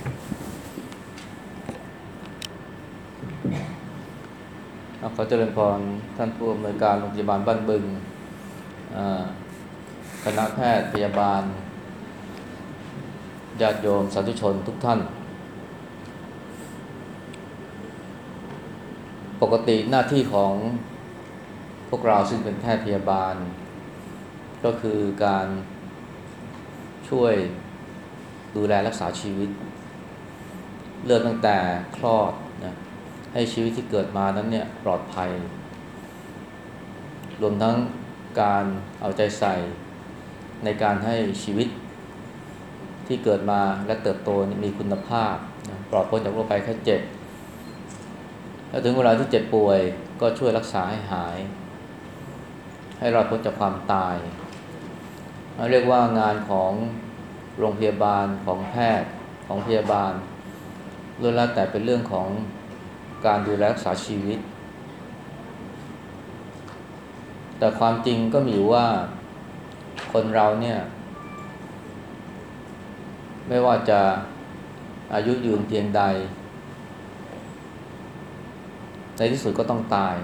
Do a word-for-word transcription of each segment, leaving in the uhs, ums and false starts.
ขอเจริญพรท่านผู้อำนวยการโรงพยาบาลบ้านบึงคณะแพทย์พยาบาลญาติโยมสาธุชนทุกท่านปกติหน้าที่ของพวกเราซึ่งเป็นแพทย์พยาบาลก็คือการช่วยดูแลรักษาชีวิตเริ่มตั้งแต่คลอดนะให้ชีวิตที่เกิดมานั้นเนี่ยปลอดภัยรวมทั้งการเอาใจใส่ในการให้ชีวิตที่เกิดมาและเติบโตมีคุณภาพนะปลอดพ้นจากโรคภัยไข้เจ็บแล้วถึงเวลาที่เจ็บป่วยก็ช่วยรักษาให้หายให้รอดพ้นจากความตายเรียกว่างานของโรงพยาบาลของแพทย์ของพยาบาลล้วนแล้วแต่เป็นเรื่องของการดูแลรักษาชีวิตแต่ความจริงก็มีอยู่ว่าคนเราเนี่ยไม่ว่าจะอายุยืนเพียงใดในที่สุดก็ต้องตาย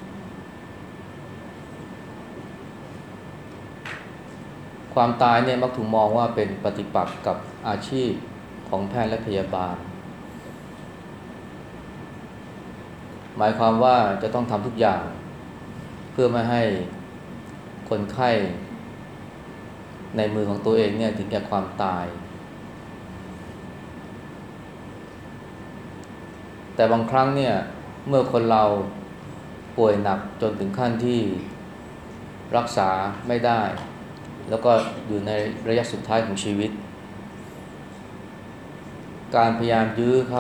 ความตายเนี่ยมักถูกมองว่าเป็นปฏิปักษ์กับอาชีพของแพทย์และพยาบาลหมายความว่าจะต้องทำทุกอย่างเพื่อไม่ให้คนไข้ในมือของตัวเองเนี่ยถึงแก่ความตายแต่บางครั้งเนี่ยเมื่อคนเราป่วยหนักจนถึงขั้นที่รักษาไม่ได้แล้วก็อยู่ในระยะสุดท้ายของชีวิตการพยายามยื้อเขา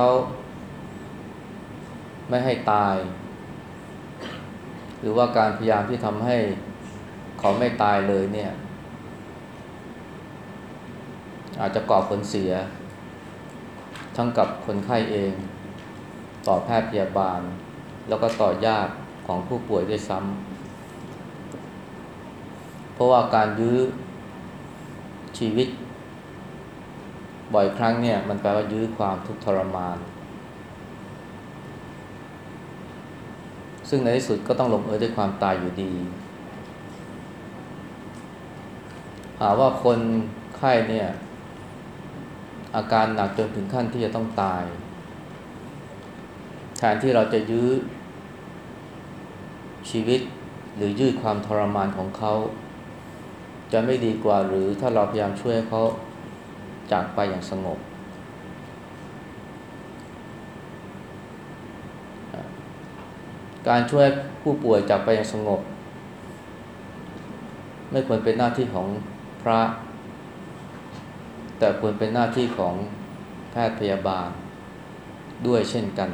ไม่ให้ตายหรือว่าการพยายามที่ทำให้เขาไม่ตายเลยเนี่ยอาจจะก่อผลเสียทั้งกับคนไข้เองต่อแพทย์พยาบาลแล้วก็ต่อญาติของผู้ป่วยด้วยซ้ำเพราะว่าการยื้อชีวิตบ่อยครั้งเนี่ยมันแปลว่ายื้อความทุกข์ทรมานซึ่งในที่สุดก็ต้องลงเอยด้วยความตายอยู่ดีหากว่าคนไข้เนี่ยอาการหนักจนถึงขั้นที่จะต้องตายแทนที่เราจะยื้อชีวิตหรือยืดความทรมานของเขาจะไม่ดีกว่าหรือถ้าเราพยายามช่วยเขาจากไปอย่างสงบการช่วยผู้ป่วยจากไปอย่างสงบไม่ควรเป็นหน้าที่ของพระแต่ควรเป็นหน้าที่ของแพทย์พยาบาลด้วยเช่นกัน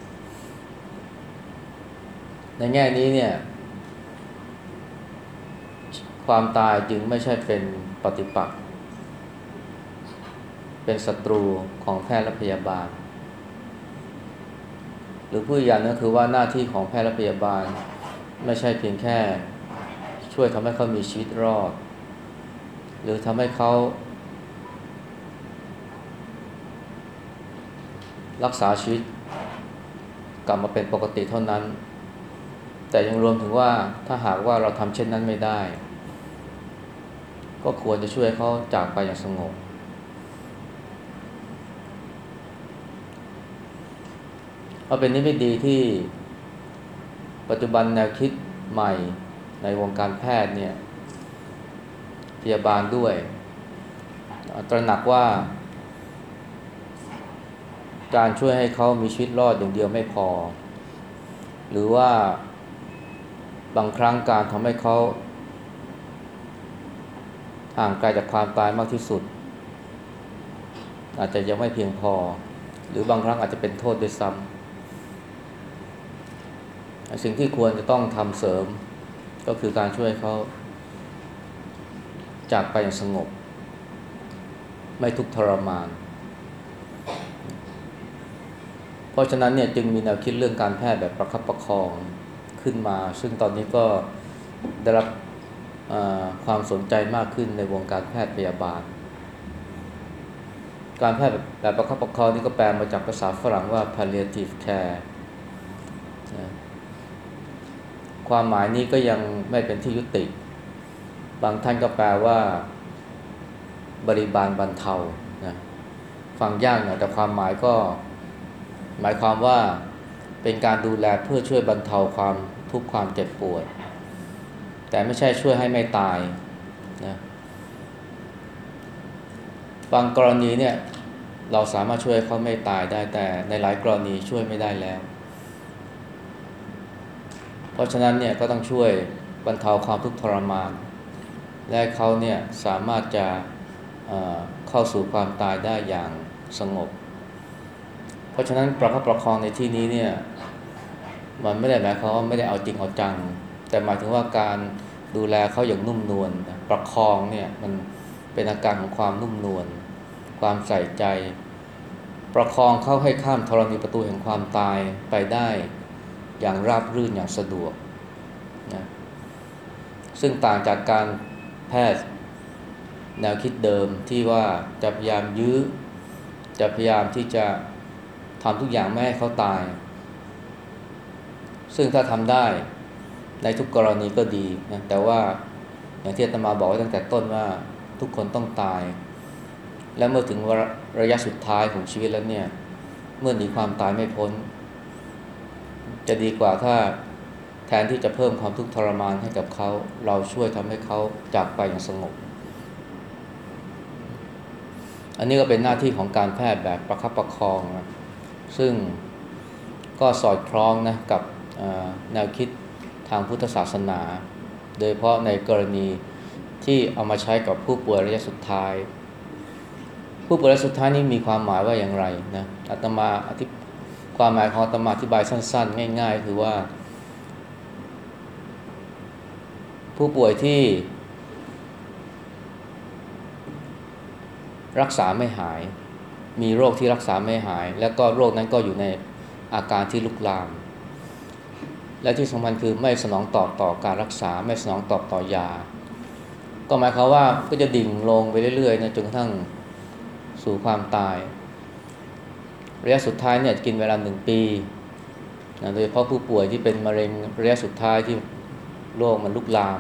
ในแง่นี้เนี่ยความตายจึงไม่ใช่เป็นปฏิปักษ์เป็นศัตรูของแพทย์และพยาบาลหรือพูดอีกอย่างนึงคือว่าหน้าที่ของแพทย์และพยาบาลไม่ใช่เพียงแค่ช่วยทำให้เขามีชีวิตรอดหรือทำให้เขารักษาชีวิตกลับมาเป็นปกติเท่านั้นแต่ยังรวมถึงว่าถ้าหากว่าเราทำเช่นนั้นไม่ได้ก็ควรจะช่วยเขาจากไปอย่างสงบเอาเป็นนิมิตดีที่ปัจจุบันแนวคิดใหม่ในวงการแพทย์เนี่ยพยาบาลด้วยตระหนักว่าการช่วยให้เขามีชีวิตรอดอย่างเดียวไม่พอหรือว่าบางครั้งการทำให้เขาห่างไกลจากความตายมากที่สุดอาจจะยังไม่เพียงพอหรือบางครั้งอาจจะเป็นโทษด้วยซ้ำสิ่งที่ควรจะต้องทำเสริมก็คือการช่วยเขาจากไปอย่างสงบไม่ทุกข์ทรมานเพราะฉะนั้นเนี่ยจึงมีแนวคิดเรื่องการแพทย์แบบประคับประคองขึ้นมาซึ่งตอนนี้ก็ได้รับความสนใจมากขึ้นในวงการแพทย์พยาบาลการแพทย์แบบประคับประคองนี่ก็แปลมาจากภาษาฝรั่งว่า palliative care นะความหมายนี้ก็ยังไม่เป็นที่ยุติบางท่านก็แปลว่าบริบาลบรรเทานะฟังยากหน่อยแต่ความหมายก็หมายความว่าเป็นการดูแลเพื่อช่วยบรรเทาความทุกข์ความเจ็บปวดแต่ไม่ใช่ช่วยให้ไม่ตายนะบางกรณีเนี่ยเราสามารถช่วยเขาไม่ตายได้แต่ในหลายกรณีช่วยไม่ได้แล้วเพราะฉะนั้นเนี่ยก็ต้องช่วยบรรเทาความทุกข์ทรมานและเขาเนี่ยสามารถจะเอ่อเข้าสู่ความตายได้อย่างสงบเพราะฉะนั้นประคับประคองในที่นี้เนี่ยมันไม่ได้หมายความว่าไม่ได้เอาจริงเอาจังแต่หมายถึงว่าการดูแลเขาอย่างนุ่มนวลประคองเนี่ยมันเป็นอาการของความนุ่มนวลความใส่ใจประคองเขาให้ข้ามธรณีประตูแห่งความตายไปได้อย่างราบรื่นอย่างสะดวกนะซึ่งต่างจากการแพทย์แนวคิดเดิมที่ว่าจะพยายามยื้อจะพยายามที่จะทำทุกอย่างไม่ให้เขาตายซึ่งถ้าทำได้ในทุกกรณีก็ดีนะแต่ว่าอย่างที่อาตมาบอกไว้ตั้งแต่ต้นว่าทุกคนต้องตายและเมื่อถึงระยะสุดท้ายของชีวิตแล้วเนี่ยเมื่อหนีความตายไม่พ้นจะดีกว่าถ้าแทนที่จะเพิ่มความทุกข์ทรมานให้กับเขาเราช่วยทำให้เขาจากไปอย่างสงบอันนี้ก็เป็นหน้าที่ของการแพทย์แบบประคับประคองนะซึ่งก็สอดคล้องนะกับแนวคิดทางพุทธศาสนาโดยเฉพาะในกรณีที่เอามาใช้กับผู้ป่วยระยะสุดท้ายผู้ป่วยระยะสุดท้ายนี้มีความหมายว่าอย่างไรนะอาตมาอธิความหมายของอาตมาอธิบายสั้นๆง่ายๆคือว่าผู้ป่วยที่รักษาไม่หายมีโรคที่รักษาไม่หายแล้วก็โรคนั้นก็อยู่ในอาการที่ลุกลามและที่สำคัญคือไม่สนองตอบต่อการรักษาไม่สนองตอบต่อยาก็หมายความว่าก็จะดิ่งลงไปเรื่อยๆนะจนกระทั่งสู่ความตายระยะสุดท้ายเนี่ยกินเวลาหนึ่งปีนะโดยเฉพาะผู้ป่วยที่เป็นมะเร็งระยะสุดท้ายที่โรคมันลุกลาม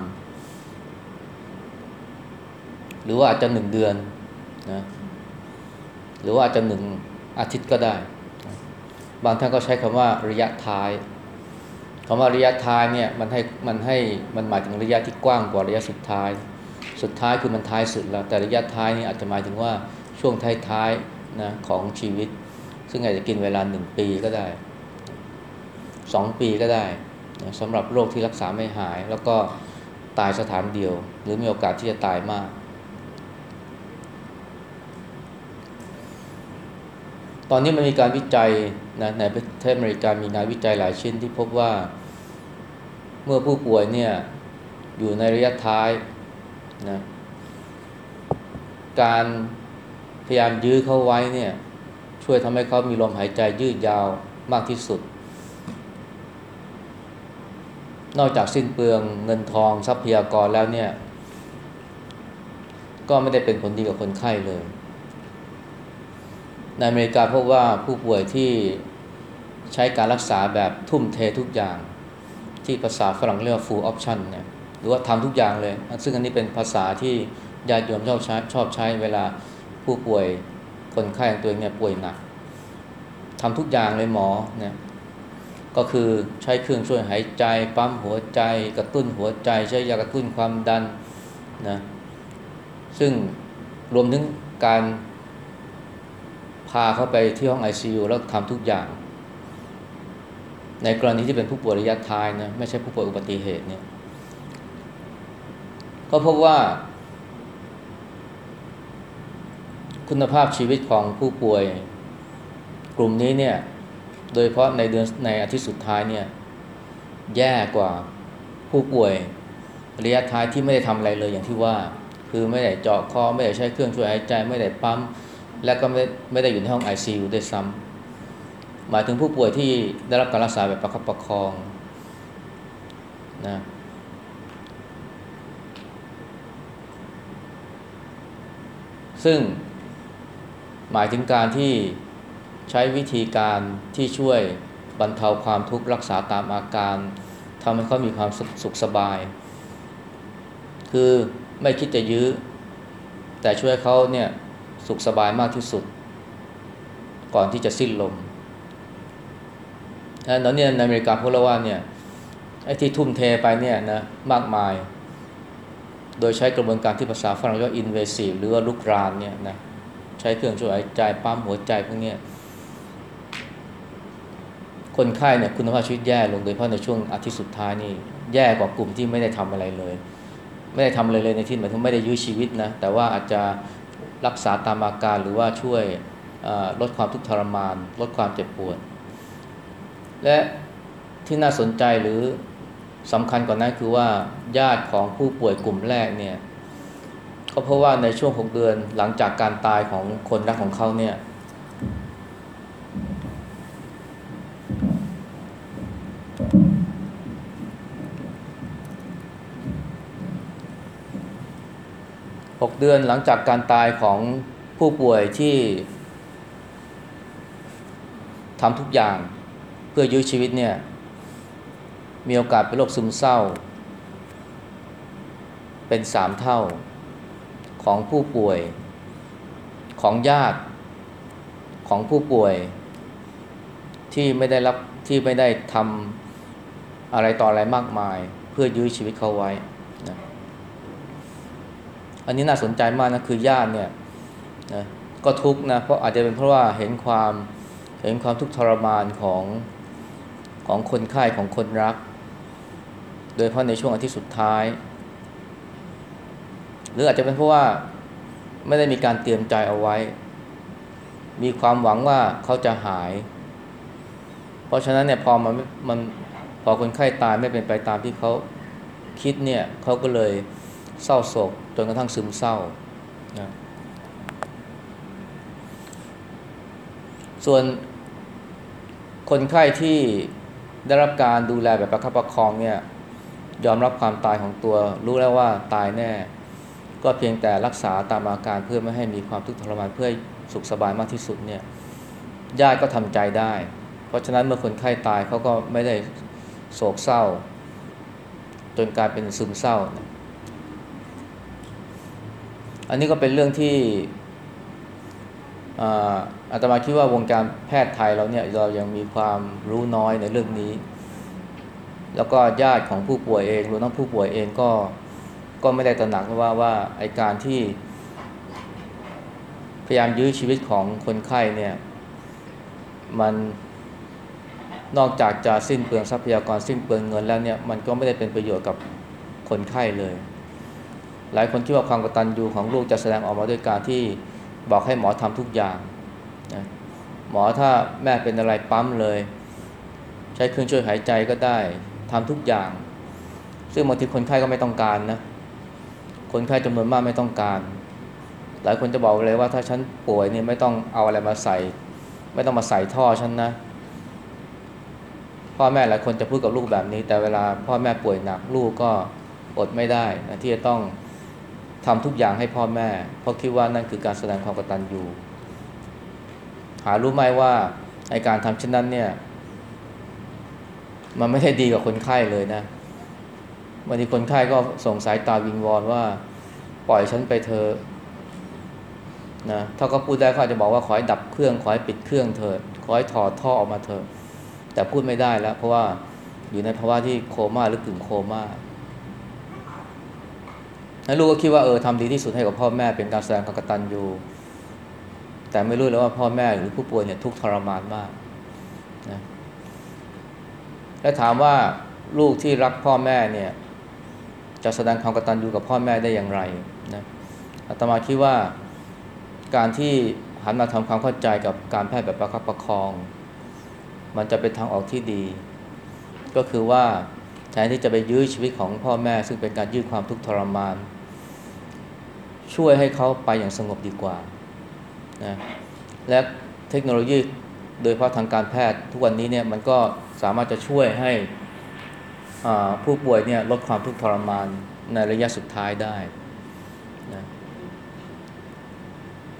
หรือว่าอาจจะหนึ่งเดือนนะหรือว่าอาจจะหนึ่งอาทิตย์ก็ได้บางท่านก็ใช้คำว่าระยะท้ายคำว่าระยะท้ายเนี่ยมันให้มันให้มันหมายถึงระยะที่กว้างกว่าระยะสุดท้ายสุดท้ายคือมันท้ายสุดแล้วแต่ระยะท้ายนี่อาจจะหมายถึงว่าช่วงท้ายๆนะของชีวิตซึ่งอาจจะกินเวลาหนึ่งปีก็ได้สองปีก็ได้นะสำหรับโรคที่รักษาไม่หายแล้วก็ตายสถานเดียวหรือมีโอกาสที่จะตายมากตอนนี้มันมีการวิจัยนะในประเทศอเมริกามีงานวิจัยหลายชิ้นที่พบว่าเมื่อผู้ป่วยเนี่ยอยู่ในระยะท้ายนะการพยายามยื้อเขาไว้เนี่ยช่วยทำให้เขามีลมหายใจยืดยาวมากที่สุดนอกจากสิ้นเปลืองเงินทองทรัพยากรแล้วเนี่ยก็ไม่ได้เป็นผลดีกับคนไข้เลยในอเมริกาพบว่าผู้ป่วยที่ใช้การรักษาแบบทุ่มเททุกอย่างที่ภาษาฝรั่งเรียกว่า full option เนี่ยหรือว่าทำทุกอย่างเลยซึ่งอันนี้เป็นภาษาที่ญาติโยมชอบใช้ชอบใช้เวลาผู้ป่วยคนไข้ของตัวเองเนี่ยป่วยหนักทำทุกอย่างเลยหมอเนี่ยก็คือใช้เครื่องช่วยหายใจปั๊มหัวใจกระตุ้นหัวใจใช้ยากระตุ้นความดันนะซึ่งรวมถึงการพาเข้าไปที่ห้อง ไอ ซี ยู แล้วทำทุกอย่างในกรณีที่เป็นผู้ป่วยระยะท้ายนะไม่ใช่ผู้ป่วยอุบัติเหตุเนี่ยก็พบว่าคุณภาพชีวิตของผู้ป่วยกลุ่มนี้เนี่ยโดยเฉพาะในเดือนในอาทิตย์สุดท้ายเนี่ยแย่กว่าผู้ป่วยระยะท้ายที่ไม่ได้ทำอะไรเลยอย่างที่ว่าคือไม่ได้เจาะคอไม่ได้ใช้เครื่องช่วยหายใจไม่ได้ปั๊มและก็ไม่ไม่ได้อยู่ในห้อง ไอ ซี ยู ด้วยซ้ำหมายถึงผู้ป่วยที่ได้รับการรักษาแบบประคับประคองนะซึ่งหมายถึงการที่ใช้วิธีการที่ช่วยบรรเทาความทุกข์รักษาตามอาการทำให้เขามีความสุขสบายคือไม่คิดจะยื้อแต่ช่วยเขาเนี่ยสุขสบายมากที่สุดก่อนที่จะสิ้นลมแล้วเนี่ยในอเมริกาพวกเราว่าเนี่ยไอ้ที่ทุ่มเทไปเนี่ยนะมากมายโดยใช้กระบวนการที่ภาษาฝรั่งเรียกว่า invasive หรือว่าลุกรานเนี่ยนะใช้เครื่องช่วยหายใจปั๊มหัวใจพวกนี้คนไข้เนี่ยคุณภาพชีวิตแย่ลงโดยเฉพาะในช่วงอาทิตย์สุดท้ายนี่แย่กว่ากลุ่มที่ไม่ได้ทำอะไรเลยไม่ได้ทำอะไรเลยในที่หมายถึงไม่ได้ยื้อชีวิตนะแต่ว่าอาจจะรักษาตามอาการหรือว่าช่วยลดความทุกข์ทรมานลดความเจ็บปวดและที่น่าสนใจหรือสำคัญกว่านั้นคือว่าญาติของผู้ป่วยกลุ่มแรกเนี่ยก็เพราะว่าในช่วงหกเดือนหลังจากการตายของคนรักของเขาเนี่ยหกเดือนหลังจากการตายของผู้ป่วยที่ทำทุกอย่างเพื่อยื้อชีวิตเนี่ยมีโอกาสเป็นโรคซึมเศร้าเป็นสามเท่าของผู้ป่วยของญาติของผู้ป่วยที่ไม่ได้รับที่ไม่ได้ทำอะไรต่ออะไรมากมายเพื่อยื้อชีวิตเขาไว้นะอันนี้น่าสนใจมากนะคือญาติเนี่ยนะก็ทุกข์นะเพราะอาจจะเป็นเพราะว่าเห็นความเห็นความทุกข์ทรมานของของคนไข้ของคนรักโดยเฉพาะในช่วงอาทิตย์สุดท้ายหรืออาจจะเป็นเพราะว่าไม่ได้มีการเตรียมใจเอาไว้มีความหวังว่าเขาจะหายเพราะฉะนั้นเนี่ยพอมันมันพอคนไข้ตายไม่เป็นไปตามที่เขาคิดเนี่ยเขาก็เลยเศร้าโศกจนกระทั่งซึมเศร้านะส่วนคนไข้ที่ได้รับการดูแลแบบประคับประคองเนี่ยยอมรับความตายของตัวรู้แล้วว่าตายแน่ก็เพียงแต่รักษาตามอาการเพื่อไม่ให้มีความทุกข์ทรมานเพื่อสุขสบายมากที่สุดเนี่ยญาติก็ทำใจได้เพราะฉะนั้นเมื่อคนไข้ตายเขาก็ไม่ได้โศกเศร้าจนกลายเป็นซึมเศร้าอันนี้ก็เป็นเรื่องที่อาตมาคิดว่าวงการแพทย์ไทยเราเนี่ยเรายังมีความรู้น้อยในเรื่องนี้แล้วก็ญาติของผู้ป่วยเองรวมทั้งผู้ป่วยเองก็ก็ไม่ได้ตระหนักว่าว่าไอ้การที่พยายามยื้อชีวิตของคนไข้เนี่ยมันนอกจากจะสิ้นเปลืองทรัพยากรสิ้นเปลืองเงินแล้วเนี่ยมันก็ไม่ได้เป็นประโยชน์กับคนไข้เลยหลายคนคิดว่าความกตัญญูของลูกจะแสดงออกมาด้วยการที่บอกให้หมอทำทุกอย่างนะหมอถ้าแม่เป็นอะไรปั๊มเลยใช้เครื่องช่วยหายใจก็ได้ทำทุกอย่างซึ่งบางทีคนไข้ก็ไม่ต้องการนะคนไข้จำนวนมากไม่ต้องการหลายคนจะบอกเลยว่าถ้าฉันป่วยเนี่ยไม่ต้องเอาอะไรมาใส่ไม่ต้องมาใส่ท่อฉันนะพ่อแม่หลายคนจะพูดกับลูกแบบนี้แต่เวลาพ่อแม่ป่วยหนักลูกก็อดไม่ได้นะที่จะต้องทำทุกอย่างให้พ่อแม่เพราะคิดว่านั่นคือการแสดงความกตัญญูหารู้ไหมว่าไอ้การทำเช่นนั้นเนี่ยมันไม่ได้ดีกับคนไข้เลยนะบางทีคนไข้ก็ส่งสายตาวิงวอนว่าปล่อยฉันไปเถอะนะถ้าก็พูดได้เขาอาจจะบอกว่าขอให้ดับเครื่องขอให้ปิดเครื่องเถิดขอให้ถอดท่อออกมาเถอะแต่พูดไม่ได้แล้วเพราะว่าอยู่ในภาวะที่โคม่าหรือกึ่งโคม่าแล้วลูกก็คิดว่าเออทำดีที่สุดให้กับพ่อแม่เป็นการแสดงความกตัญญูแต่ไม่รู้เลยว่าพ่อแม่หรือผู้ป่วยเนี่ยทุกข์ทรมานมากนะและถามว่าลูกที่รักพ่อแม่เนี่ยจะแสดงความกตัญญูกับพ่อแม่ได้อย่างไรนะอาตมาคิดว่าการที่หันมาทำความเข้าใจกับการแพทย์แบบประคับประคองมันจะเป็นทางออกที่ดีก็คือว่าแทนที่จะไปยื้อชีวิตของพ่อแม่ซึ่งเป็นการยื้อความทุกข์ทรมานช่วยให้เขาไปอย่างสงบดีกว่านะและเทคโนโลยีโดยเฉพาะทางการแพทย์ทุกวันนี้เนี่ยมันก็สามารถจะช่วยให้ผู้ป่วยเนี่ยลดความทุกข์ทรมานในระยะสุดท้ายได้นะ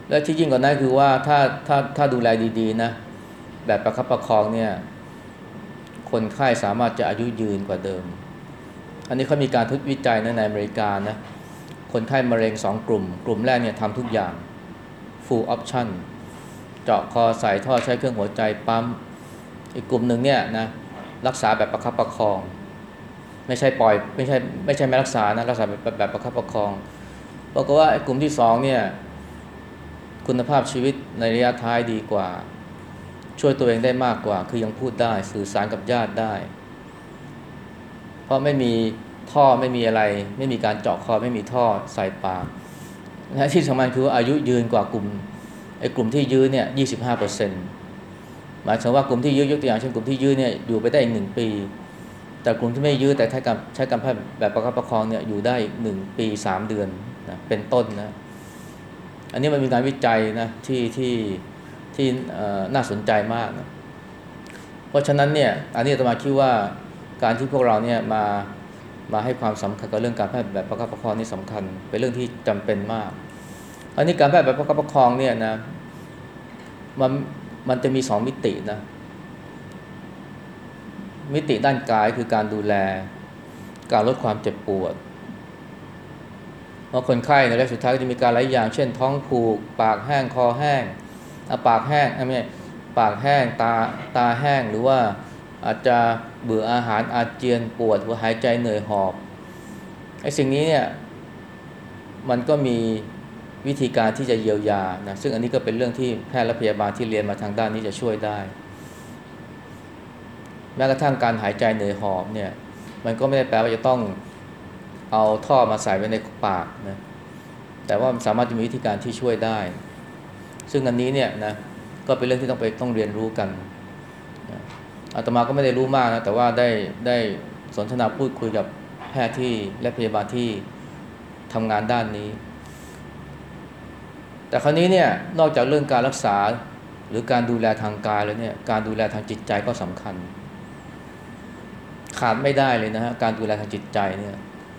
และที่ยิ่งกว่านั้นคือว่าถ้าถ้าถ้าดูแลดีๆนะแบบประคับประคองเนี่ยคนไข้สามารถจะอายุยืนกว่าเดิมอันนี้เขามีการทดวิจัยนะในอเมริกานะคนไข้มะเร็งสองกลุ่มกลุ่มแรกเนี่ยทำทุกอย่าง full option เจาะคอใส่ท่อใช้เครื่องหัวใจปั๊มอีกกลุ่มหนึ่งเนี่ยนะรักษาแบบประคับประคองไม่ใช่ปล่อยไม่ใช่ไม่ใช่ไม่รักษานะรักษาแบบแบบประคับประคองปรากฏว่าไอ้กลุ่มที่สองเนี่ยคุณภาพชีวิตในระยะท้ายดีกว่าช่วยตัวเองได้มากกว่าคือยังพูดได้สื่อสารกับญาติได้เพราะไม่มีท่อไม่มีอะไรไม่มีการเจาะคอไม่มีท่อใส่ปากและที่สำคัญคือว่าอายุยืนกว่ากลุ่มไอ้กลุ่มที่ยื้อเนี่ย ยี่สิบห้าเปอร์เซ็นต์ หมายถึงว่ากลุ่มที่ยื้อยกตัวอย่างเช่นกลุ่มที่ยื้อเนี่ยอยู่ไปได้อีกหนึ่งปีแต่กลุ่มที่ไม่ยื้อแต่ใช้การใช้การแพทย์แบบประคับประคองเนี่ยอยู่ได้หนึ่งปีสามเดือนนะเป็นต้นนะอันนี้มันมีการวิจัยนะที่ที่ที่น่าสนใจมากนะเพราะฉะนั้นเนี่ยอันนี้อาตมาคิดว่าการที่พวกเราเนี่ยมามาให้ความสำคัญกับเรื่องการแพทย์แบบประคับประคองนี่สำคัญเป็นเรื่องที่จำเป็นมากอันนี้การแพทย์แบบประคับประคองเนี่ยนะมันมันจะมีสองมิตินะมิติด้านกายคือการดูแลการลดความเจ็บปวดเพราะคนไข้ในระยะสุดท้ายก็จะมีการหลายอย่างเช่นท้องผูกปากแห้งคอแห้งปากแห้งไม่ใช่ปากแห้งตาตาแห้งหรือว่าอาจจะเบื่ออาหารอาเจียนปวดหัวหายใจเหนื่อยหอบไอ้สิ่งนี้เนี่ยมันก็มีวิธีการที่จะเยียวยานะซึ่งอันนี้ก็เป็นเรื่องที่แพทย์และพยาบาลที่เรียนมาทางด้านนี้จะช่วยได้แม้กระทั่งการหายใจเหนื่อยหอบเนี่ยมันก็ไม่ได้แปลว่าจะต้องเอาท่อมาใส่ไว้ในปากนะแต่ว่ามันสามารถจะมีวิธีการที่ช่วยได้ซึ่งอันนี้เนี่ยนะก็เป็นเรื่องที่ต้องไปต้องเรียนรู้กันนะอาตมาก็ไม่ได้รู้มากนะแต่ว่าได้ได้สนทนาพูดคุยกับแพทย์ที่และพยาบาลที่ทำงานด้านนี้แต่คราวนี้เนี่ยนอกจากเรื่องการรักษาหรือการดูแลทางกายแล้วเนี่ยการดูแลทางจิตใจก็สำคัญขาดไม่ได้เลยนะฮะการดูแลทางจิตใจเนี่ย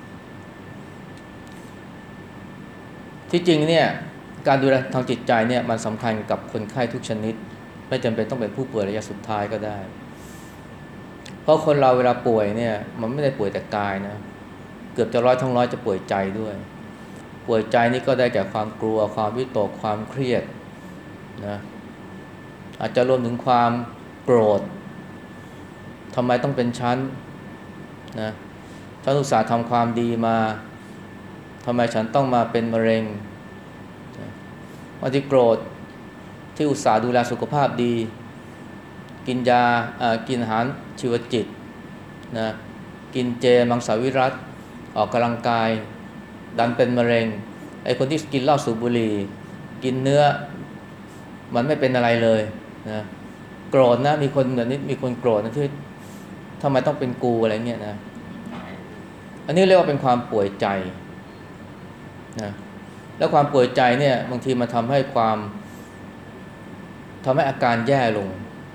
ที่จริงเนี่ยการดูแลทางจิตใจเนี่ยมันสำคัญกับคนไข้ทุกชนิดไม่จำเป็นต้องเป็นผู้ป่วยระยะสุดท้ายก็ได้เพราะคนเราเวลาป่วยเนี่ยมันไม่ได้ป่วยแต่กายนะเกือบจะร้อยทั้งร้อยจะป่วยใจด้วยป่วยใจนี่ก็ได้แก่ความกลัวความวิตกความเครียดนะอาจจะรวมถึงความโกรธทำไมต้องเป็นฉันนะฉันอุตส่าห์ทำความดีมาทำไมฉันต้องมาเป็นมะเร็งบางทีโกรธที่อุตส่าห์ดูแลสุขภาพดีกินยากินอาหารชีวจิตนะกินเจมังสวิรัติออกกำลังกายดันเป็นมะเร็งไอ้คนที่กินเหล้าสูบบุหรี่กินเนื้อมันไม่เป็นอะไรเลยนะโกรธนะมีคนแบบนี้มีคนโกรธนะที่ทำไมต้องเป็นกูอะไรเงี้ยนะอันนี้เรียกว่าเป็นความป่วยใจนะแล้วความป่วยใจเนี่ยบางทีมันทำให้ความทำให้อาการแย่ลง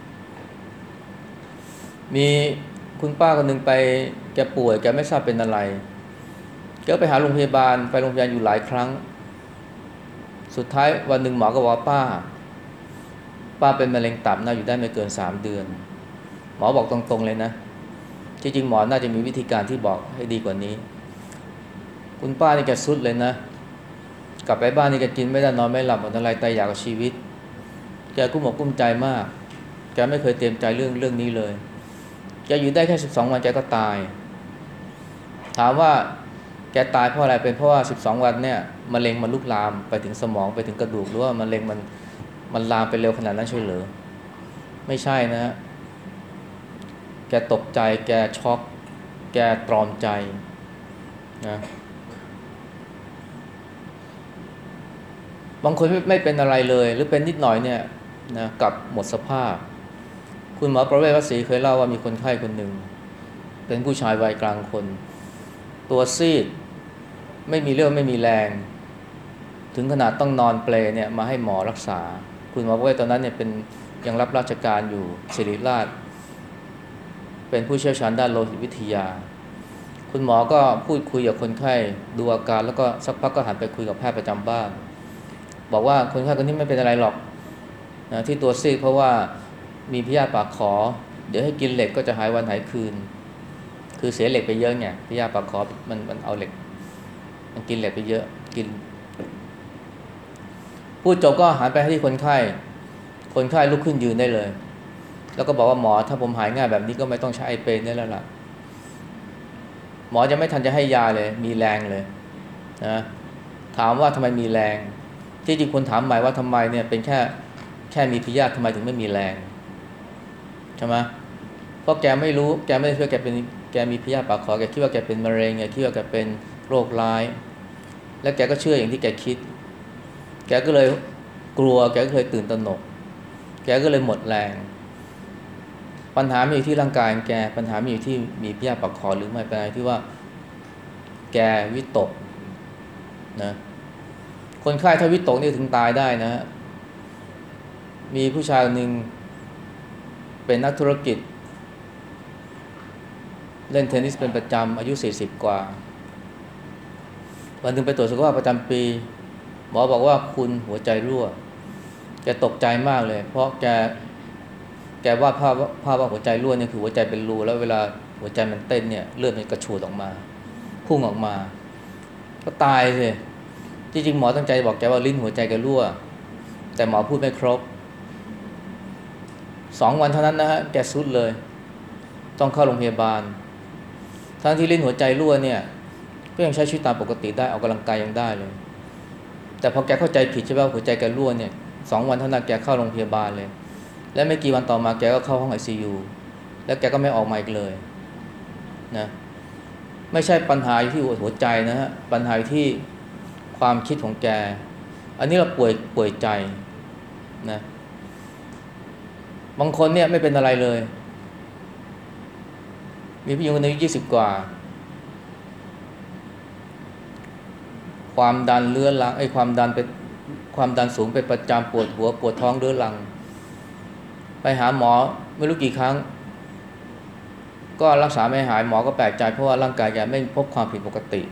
มีคุณป้าคนหนึ่งไปแกป่วยแกไม่ทราบเป็นอะไรแกไปหาโรงพยาบาลไปโรงพยาบาลอยู่หลายครั้งสุดท้ายวันหนึ่งหมอก็บอกว่าป้าป้าเป็นมะเร็งตับนะอยู่ได้ไม่เกินสามเดือนหมอบอกตรงๆเลยนะจริงๆหมอน่าจะมีวิธีการที่บอกให้ดีกว่านี้คุณป้านี่แกสุดเลยนะกลับไปบ้านนี่แกกินไม่ได้นอนไม่หลับหมดอะไรตายอยากกับชีวิตแกกุ้มอกกุ้มใจมากแกไม่เคยเตรียมใจเรื่องเรื่องนี้เลยแกอยู่ได้แค่สิบสองวันแกก็ตายถามว่าแกตายเพราะอะไรเป็นเพราะว่าสิบสองวันเนี่ยมะเร็งมันลุกลามไปถึงสมองไปถึงกระดูกหรือว่ามะเร็งมันมันลามไปเร็วขนาดนั้นใช่หรือไม่ใช่นะแกตกใจแกช็อกแกตรอมใจนะบางคนไม่เป็นอะไรเลยหรือเป็นนิดหน่อยเนี่ยนะกลับหมดสภาพคุณหมอประเวศวสีเคยเล่าว่ามีคนไข้คนหนึ่งเป็นผู้ชายวัยกลางคนตัวซีดไม่มีเรี่ยวไม่มีแรงถึงขนาดต้องนอนเปลเนี่ยมาให้หมอรักษาคุณหมอประเวศตอนนั้นเนี่ยเป็นยังรับราชการอยู่ศิริราชเป็นผู้เชี่ยวชาญด้านโลหิตวิทยาคุณหมอก็พูดคุยกับคนไข้ดูอาการแล้วก็สักพักก็หันไปคุยกับแพทย์ประจำบ้านบอกว่าคนไข้คนนี้ไม่เป็นอะไรหรอกนะที่ตัวซีดเพราะว่ามีพยาธิปากขอเดี๋ยวให้กินเหล็กก็จะหายวันหายคืนคือเสียเหล็กไปเยอะไงพยาธิปากขอมันมันเอาเหล็กมันกินเหล็กไปเยอะกินพูดจบก็หันไปที่คนไข้คนไข้ลุกขึ้นยืนได้เลยแล้วก็บอกว่าหมอถ้าผมหายง่ายแบบนี้ก็ไม่ต้องใช้ไอเปนได้แล้วล่ะหมอจะไม่ทันจะให้ยาเลยมีแรงเลยนะถามว่าทำไมมีแรงที่จริงคนถามใหม่ว่าทำไมเนี่ยเป็นแค่แค่มีพยาธิทำไมถึงไม่มีแรงใช่ไหมเพราะแกไม่รู้แกไม่ได้คิดว่าแกเป็นแกมีพยาธิปากขอแกคิดว่าแกเป็นมะเร็งแกคิดว่าแกเป็นโรคร้ายและแกก็เชื่ออย่างที่แกคิดแกก็เลยกลัวแกก็เลยตื่นตระหนกแกก็เลยหมดแรงปัญหาไม่อยู่ที่ร่างกายแกปัญหาไม่อยู่ที่มีพยาธิปากคอหรือไม่ปัญหาที่ว่าแกวิตกนะคนไข้ถ้าวิตกนี่ถึงตายได้นะมีผู้ชายคนหนึ่งเป็นนักธุรกิจเล่นเทนนิสเป็นประจำอายุสี่สิบกว่าวันหนึ่งไปตรวจสุขภาพประจำปีหมอบอกว่าคุณหัวใจรั่วแกตกใจมากเลยเพราะแกแกวาดภาพภาพว่าหัวใจรั่วเนี่ยคือหัวใจเป็นรูแล้วเวลาหัวใจมันเต้นเนี่ยเลือดมันกระฉูดออกมาพุ่งออกมาก็ตายสิจริงๆหมอตั้งใจบอกแกว่าลิ้นหัวใจแกรั่วแต่หมอพูดไม่ครบสองวันเท่านั้นนะฮะแกทรุดเลยต้องเข้าโรงพยาบาลทั้งที่ลิ้นหัวใจรั่วเนี่ยก็ยังใช้ชีวิตตามปกติได้ออกกำลังกายยังได้เลยแต่พอแกเข้าใจผิดใช่ไหมหัวใจแกรั่วเนี่ยสองวันเท่านั้นแกเข้าโรงพยาบาลเลยและไม่กี่วันต่อมาแกก็เข้าห้อง ไอ ซี ยู แล้วแกก็ไม่ออกมาอีกเลยนะไม่ใช่ปัญหาอยู่ที่หัวใจนะฮะปัญหาอยู่ที่ความคิดของแกอันนี้เราป่วยป่วยใจนะบางคนเนี่ยไม่เป็นอะไรเลยมีผู้หญิงคนหนึ่งอายุยี่สิบกว่าความดันเรื้อรังไอ้ความดันเป็นความดันสูงเป็นประจำปวดหัวปวดท้องเรื้อรังไปหาหมอไม่รู้กี่ครั้งก็รักษาไม่หายหมอก็แปลกใจเพราะว่าร่างกายแกไม่พบความผิดปกติ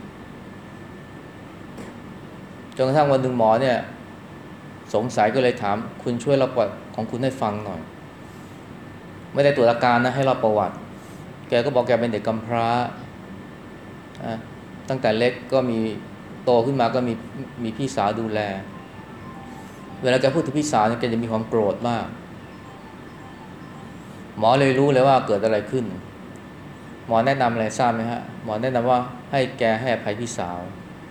จนกระทั่งวันหนึ่งหมอเนี่ยสงสัยก็เลยถามคุณช่วยเล่าประวัติของคุณให้ฟังหน่อยไม่ได้ตรวจอาการนะให้เล่าประวัติแกก็บอกแกเป็นเด็กกำพร้าตั้งแต่เล็กก็มีโตขึ้นมาก็มีมีพี่สาวดูแลเวลาแกพูดถึงพี่สาวเนี่ยแกจะมีความโกรธมากหมอเลยรู้เลยว่าเกิดอะไรขึ้นหมอแนะนำอะไรทราบไหมฮะหมอแนะนำว่าให้แกให้อภัยพี่สาว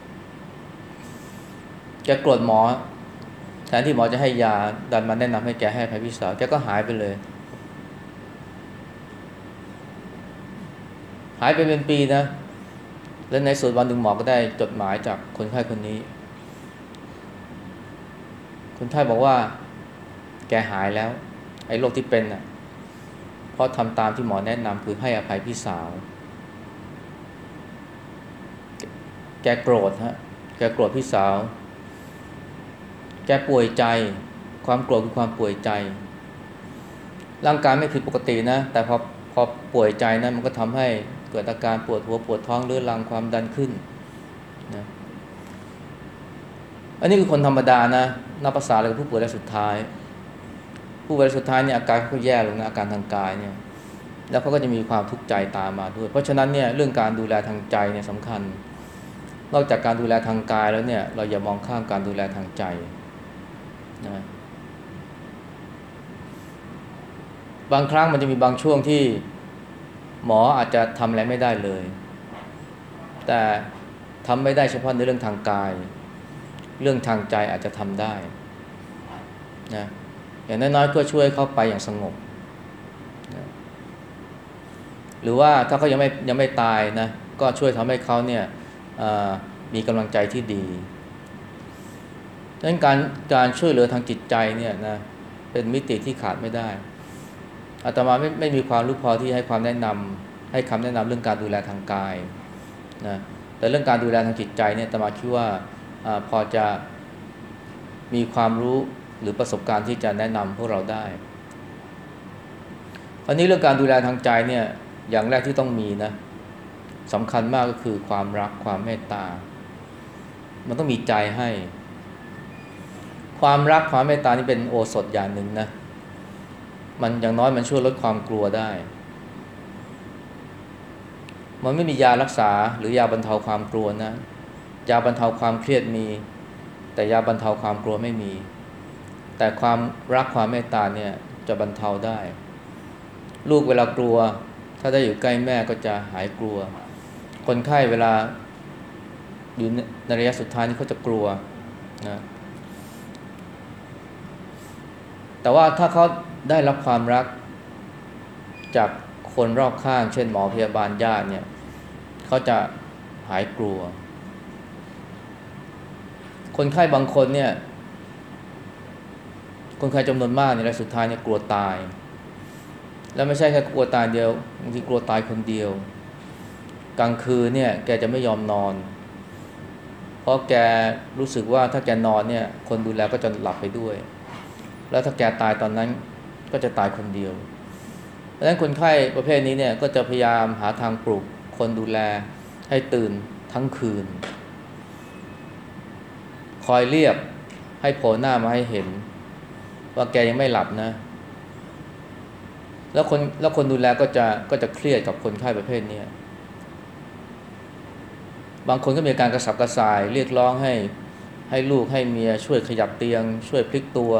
แกโกรธหมอแทนที่หมอจะให้ยาดันมาแนะนำให้แกให้อภัยพี่สาวแกก็หายไปเลยหายไปเป็นปีนะแล้วในสุดวันหนึ่งหมอก็ได้จดหมายจากคนไข้คนนี้คนไข้บอกว่าแกหายแล้วไอ้โรคที่เป็นน่ะเพราะทำตามที่หมอแนะนำคือให้อภัยพี่สาวแกโกรธฮะแกโกรธพี่สาวแกป่วยใจความโกรธคือความป่วยใจร่างกายไม่ผิดปกตินะแต่พอพอป่วยใจนะมันก็ทำให้เกิดอาการปวดหัวปวดท้องเรื้อรังความดันขึ้นนะอันนี้คือคนธรรมดานะนับภาษาอะไรกับผู้ป่วยรายสุดท้ายผู้ป่วยรายสุดท้ายเนี่ยอาการเขาแย่ลงนะอาการทางกายเนี่ยแล้วเขาก็จะมีความทุกข์ใจตามมาด้วยเพราะฉะนั้นเนี่ยเรื่องการดูแลทางใจเนี่ยสำคัญนอกจากการดูแลทางกายแล้วเนี่ยเราอย่ามองข้ามการดูแลทางใจนะบางครั้งมันจะมีบางช่วงที่หมออาจจะทำอะไรไม่ได้เลยแต่ทำไม่ได้เฉพาะในเรื่องทางกายเรื่องทางใจอาจจะทำได้นะอย่างน้อยๆก็ช่วยเขาไปอย่างสงบนะหรือว่าถ้าเขายังไม่ยังไม่ตายนะก็ช่วยทำให้เขาเนี่ยมีกำลังใจที่ดีดังนั้นการการช่วยเหลือทางจิตใจเนี่ยนะเป็นมิติที่ขาดไม่ได้อาตมาไม่ไม่มีความรู้พอที่ให้ความแนะนำให้คำแนะนำเรื่องการดูแลทางกายนะแต่เรื่องการดูแลทางจิตใจเนี่ยอาตมาคิดว่าอ่าพอจะมีความรู้หรือประสบการณ์ที่จะแนะนำพวกเราได้คราวนี้เรื่องการดูแลทางใจเนี่ยอย่างแรกที่ต้องมีนะสำคัญมากก็คือความรักความเมตตามันต้องมีใจให้ความรักความเมตตานี่เป็นโอสถอย่างหนึ่งนะมันอย่างน้อยมันช่วยลดความกลัวได้มันไม่มียารักษาหรือยาบรรเทาความกลัวนะยาบรรเทาความเครียดมีแต่ยาบรรเทาความกลัวไม่มีแต่ความรักความเมตตาเนี่ยจะบรรเทาได้ลูกเวลากลัวถ้าได้อยู่ใกล้แม่ก็จะหายกลัวคนไข้เวลาอยู่ในระยะสุดท้ายนี่เขาจะกลัวนะแต่ว่าถ้าเขาได้รับความรักจากคนรอบข้างเช่นหมอพยาบาลญาติเนี่ยเขาจะหายกลัวคนไข้บางคนเนี่ยคนไข้จำนวนมากในระยะสุดท้ายเนี่ยกลัวตายแล้วไม่ใช่แค่กลัวตายเดียวบางทีกลัวตายคนเดียวกลางคืนเนี่ยแกจะไม่ยอมนอนเพราะแกรู้สึกว่าถ้าแกนอนเนี่ยคนดูแลก็จะหลับไปด้วยแล้วถ้าแกตายตอนนั้นก็จะตายคนเดียวเพราะฉะนั้นคนไข้ประเภทนี้เนี่ยก็จะพยายามหาทางปลุกคนดูแลให้ตื่นทั้งคืนคอยเรียกให้โผล่หน้ามาให้เห็นว่าแกยังไม่หลับนะแล้วคนแล้วคนดูแลก็จะก็จะเครียดกับคนไข้ประเภทนี้บางคนก็มีการกระสับกระส่ายเรียกร้องให้ให้ลูกให้เมียช่วยขยับเตียงช่วยพลิกตัว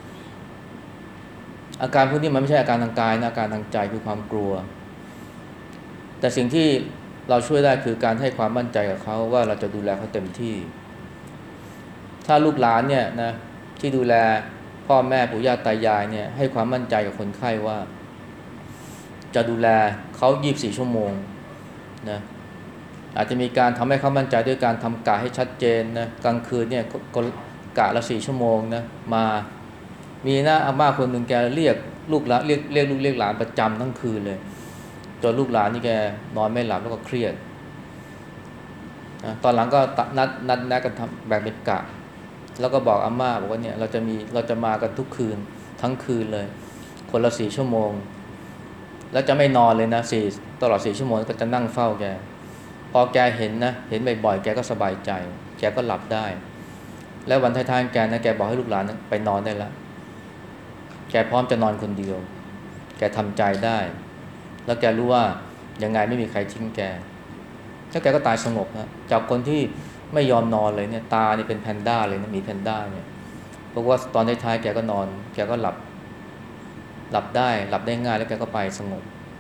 อาการพวกนี้มันไม่ใช่อาการทางกายนะอาการทางใจคือความกลัวแต่สิ่งที่เราช่วยได้คือการให้ความมั่นใจกับเขาว่าเราจะดูแลเขาเต็มที่ถ้าลูกหลานเนี่ยนะที่ดูแลพ่อแม่ปู่ย่าตายายเนี่ยให้ความมั่นใจกับคนไข้ว่าจะดูแลเขายี่สิบสี่ชั่วโมงนะอาจจะมีการทำให้เขามั่นใจด้วยการทำกะให้ชัดเจนนะกลางคืนเนี่ยกะละสี่ชั่วโมงนะมามีนะอาม่าคนหนึ่งแกเรียกลูกหลานเรียกเรียกลูกเรียกหลานประจำทั้งคืนเลยจนลูกหลานนี่แกนอนไม่หลับแล้วก็เครียดนะตอนหลังก็นัดนัดนัดกันทำแบ่งเป็นกะแล้วก็บอกอาม่าบอกว่าเนี่ยเราจะมีเราจะมากันทุกคืนทั้งคืนเลยคนละสี่ชั่วโมงแล้วจะไม่นอนเลยนะสี่ตลอดสี่ชั่วโมงก็จะนั่งเฝ้าแกพอแกเห็นนะเห็นบ่อยๆแกก็สบายใจแกก็หลับได้แล้ววันท้ายๆแกนะแกบอกให้ลูกหลานไปนอนได้แล้วแกพร้อมจะนอนคนเดียวแกทำใจได้แล้วแกรู้ว่ายังไงไม่มีใครทิ้งแกแล้วแกก็ตายสงบนะจากคนที่ไม่ยอมนอนเลยเนี่ยตานี่เป็นแพนด้าเลยนะมีแพนด้าเนี่ยเพราะว่าตอนท้ายๆแกก็นอนแกก็หลับหลับได้หลับได้ง่ายแล้วแกก็ไปสงบ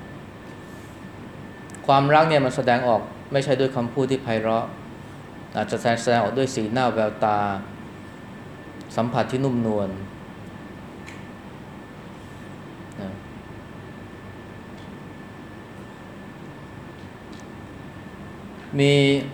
ความรักเนี่ยมันแสดงออกไม่ใช่ด้วยคำพูดที่ไพเราะอาจจะแสดงออกด้วยสีหน้าแววตาสัมผัสที่นุ่มนวลนะมี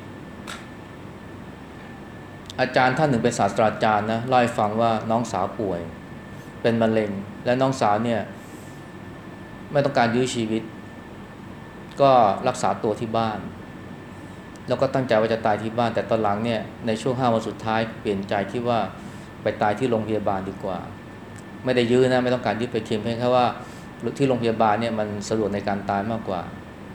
อาจารย์ท่านหนึ่งเป็นศาสตราจารย์นะเล่าให้ฟังว่าน้องสาวป่วยเป็นมะเร็งและน้องสาวเนี่ยไม่ต้องการยื้อชีวิตก็รักษาตัวที่บ้านแล้วก็ตั้งใจว่าจะตายที่บ้านแต่ตอนหลังเนี่ยในช่วงห้าวันสุดท้ายเปลี่ยนใจคิดว่าไปตายที่โรงพยาบาลดีกว่าไม่ได้ยื้อนะไม่ต้องการยื้อไปเคียงเพียงแค่ว่าที่โรงพยาบาลเนี่ยมันสะดวกในการตายมากกว่า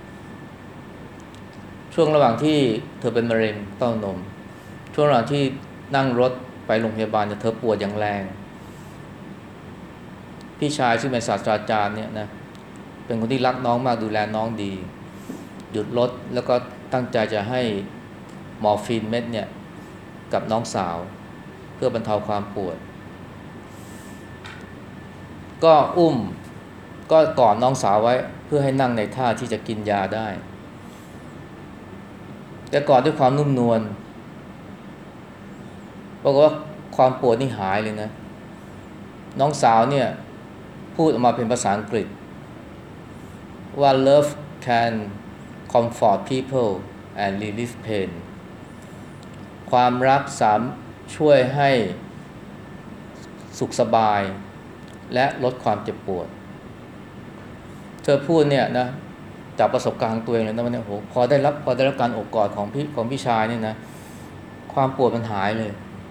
ช่วงระหว่างที่เธอเป็นมะเร็งเต้านมช่วงระหว่างที่นั่งรถไปโรงพยาบาลเนี่ยเธอปวดอย่างแรงพี่ชายซึ่งเป็นศาสตราจารย์เนี่ยนะเป็นคนที่รักน้องมากดูแลน้องดีหยุดรถแล้วก็ตั้งใจจะให้มอร์ฟีนเม็ดเนี่ยกับน้องสาวเพื่อบรรเทาความปวดก็อุ้มก็กอดน้องสาวไว้เพื่อให้นั่งในท่าที่จะกินยาได้แต่กอดด้วยความนุ่มนวลบอกว่าความปวดนี่หายเลยนะน้องสาวเนี่ยพูดออกมาเป็นภาษาอังกฤษว่า love can comfort people and relieve pain ความรักสามารถช่วยให้สุขสบายและลดความเจ็บปวดเธอพูดเนี่ยนะจากประสบการณ์ของตัวเองเลยนะว่าเนี่ยโหพอได้รับพอได้รับการโอบกอดของพี่ของพี่ชายเนี่ยนะความปวดมันหายเลย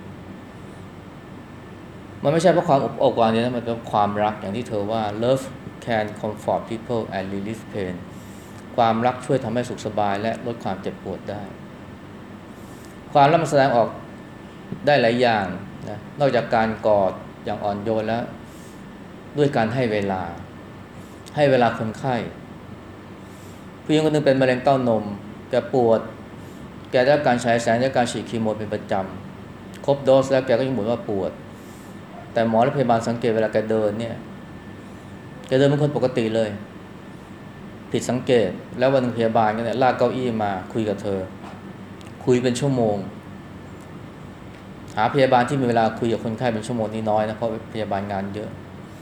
มันไม่ใช่เพราะความอบกอดเนี่ยนะมันเป็นความรักอย่างที่เธอว่า love can comfort people and relieve pain ความรักช่วยทำให้สุขสบายและลดความเจ็บปวดได้ความรักมันแสดงออกได้หลายอย่างนะนอกจากการกอดอย่างอ่อนโยนแล้วด้วยการให้เวลาให้เวลาคนไข้ผู้หญิงคนหนึงเป็นมะเร็งเต้านมแกปวดแกได้รับการฉายแสงได้รับการฉีดคีโมเป็นประจำครบโดสแล้วแกก็ยังบ่นว่าปวดแต่หมอและพยาบาลสังเกตเวลาแกเดินเนี่ยแกเดินเป็นคนปกติเลยผิดสังเกตแล้ววันนึงพยาบาลก็เนี่ยลากเก้าอี้มาคุยกับเธอคุยเป็นชั่วโมงหาพยาบาลที่มีเวลาคุยกับคนไข้เป็นชั่วโมงนี่น้อยนะเพราะพยาบาลงานเยอะ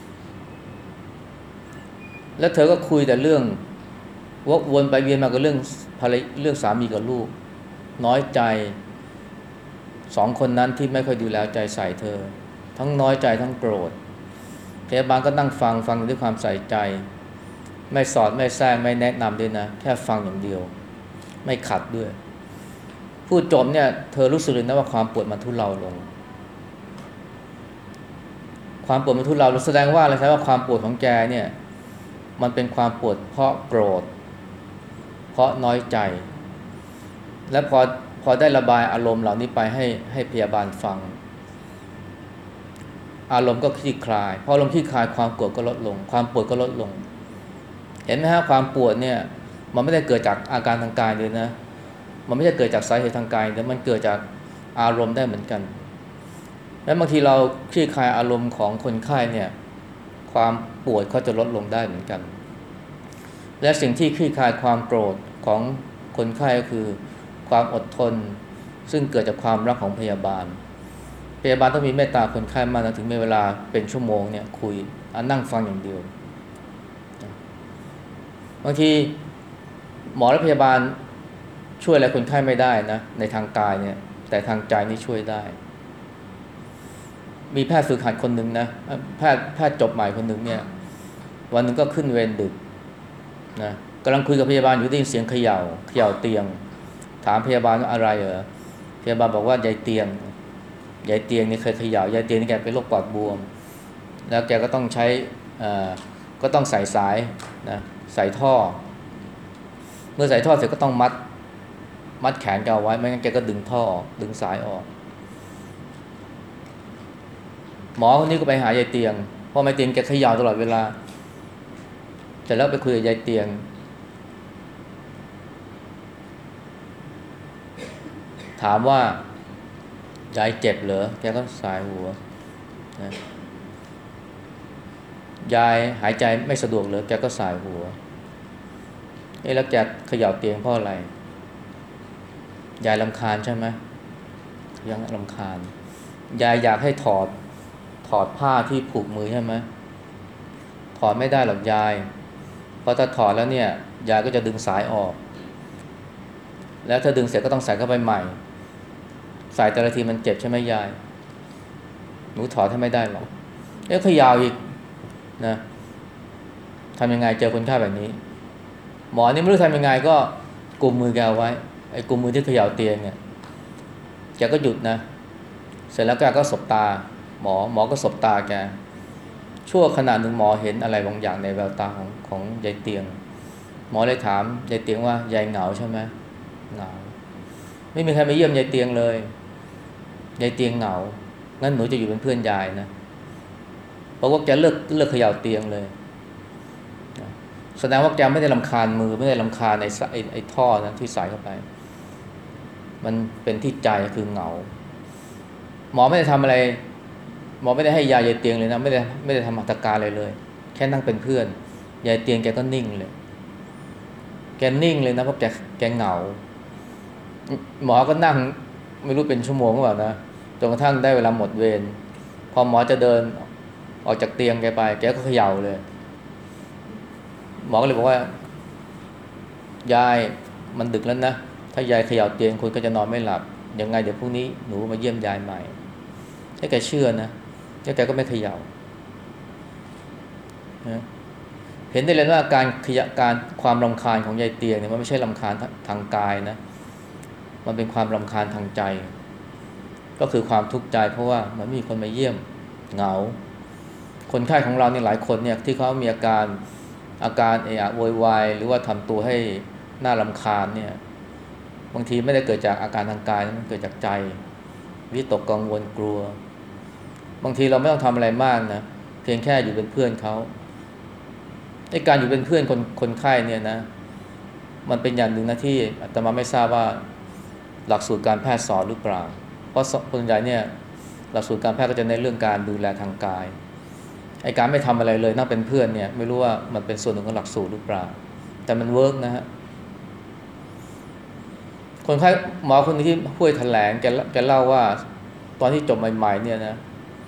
แล้วเธอก็คุยแต่เรื่องวกวนไปเวียนมากับเรื่องภรรยาเรื่องสามีกับลูกน้อยใจสองคนนั้นที่ไม่ค่อยดูแลใจใส่เธอทั้งน้อยใจทั้งโกรธพยาบาลก็นั่งฟังฟังด้วยความใส่ใจไม่สอดไม่แทรกไม่แนะนำด้วยนะแค่ฟังอย่างเดียวไม่ขัดด้วยพูดจบเนี่ยเธอรู้สึกเลยนะว่าความปวดมันทุเลาลงความปวดมันทุเลาลงแสดงว่าอะไรครับว่าความปวดของแกเนี่ยมันเป็นความปวดเพราะโกรธเพราะน้อยใจและพอพอได้ระบายอารมณ์เหล่านี้ไปให้ให้พยาบาลฟังอารมณ์ก็คลี่คลายพออารมณ์คลี่คลายความโกรธก็ลดลงความปวดก็ลดลงเห็นไหมฮะความปวดเนี่ยมันไม่ได้เกิดจากอาการทางกายเลยนะมันไม่ใช่เกิดจากสาเหตุทางกายแต่มันเกิดจากอารมณ์ได้เหมือนกันและบางทีเราคลี่คลายอารมณ์ของคนไข้เนี่ยความปวดเขาจะลดลงได้เหมือนกันและสิ่งที่คลี่คลายความโกรธของคนไข้ก็คือความอดทนซึ่งเกิดจากความรักของพยาบาลพยาบาลต้องมีเมตตาคนไข้มากนะถึงมีเวลาเป็นชั่วโมงเนี่ยคุยนั่งฟังอย่างเดียวบางทีหมอและพยาบาลช่วยอะไรคนไข้ไม่ได้นะในทางกายเนี่ยแต่ทางใจนี่ช่วยได้มีแพทย์ฝึกหัดคนหนึ่งนะแพทย์แพทย์จบใหม่คนหนึ่งเนี่ยวันนึงก็ขึ้นเวรดึกนะกำลังคุยกับพยาบาลอยู่ได้ยินเสียงเขย่าเขย่าเตียงถามพยาบาลว่าอะไรเหรอพยาบาลบอกว่ายายเตียงยายเตียงนี่เคยเขย่ายายเตียงนี่แกเป็นโรคปอดบวมแล้วแกก็ต้องใช้อ่าก็ต้องใส่สายนะใส่ท่อเมื่อใส่ท่อเสร็จก็ต้องมัดมัดแขนแกเอาไว้ไม่งั้นแกก็ดึงท่อดึงสายออกหมอคนนี้ก็ไปหายายเตียงเพราะยายเตียงแกเขย่าตลอดเวลาเสร็จแล้วไปคุยกับยายเตียงถามว่ายายเจ็บเหรอแกก็สายหัวนะยายหายใจไม่สะดวกเหรอแกก็สายหัวเอ๊ะแล้วแกเขย่าเตียงเพราะอะไรยายรำคาญใช่ไหมยังรำคาญยายอยากให้ถอดถอดผ้าที่ผูกมือใช่ไหมถอดไม่ได้หรอกยายเพราะถ้าถอดแล้วเนี่ยยายก็จะดึงสายออกแล้วถ้าดึงเสร็จก็ต้องใส่เข้าไปใหม่ใส่แต่ละทีมันเจ็บใช่ไหมยายหนูถอดให้ไม่ได้หรอกเอ๊ะเขย่าอีกนะทำยังไงเจอคนไข้แบบนี้หมอนี่ไม่รู้ทำยังไงก็กุมมือแกเอาไว้ไอ้กุมมือที่เขย่าเตียงเนี่ยแกก็หยุดนะเสร็จแล้วแกก็สบตาหมอหมอก็สบตาแกชั่วขณะหนึ่งหมอเห็นอะไรบางอย่างในแววตาของของยายเตียงหมอเลยถามยายเตียงว่ายายเหงาใช่ไหมเหงาไม่มีใครมาเยี่ยมยายเตียงเลยยายเตียงเหงางั้นหนูจะอยู่เป็นเพื่อนยายนะเพราะว่าแกเลิกเลิกเขย่าเตียงเลยแสดงว่าแกไม่ได้รำคาญมือไม่ได้รำคาญไอ้ไอ้ไอ้ท่อนะที่ใส่เข้าไปมันเป็นที่ใจคือเหงาหมอไม่ได้ทำอะไรหมอไม่ได้ให้ยายายเตียงเลยนะไม่ได้ไม่ได้ทำหัตถการอะไรเลยแค่นั่งเป็นเพื่อนยายเตียงแกก็นิ่งเลยแกนิ่งเลยนะเพราะแกแกเหงาหมอก็นั่งไม่รู้เป็นชั่วโมงหรือเปล่านะจนกระทั่งได้เวลาหมดเวรพอหมอจะเดินออกจากเตียงแกไปแกก็เขย่าเลยหมอก็เลยบอกว่ายายมันดึกแล้วนะถ้ายายเขย่าเตียงคุณก็จะนอนไม่หลับยังไงเดี๋ยวพรุ่งนี้หนูมาเยี่ยมยายใหม่ให้แกเชื่อนะแล้วแกก็ไม่เขย่านะเห็นได้เลยว่าการขยะการความรำคาญของยายเตียงเนี่ยมันไม่ใช่รำคาญทางกายนะมันเป็นความรำคาญทางใจก็คือความทุกข์ใจเพราะว่ามันไม่มีคนมาเยี่ยมเหงาคนไข้ของเราเนี่ยหลายคนเนี่ยที่เขามีอาการอาการเอะอะโวยวายหรือว่าทำตัวให้น่ารำคาญเนี่ยบางทีไม่ได้เกิดจากอาการทางกายมันเกิดจากใจวิตกกังวลกลัวบางทีเราไม่ต้องทำอะไรมากนะเพียงแค่อยู่เป็นเพื่อนเขาในการอยู่เป็นเพื่อนคนคนไข้เนี่ยนะมันเป็นอย่างหนึ่งนะที่อาตมาไม่ทราบว่าหลักสูตรการแพทย์สอนหรือเปล่าเพราะส่วนใหญ่เนี่ยหลักสูตรการแพทย์ก็จะเน้นเรื่องการดูแลทางกายไอ้การไม่ทำอะไรเลยนั่งเป็นเพื่อนเนี่ยไม่รู้ว่ามันเป็นส่วนหนึ่งของหลักสูตรหรือเปล่าแต่มันเวิร์กนะฮะคนไข้หมอคนนี้ที่พูดแถลงแกแกเล่าว่าตอนที่จบใหม่ๆเนี่ยนะ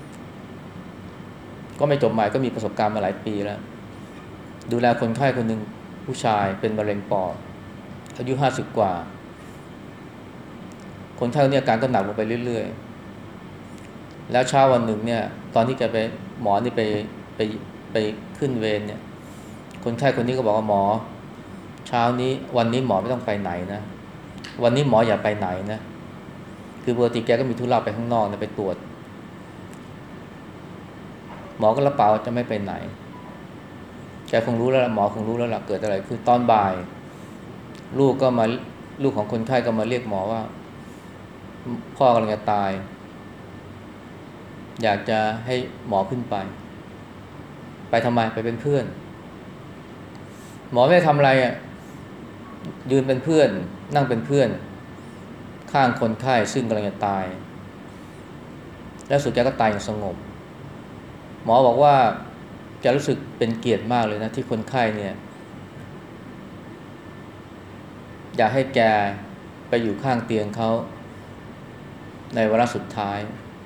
ก็ไม่จบใหม่ก็มีประสบการณ์มาหลายปีแล้วดูแลคนไข้คนหนึ่งผู้ชายเป็นมะเร็งปอดอายุห้าสิบกว่าคนไข้คนนี้อาการก็หนักลงไปเรื่อยๆแล้วเช้าวันหนึ่งเนี่ยตอนที่แกไปหมอนี่ไปไปไปขึ้นเวรเนี่ยคนไข้คนนี้ก็บอกว่าหมอเช้านี้วันนี้หมอไม่ต้องไปไหนนะวันนี้หมออย่าไปไหนนะคือปกติแกก็มีธุระไปข้างนอกนะไปตรวจหมอก็รับปากว่าจะไม่ไปไหนแกคงรู้แล้วหมอคงรู้แล้วล่ะเกิดอะไรคือตอนบ่ายลูกก็มาลูกของคนไข้ก็มาเรียกหมอว่าพ่อกำลังจะตายอยากจะให้หมอขึ้นไปไปทำไมไปเป็นเพื่อนหมอไม่ได้ทำอะไรอ่ะยืนเป็นเพื่อนนั่งเป็นเพื่อนข้างคนไข้ซึ่งกำลังจะตายแล้วสุดแกก็ตายอย่างสงบหมอบอกว่าแกรู้สึกเป็นเกียรติมากเลยนะที่คนไข้เนี่ยอยากให้แกไปอยู่ข้างเตียงเขาในวาระสุดท้าย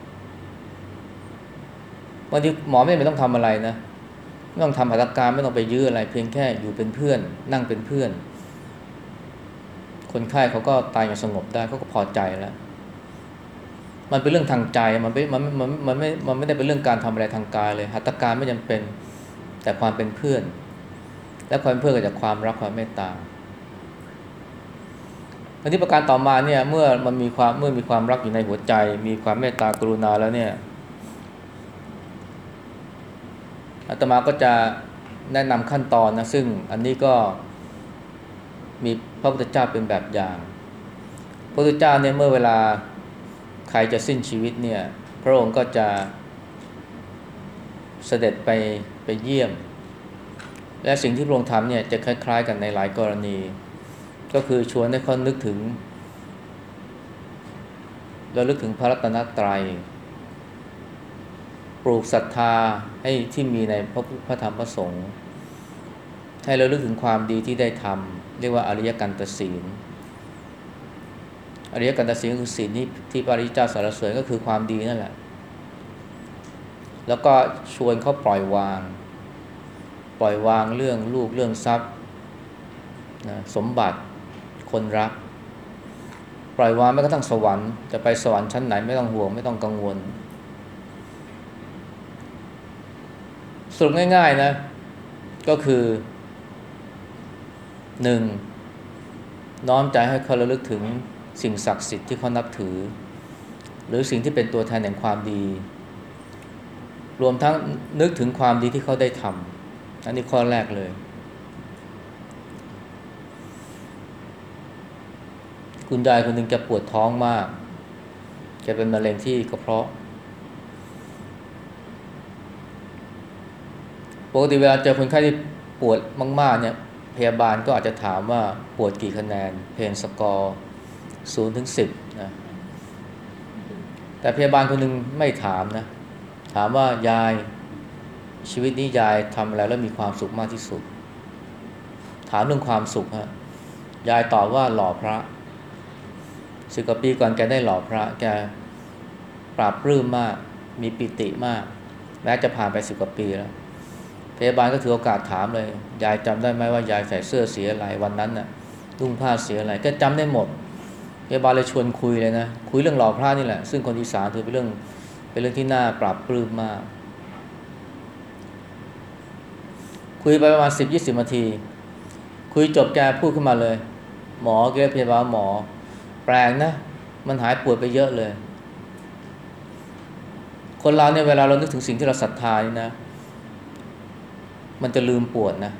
บางทีหมอไม่ต้องทำอะไรนะไม่ต้องทำหัตถการไม่ต้องไปยื้ออะไรเพียงแค่อยู่เป็นเพื่อนนั่งเป็นเพื่อนคนไข้เขาก็ตายอย่างสงบได้เขาก็พอใจแล้วมันเป็นเรื่องทางใจมันไม่มันมันมันไม่มันไม่ได้เป็นเรื่องการทำอะไรทางกายเลยหัตถการไม่จำเป็นแต่ความเป็นเพื่อนและความเป็นเพื่อนเกิดจากความรักความเมตตาอันที่ประการต่อมาเนี่ยเมื่อมันมีความเมื่อมีความรักอยู่ในหัวใจมีความเมตตากรุณาแล้วเนี่ยอาตมาก็จะแนะนำขั้นตอนนะซึ่งอันนี้ก็มีพระพุทธเจ้าเป็นแบบอย่างพระพุทธเจ้าเนี่ยเมื่อเวลาใครจะสิ้นชีวิตเนี่ยพระองค์ก็จะเสด็จไปไปเยี่ยมและสิ่งที่พระองค์ทำเนี่ยจะคล้ายๆกันในหลายกรณีก็คือชวนให้เขานึกถึงระลึกถึงพระรัตนตรัยปลูกศรัทธาให้ที่มีในพระพุทธพระธรรมพระสงฆ์ให้ระลึกถึงความดีที่ได้ทำเรียกว่าอริยกันตศีลอริยกันตศีลคือศีลที่ที่พระอริยเจ้าสรรเสริญก็คือความดีนั่นแหละแล้วก็ชวนเขาปล่อยวางปล่อยวางเรื่องลูกเรื่องทรัพย์นะสมบัติคนรักปล่อยวางแม้กระทั่งสวรรค์จะไปสวรรค์ชั้นไหนไม่ต้องห่วงไม่ต้องกังวลสรุปง่ายๆนะก็คือหนึ่งน้อมใจให้เขาระลึกถึงสิ่งศักดิ์สิทธิ์ที่เขานับถือหรือสิ่งที่เป็นตัวแทนแห่งความดีรวมทั้งนึกถึงความดีที่เขาได้ทำอันนี้ข้อแรกเลยคุณยายคนหนึ่งแกปวดท้องมากแกเป็นมะเร็งที่กระเพาะปกติเวลาเจอคนไข้ที่ปวดมากๆเนี่ยพยาบาลก็อาจจะถามว่าปวดกี่คะแนนเพนสกอร์ศูนย์ถึงสิบนะแต่พยาบาลคนหนึ่งไม่ถามนะถามว่ายายชีวิตนี้ยายทำอะไรแล้วมีความสุขมากที่สุดถามเรื่องความสุขฮะยายตอบว่าหล่อพระสิบกว่าปีก่อนแกได้หล่อพระแกปราบปลื้มมากมีปิติมากแม้จะผ่านไปสิบกว่าปีแล้วพยาบาลก็ถือโอกาสถามเลยยายจำได้ไหมว่ายายใส่เสื้อสีอะไรวันนั้นน่ะนุ่งผ้าสีอะไรแกจำได้หมดพยาบาลเลยชวนคุยเลยนะคุยเรื่องหล่อพระนี่แหละซึ่งคนอีสานถือเป็นเรื่องเป็นเรื่องที่น่าปราบปลื้มมากคุยไปประมาณสิบยี่สิบนาทีคุยจบแกพูดขึ้นมาเลยหมอแกพยาบาลหมอแปลงนะมันหายปวดไปเยอะเลยคนเราเนี่ยเวลาเรานึกถึงสิ่งที่เราศรัทธานี่นะมันจะลืมปวดนะ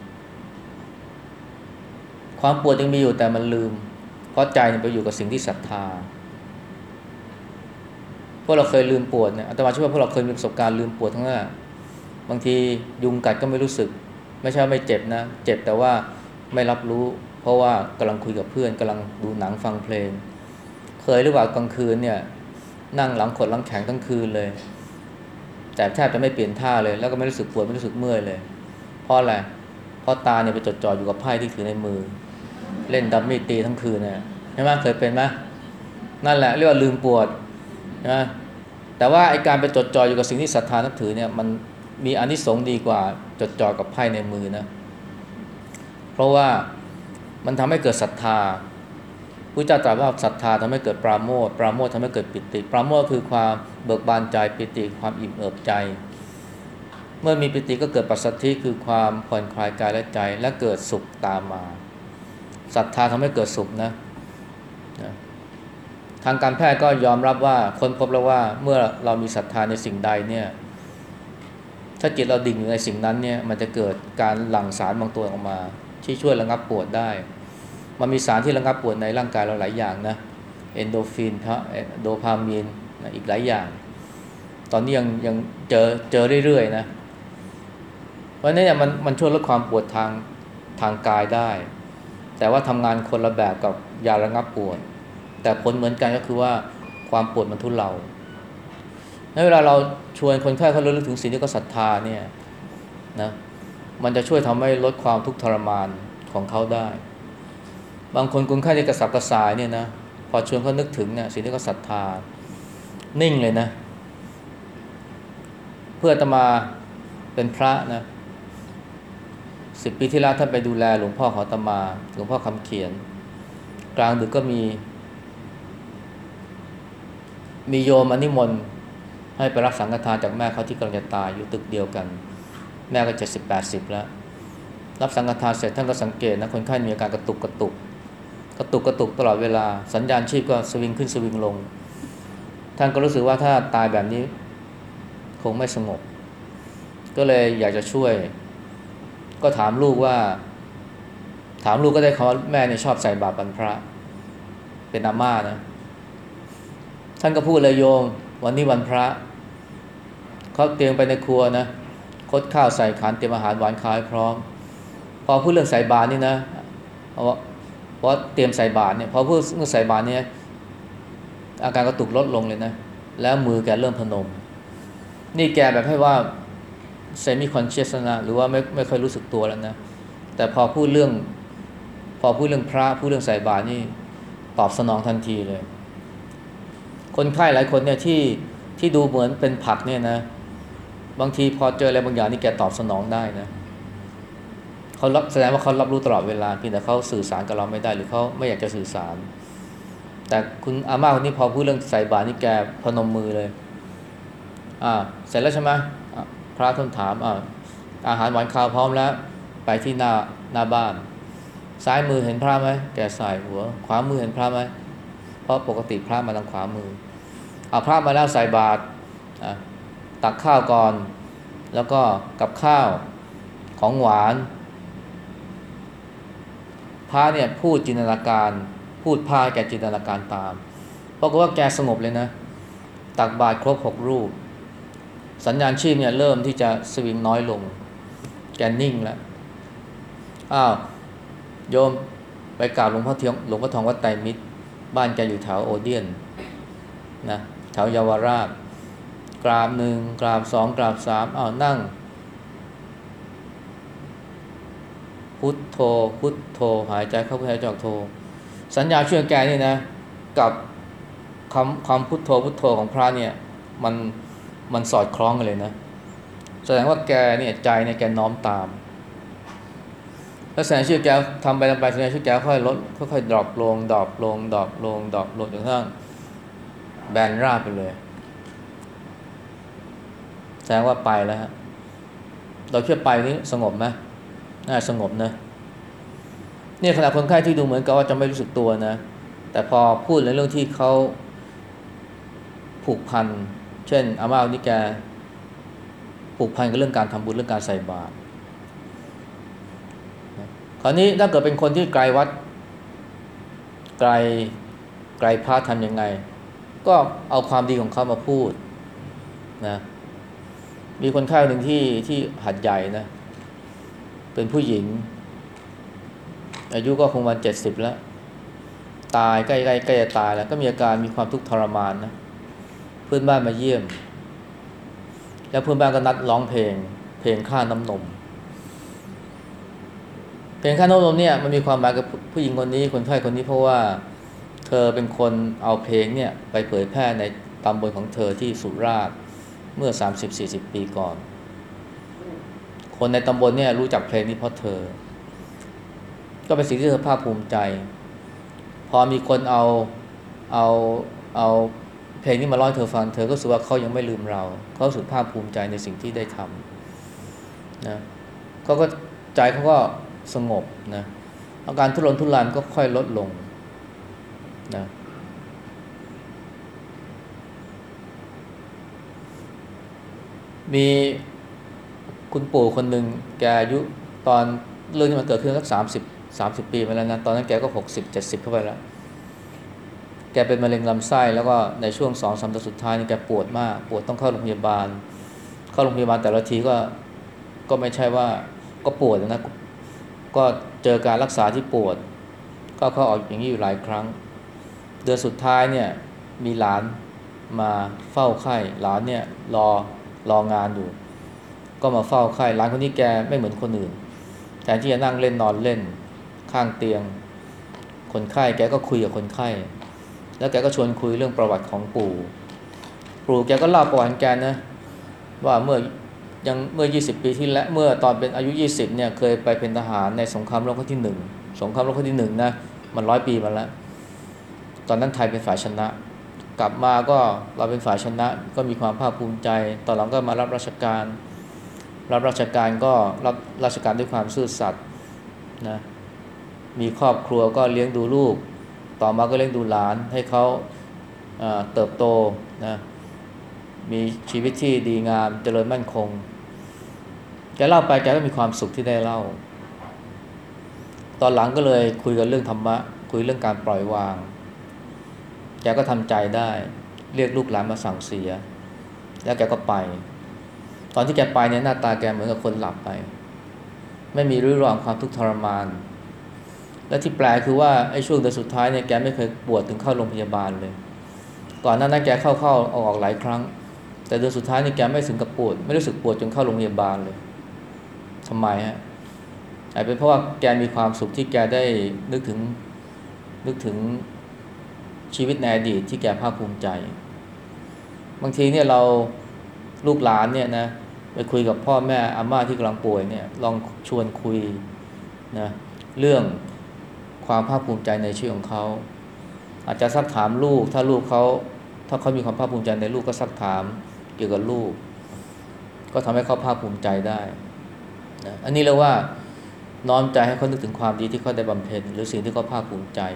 ความปวดยังมีอยู่แต่มันลืมเพราะใจไปอยู่กับสิ่งที่ศรัทธาพวกเราเคยลืมปวดเนี่ยอาตมาเชื่อว่าพวกเราเคยมีประสบการณ์ลืมปวดทั้งนั้นบางทียุงกัดก็ไม่รู้สึกไม่ใช่ไม่เจ็บนะเจ็บแต่ว่าไม่รับรู้เพราะว่ากำลังคุยกับเพื่อนกำลังดูหนังฟังเพลงเคยหรือเปล่ากลางคืนเนี่ยนั่งหลังขดหลังแข็งทั้งคืนเลยแต่แทบจะไม่เปลี่ยนท่าเลยแล้วก็ไม่รู้สึกปวดไม่รู้สึกเมื่อยเลยเพราะอะไรเพราะตาเนี่ยไปจดจ่ออยู่กับไพ่ที่ถือในมือเล่นดัมมี่ตีทั้งคืนเนี่ยใช่ไหมเคยเป็นไหมนั่นแหละเรียกว่าลืมปวดใช่ไหมแต่ว่าไอ้การไปจดจ่ออยู่กับสิ่งที่ศรัทธานับถือเนี่ยมันมีอานิสงส์ดีกว่าจดจ่อกับไพ่ในมือนะเพราะว่ามันทำให้เกิดศรัทธาพุทธเจ้าตรัสว่าศรัทธาทำให้เกิดปราโมทย์ปราโมทย์ทำให้เกิดปิติปราโมทย์คือความเบิกบานใจปิติความอิ่มเอิบใจเมื่อมีปิติก็เกิดปัสสัทธิคือความผ่อนคลายกายและใจและเกิดสุขตามมาศรัทธาทำให้เกิดสุขนะนะทางการแพทย์ก็ยอมรับว่าค้นพบแล้วว่าเมื่อเรามีศรัทธาในสิ่งใดเนี่ยถ้าจิตเราดิ่งอยู่ในสิ่งนั้นเนี่ยมันจะเกิดการหลั่งสารบางตัวออกมาที่ช่วยระงับปวดได้มันมีสารที่ระงับปวดในร่างกายเราหลายอย่างนะเอนโดฟินโดพามีนนะอีกหลายอย่างตอนนี้ยังยังเจอเจอเรื่อยๆนะเพราะฉะนั้นเนี่ยมันมันช่วยลดความปวดทางทางกายได้แต่ว่าทำงานคนละแบบกับยาระงับปวดแต่ผลเหมือนกันก็คือว่าความปวดมันทุเลาในเวลาเราชวนคนไข้เขาระลึกถึงสิ่งที่เขาศรัทธาเนี่ยนะมันจะช่วยทำให้ลดความทุกข์ทรมานของเขาได้บางคนคนไข้ที่กระสับกระส่ายเนี่ยนะพอชวนเขานึกถึงเนี่ยสิ่งที่เขาศรัทธานิ่งเลยนะเพื่ออาตมาเป็นพระนะสิบปีที่แล้วท่านไปดูแลหลวงพ่อของอาตมาหลวงพ่อคำเขียนกลางดึกก็มีมีโยมมานิมนต์ให้ไปรับสังฆทานจากแม่เขาที่กำลังจะตายอยู่ตึกเดียวกันแม่ก็เจ็ดสิบแปดสิบแล้วรับสังฆทานเสร็จท่านก็สังเกตนะคนไข้มีอาการกระตุกกระตุกกระตุกกระตุกตลอดเวลาสัญญาณชีพก็สวิงขึ้นสวิงลงท่านก็รู้สึกว่าถ้าตายแบบนี้คงไม่สงบก็เลยอยากจะช่วยก็ถามลูกว่าถามลูกก็ได้เขาแม่เนี่ยชอบใส่บาตรวันพระเป็นอาม่านะท่านก็พูดเลยโยมวันนี้วันพระเขาเตรียมไปในครัวนะคดข้าวใส่ขันเตรียมอาหารหวานข้าวให้พร้อมพอพูดเรื่องใส่บาตรนี่นะเพราะเพราะเตรียมใส่บาตรเนี่ยพอพูดเรื่องใส่บาตรเนี่ยอาการกระตุกลดลงเลยนะแล้วมือแกเริ่มพนมนี่แกแบบให้ว่าเซมิคอนเชียสนะหรือว่าไม่ไม่ค่อยรู้สึกตัวแล้วนะแต่พอพูดเรื่องพอพูดเรื่องพระพูดเรื่องใส่บาตรนี่ตอบสนองทันทีเลยคนไข้หลายคนเนี่ยที่ที่ดูเหมือนเป็นผักเนี่ยนะบางทีพอเจออะไรบางอย่างนี่แกตอบสนองได้นะเขารับแสดงว่าเขารับรู้ตลอดเวลาเพียงแต่เขาสื่อสารกับเราไม่ได้หรือเขาไม่อยากจะสื่อสารแต่คุณอาม่าคนนี้พอพูดเรื่องใส่บาตรนี่แกพนมมือเลยอ่าเสร็จแล้วใช่ไหมพระท่านถามอ่าอาหารหวานข้าวพร้อมแล้วไปที่หน้าหน้าบ้านซ้ายมือเห็นพระไหมแกใส่หัวขวามือเห็นพระไหมเพราะปกติพระมาทางขวามือเอาพระมาแล้วใส่บาตรอ่ะตักข้าวก่อนแล้วก็กับข้าวของหวานพระเนี่ยพูดจินตนาการพูดพาแกจินตนาการตามเพราะว่าแกสงบเลยนะตักบาตรครบหกรูปสัญญาณชีพเนี่ยเริ่มที่จะสวิงน้อยลงแกนิ่งแล้วอ้าวโยมไปกราบหลวงพ่อเทียงหลวงพ่อทองวัดไตรมิตรบ้านแกอยู่แถวโอเดียนนะแถวเยาวราชกราบหนึ่งกราบสองกราบสามอ้าวนั่งพุทโธพุทโธหายใจเข้าพุทหายใจออกโธสัญญาช่วยแกนี่นะกับคำคำพุทโธพุทโธของพระเนี่ยมันมันสอดคล้องกันเลยนะแสดงว่าแกเนี่ยใจเนี่ยแกน้อมตามแล้วแสดงชื่อแกทำไปทำไปแสดงชื่อแกค่อยลดค่อยๆดรอปลงดรอปลงดรอปลงดรอปลงจนกระทั่งแบนราบไปเลยแสดงว่าไปแล้วฮะเราเชื่อไปนี้สงบไหมน่าสงบนะเนี่ยขณะคนไข้ที่ดูเหมือนกับว่าจะไม่รู้สึกตัวนะแต่พอพูดในเรื่องที่เขาผูกพันเช่นอาม่านี่แกผูกพันกับเรื่องการทำบุญเรื่องการใส่บาตรคราวนี้ถ้าเกิดเป็นคนที่ไกลวัดไกลไกลพระทำยังไงก็เอาความดีของเขามาพูดนะมีคนไข้หนึ่งที่ที่หัดใหญ่นะเป็นผู้หญิงอายุก็คงวันเจ็ดสิบแล้วตายใกล้ใกล้ใกล้จะตายแล้วก็มีอาการมีความทุกข์ทรมานนะเพื่อนบ้านมาเยี่ยมแล้วเพื่อนบ้านก็นัดร้องเพลงเพลงค่าน้ำนมเพลงค่าน้ำนมเนี่ยมันมีความหมายกับผู้หญิงคนนี้คนไข้คนนี้เพราะว่าเธอเป็นคนเอาเพลงเนี่ยไปเผยแพร่ในตำบลของเธอที่สุราษฎร์เมื่อ สามสิบถึงสี่สิบ ปีก่อนคนในตำบลเนี่ยรู้จักเพลงนี้เพราะเธอก็เป็นสิ่งที่เธอภาคภูมิใจพอมีคนเอาเอาเอาเพลงนี้มาร้องเธอฟังเธอก็รู้สึกว่าเขายังไม่ลืมเราเขารู้สึกภาคภูมิใจในสิ่งที่ได้ทำนะเขาก็ใจเขาก็สงบนะอาการทุรนทุรายก็ค่อยลดลงนะมีคุณปู่คนหนึ่งแกอายุตอนเรื่องนี้มันเกิดขึ้นสักสามสิบสามสิบปีมาแล้วนะตอนนั้นแกก็หกสิบเจ็ดสิบเข้าไปแล้วแกเป็นมะเร็งลำไส้แล้วก็ในช่วง สองถึงสาม เดือนสุดท้ายนี่แกปวดมากปวดต้องเข้าโรงพยาบาลเข้าโรงพยาบาลแต่ละทีก็ก็ไม่ใช่ว่าก็ปวดนะก็เจอการรักษาที่ปวดก็เข้าออกอย่างนี้อยู่หลายครั้งเดือนสุดท้ายเนี่ยมีหลานมาเฝ้าไข้หลานเนี่ยรอรองานอยู่ก็มาเฝ้าไข้หลานคนนี้แกไม่เหมือนคนอื่นแทนที่จะนั่งเล่นนอนเล่นข้างเตียงคนไข้แกก็คุยกับคนไข้แล้วแกก็ชวนคุยเรื่องประวัติของปู่ปู่แกก็เล่าประวัติแกนะว่าเมื่อยังเมื่อยี่สิบปีที่แล้วเมื่อตอนเป็นอายุยี่สิบเนี่ยเคยไปเป็นทหารในสงครามโลกครั้งที่หนึ่งสงครามโลกครั้งที่หนึ่งนะมันร้อยปีมาแล้วตอนนั้นไทยเป็นฝ่ายชนะกลับมาก็เราเป็นฝ่ายชนะก็มีความภาคภูมิใจตอนหลังก็มารับราชการรับราชการก็รับราชการด้วยความซื่อสัตย์นะมีครอบครัวก็เลี้ยงดูลูกต่อมาก็เลี้ยงดูหลานให้เขาเอ่อเติบโตนะมีชีวิตที่ดีงามเจริญมั่นคงแกเล่าไปแกก็มีความสุขที่ได้เล่าตอนหลังก็เลยคุยกันเรื่องธรรมะคุยเรื่องการปล่อยวางแกก็ทำใจได้เรียกลูกหลานมาสั่งเสียแล้วแกก็ไปตอนที่แกไปเนี่ยหน้าตาแกเหมือนกับคนหลับไปไม่มีริ้วรอยความทุกข์ทรมานและที่แปลกคือว่าไอ้ช่วงเดือนสุดท้ายเนี่ยแกไม่เคยปวดถึงเข้าโรงพยาบาลเลยก่อนหน้านั้นแกเข้าเข้าออกออกหลายครั้งแต่เดือนสุดท้ายนี่แกไม่ถึงกับปวดไม่รู้สึกปวดจนเข้าโรงพยาบาลเลยทำไมฮะอาจเป็นเพราะว่าแกมีความสุขที่แกได้นึกถึงนึกถึงชีวิตในอดีตที่แกภาคภูมิใจบางทีเนี่ยเราลูกหลานเนี่ยนะไปคุยกับพ่อแม่อาม่าที่กำลังป่วยเนี่ยลองชวนคุยนะเรื่องความภาคภูมิใจในชีวิตของเขาอาจจะซักถามลูกถ้าลูกเขาถ้าเขามีความภาคภูมิใจในลูกก็ซักถามเกี่ยวกับลูกก็ทำให้เขาภาคภูมิใจได้นะอันนี้เรียกว่าน้อมใจให้เขานึกถึงความดีที่เขาได้บำเพ็ญหรือสิ่งที่เขาภาคภูมิใจ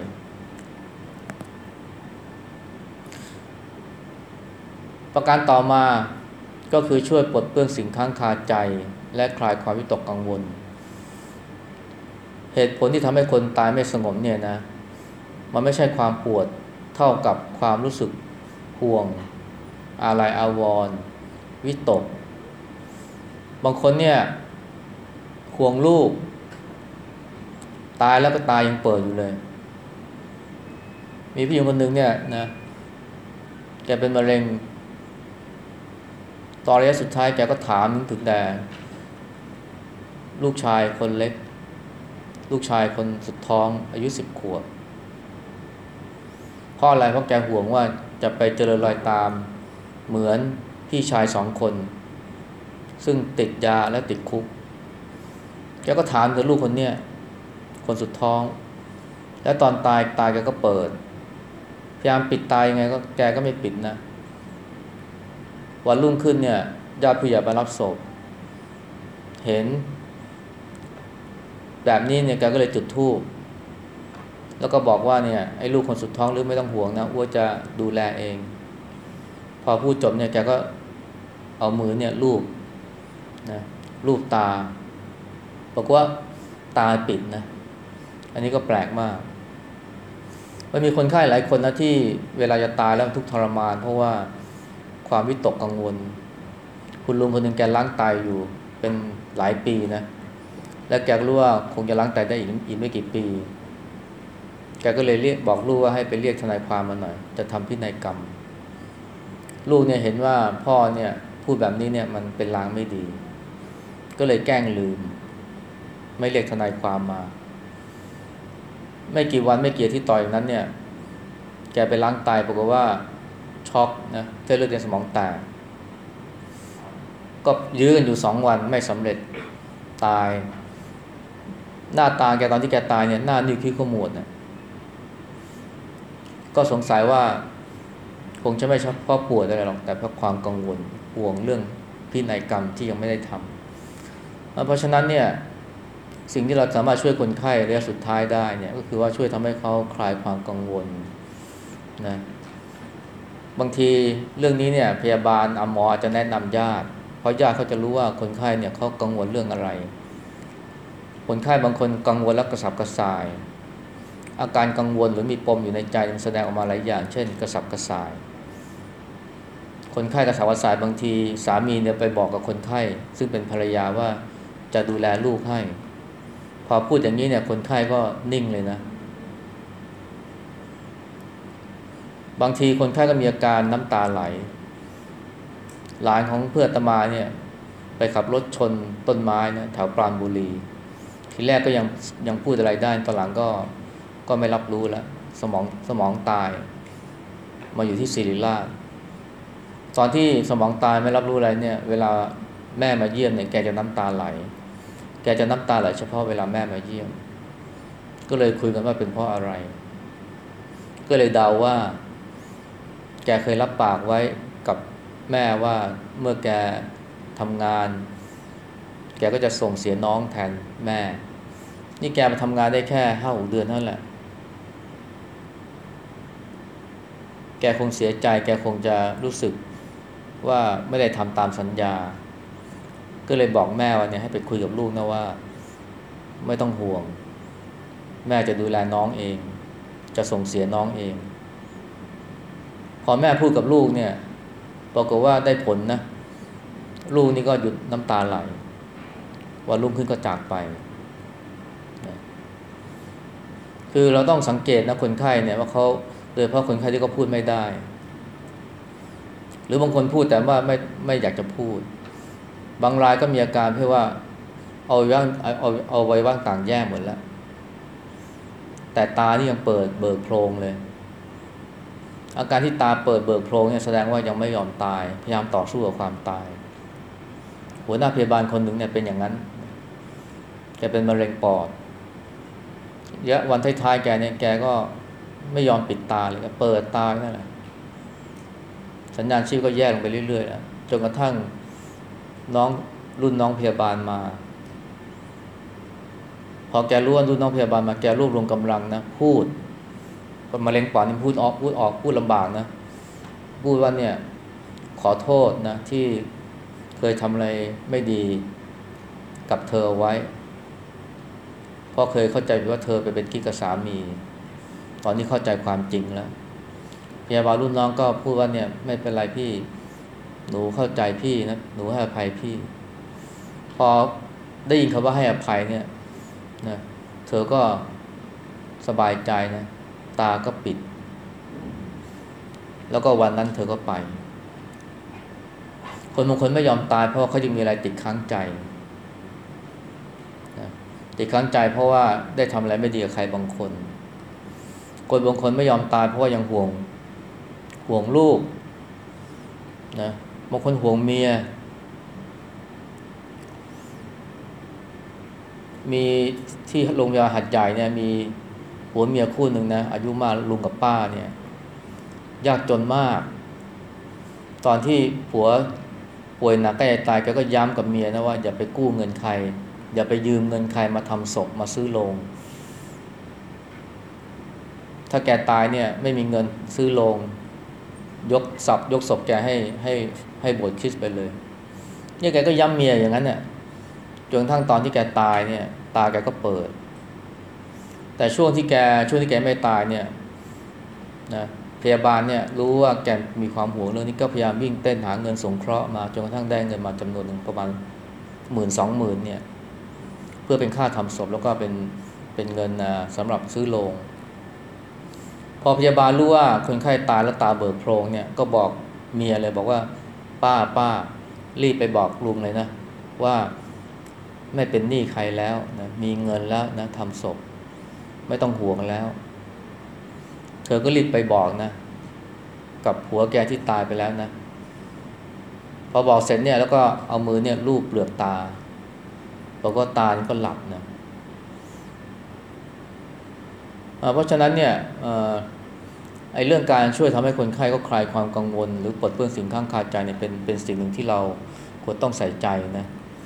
ประการต่อมาก็คือช่วยปลดเปลื้องสิ่งค้างคาใจและคลายความวิตกกังวลเหตุผลที่ทำให้คนตายไม่สงบเนี่ยนะมันไม่ใช่ความปวดเท่ากับความรู้สึกห่วงอาลัยอาวรณ์วิตกบางคนเนี่ยห่วงลูกตายแล้วก็ตายยังเปิดอยู่เลยมีผู้หญิงคนหนึ่งเนี่ยนะแกเป็นมะเร็งตอนระยะสุดท้ายแกก็ถามถึงแต่ลูกชายคนเล็กลูกชายคนสุดท้องอายุสิบขวบเพราะอะไรเพราะแกห่วงว่าจะไปเจริญรอยตามเหมือนพี่ชายสองคนซึ่งติดยาและติดคุกแกก็ถามถึงลูกคนเนี้ยคนสุดท้องแล้วตอนตายตายแกก็เปิดพยายามปิดตายยังไงก็แกก็ไม่ปิดนะวันรุ่งขึ้นเนี่ยญาติผู้ใหญ่มารับศพเห็นแบบนี้เนี่ยแกก็เลยจุดธูปแล้วก็บอกว่าเนี่ยไอ้ลูกคนสุดท้องหรือไม่ต้องห่วงนะอ้วจะดูแลเองพอพูดจบเนี่ยแกก็เอามือเนี่ยลูบนะลูบตาบอกว่าตาปิดนะอันนี้ก็แปลกมากมันมีคนไข้หลายคนนะที่เวลาจะตายแล้วทุกข์ทรมานเพราะว่าความวิตกกังวลคุณลุงคนหนึ่งแกล้างไตอยู่เป็นหลายปีนะและแกก็รู้ว่าคงจะล้างไตได้อีกอีกไม่กี่ปีแกก็เลยเรียกบอกลูกว่าให้ไปเรียกทนายความมาหน่อยจะทำพินัยกรรมลูกเนี่ยเห็นว่าพ่อเนี่ยพูดแบบนี้เนี่ยมันเป็นลางไม่ดีก็เลยแกล้งลืมไม่เรียกทนายความมาไม่กี่วันไม่กี่ที่ต่ออย่างนั้นเนี่ยแกไปล้างไตปรากฏว่าช็อกนะเส้นเลือดในสมองแตกก็ยื้อกันอยู่สองวันไม่สำเร็จตายหน้าตาแกตอนที่แกตายเนี่ยหน้านิ้วคิ้วขมวดนะก็สงสัยว่าคงจะไม่เฉพาะปวดอะไรหรอกแต่เพราะความกังวลห่วงเรื่องพินัยกรรมที่ยังไม่ได้ทำเพราะฉะนั้นเนี่ยสิ่งที่เราสามารถช่วยคนไข้ระยะสุดท้ายได้เนี่ยก็คือว่าช่วยทำให้เขาคลายความกังวลนะบางทีเรื่องนี้เนี่ยพยาบาลหมออาจจะแนะนำญาติเพราะญาติเขาจะรู้ว่าคนไข้เนี่ยเขากังวลเรื่องอะไรคนไข้บางคนกังวลและกระสับกระส่ายอาการกังวลหรือมีปมอยู่ในใจมันแสดงออกมาหลายอย่างเช่นกระสับกระส่ายคนไข้กระสับกระส่ายบางทีสามีเนี่ยไปบอกกับคนไข้ซึ่งเป็นภรรยาว่าจะดูแลลูกให้พอพูดอย่างนี้เนี่ยคนไข้ก็นิ่งเลยนะบางทีคนไข้ก็มีอาการน้ำตาไหลหลานของเพื่อนอาตมาเนี่ยไปขับรถชนต้นไม้นะแถวปราณบุรีทีแรกก็ยังยังพูดอะไรได้ตอนหลังก็ก็ไม่รับรู้แล้วสมองสมองตายมาอยู่ที่ศิริราชตอนที่สมองตายไม่รับรู้อะไรเนี่ยเวลาแม่มาเยี่ยมเนี่ยแกจะน้ำตาไหลแกจะน้ำตาไหลเฉพาะเวลาแม่มาเยี่ยมก็เลยคุยกันว่าเป็นเพราะอะไรก็เลยเดาว่าแกเคยรับปากไว้กับแม่ว่าเมื่อแกทำงานแกก็จะส่งเสียน้องแทนแม่นี่แกมาทำงานได้แค่ห้าหกเดือนเท่านั้นแหละแกคงเสียใจแกคงจะรู้สึกว่าไม่ได้ทำตามสัญญาก็เลยบอกแม่ว่าเนี่ยให้ไปคุยกับลูกนะว่าไม่ต้องห่วงแม่จะดูแลน้องเองจะส่งเสียน้องเองพอแม่พูดกับลูกเนี่ยปรากฏว่าได้ผลนะลูกนี่ก็หยุดน้ำตาไหลวันรุ่งขึ้นก็จากไปนะคือเราต้องสังเกตนะคนไข้เนี่ยว่าเขาโดยเฉพาะคนไข้ที่เขาพูดไม่ได้หรือบางคนพูดแต่ว่าไม่ไม่อยากจะพูดบางรายก็มีอาการเพื่อว่าเอาไว้ว่างเอาเอาไว้ว่างต่างแยกหมดแล้วแต่ตานี่ยังเปิดเบิกโพรงเลยอาการที่ตาเปิดเบิกโพรงเนี่ยแสดงว่ายังไม่ยอมตายพยายามต่อสู้กับความตายหัวหน้าพยาบาลคนหนึ่งเนี่ยเป็นอย่างนั้นแกเป็นมะเร็งปอดเยอะวันท้ายๆแกเนี่ยแกก็ไม่ยอมปิดตาเลยก็เปิดตานั่นแหละสัญญาณชีพก็แย่ลงไปเรื่อยๆแล้วจนกระทั่งน้องรุ่นน้องพยาบาลมาพอแกรู้ว่ารุ่นน้องพยาบาลมาแกรวบรวมกำลังนะพูดมะเร็งปอดนี่พูดออกพูดออกพูดลำบากนะพูดว่าเนี่ยขอโทษนะที่เคยทำอะไรไม่ดีกับเธอไว้เพราะเคยเข้าใจว่าเธอไปเป็นกิ๊กกับสามีตอนนี้เข้าใจความจริงแล้วพยาบาลรุ่นน้องก็พูดว่าเนี่ยไม่เป็นไรพี่หนูเข้าใจพี่นะหนูให้อภัยพี่พอได้ยินคำว่าให้อภัยเนี่ยนะเธอก็สบายใจนะตาก็ปิดแล้วก็วันนั้นเธอก็ไปคนบางคนไม่ยอมตายเพราะว่าเขายังมีอะไรติดค้างใจนะติดค้างใจเพราะว่าได้ทำอะไรไม่ดีกับใครบางคนคนบางคนไม่ยอมตายเพราะว่ายังห่วงห่วงลูกนะบางคนห่วงเมียมีที่โรงพยาบาลหัดใหญ่เนี่ยมีผัวเมียคู่หนึ่งนะอายุมากลุงกับป้าเนี่ยยากจนมากตอนที่ผัวป่วยหนักใกล้จะตายแกก็ย้ำกับเมียนะว่าอย่าไปกู้เงินใครอย่าไปยืมเงินใครมาทำศพมาซื้อโลงถ้าแกตายเนี่ยไม่มีเงินซื้อโลงยกศพยกศพแกให้ให้ให้โบสถ์คริสต์ไปเลยเนี่ยแกก็ย้ำเมียอย่างนั้นเนี่ยจนกระทั่งตอนที่แกตายเนี่ยตาแกก็เปิดแต่ช่วงที่แกช่วงที่แกไม่ตายเนี่ยนะพยาบาลเนี่ยรู้ว่าแกมีความห่วงเรื่องนี้ก็พยายามวิ่งเต้นหาเงินสงเคราะห์มาจนกระทั่งได้เงินมาจำนวนหนึ่งประมาณหมื่นสองหมื่นเนี่ยเพื่อเป็นค่าทำศพแล้วก็เป็นเป็นเงินนะสำหรับซื้อโลงพอพยาบาลรู้ว่าคนไข้ตายแล้วตาเบิกโพรงเนี่ยก็บอกเมียเลยบอกว่าป้าป้ารีบไปบอกลุงเลยนะว่าไม่เป็นหนี้ใครแล้วนะมีเงินแล้วนะทำศพไม่ต้องห่วงแล้วเธอก็รีบไปบอกนะกับผัวแกที่ตายไปแล้วนะพอบอกเสร็จเนี่ยแล้วก็เอามือเนี่ยลูบเปลือกตาบอกว่าตานี่ก็หลับนะเพราะฉะนั้นเนี่ยไอ้เรื่องการช่วยทำให้คนไข้ก็คลายความกังวลหรือปลดเปลื้องสิ่งข้างคาใจเนี่ยเป็นเป็นสิ่งหนึ่งที่เราควรต้องใส่ใจนะ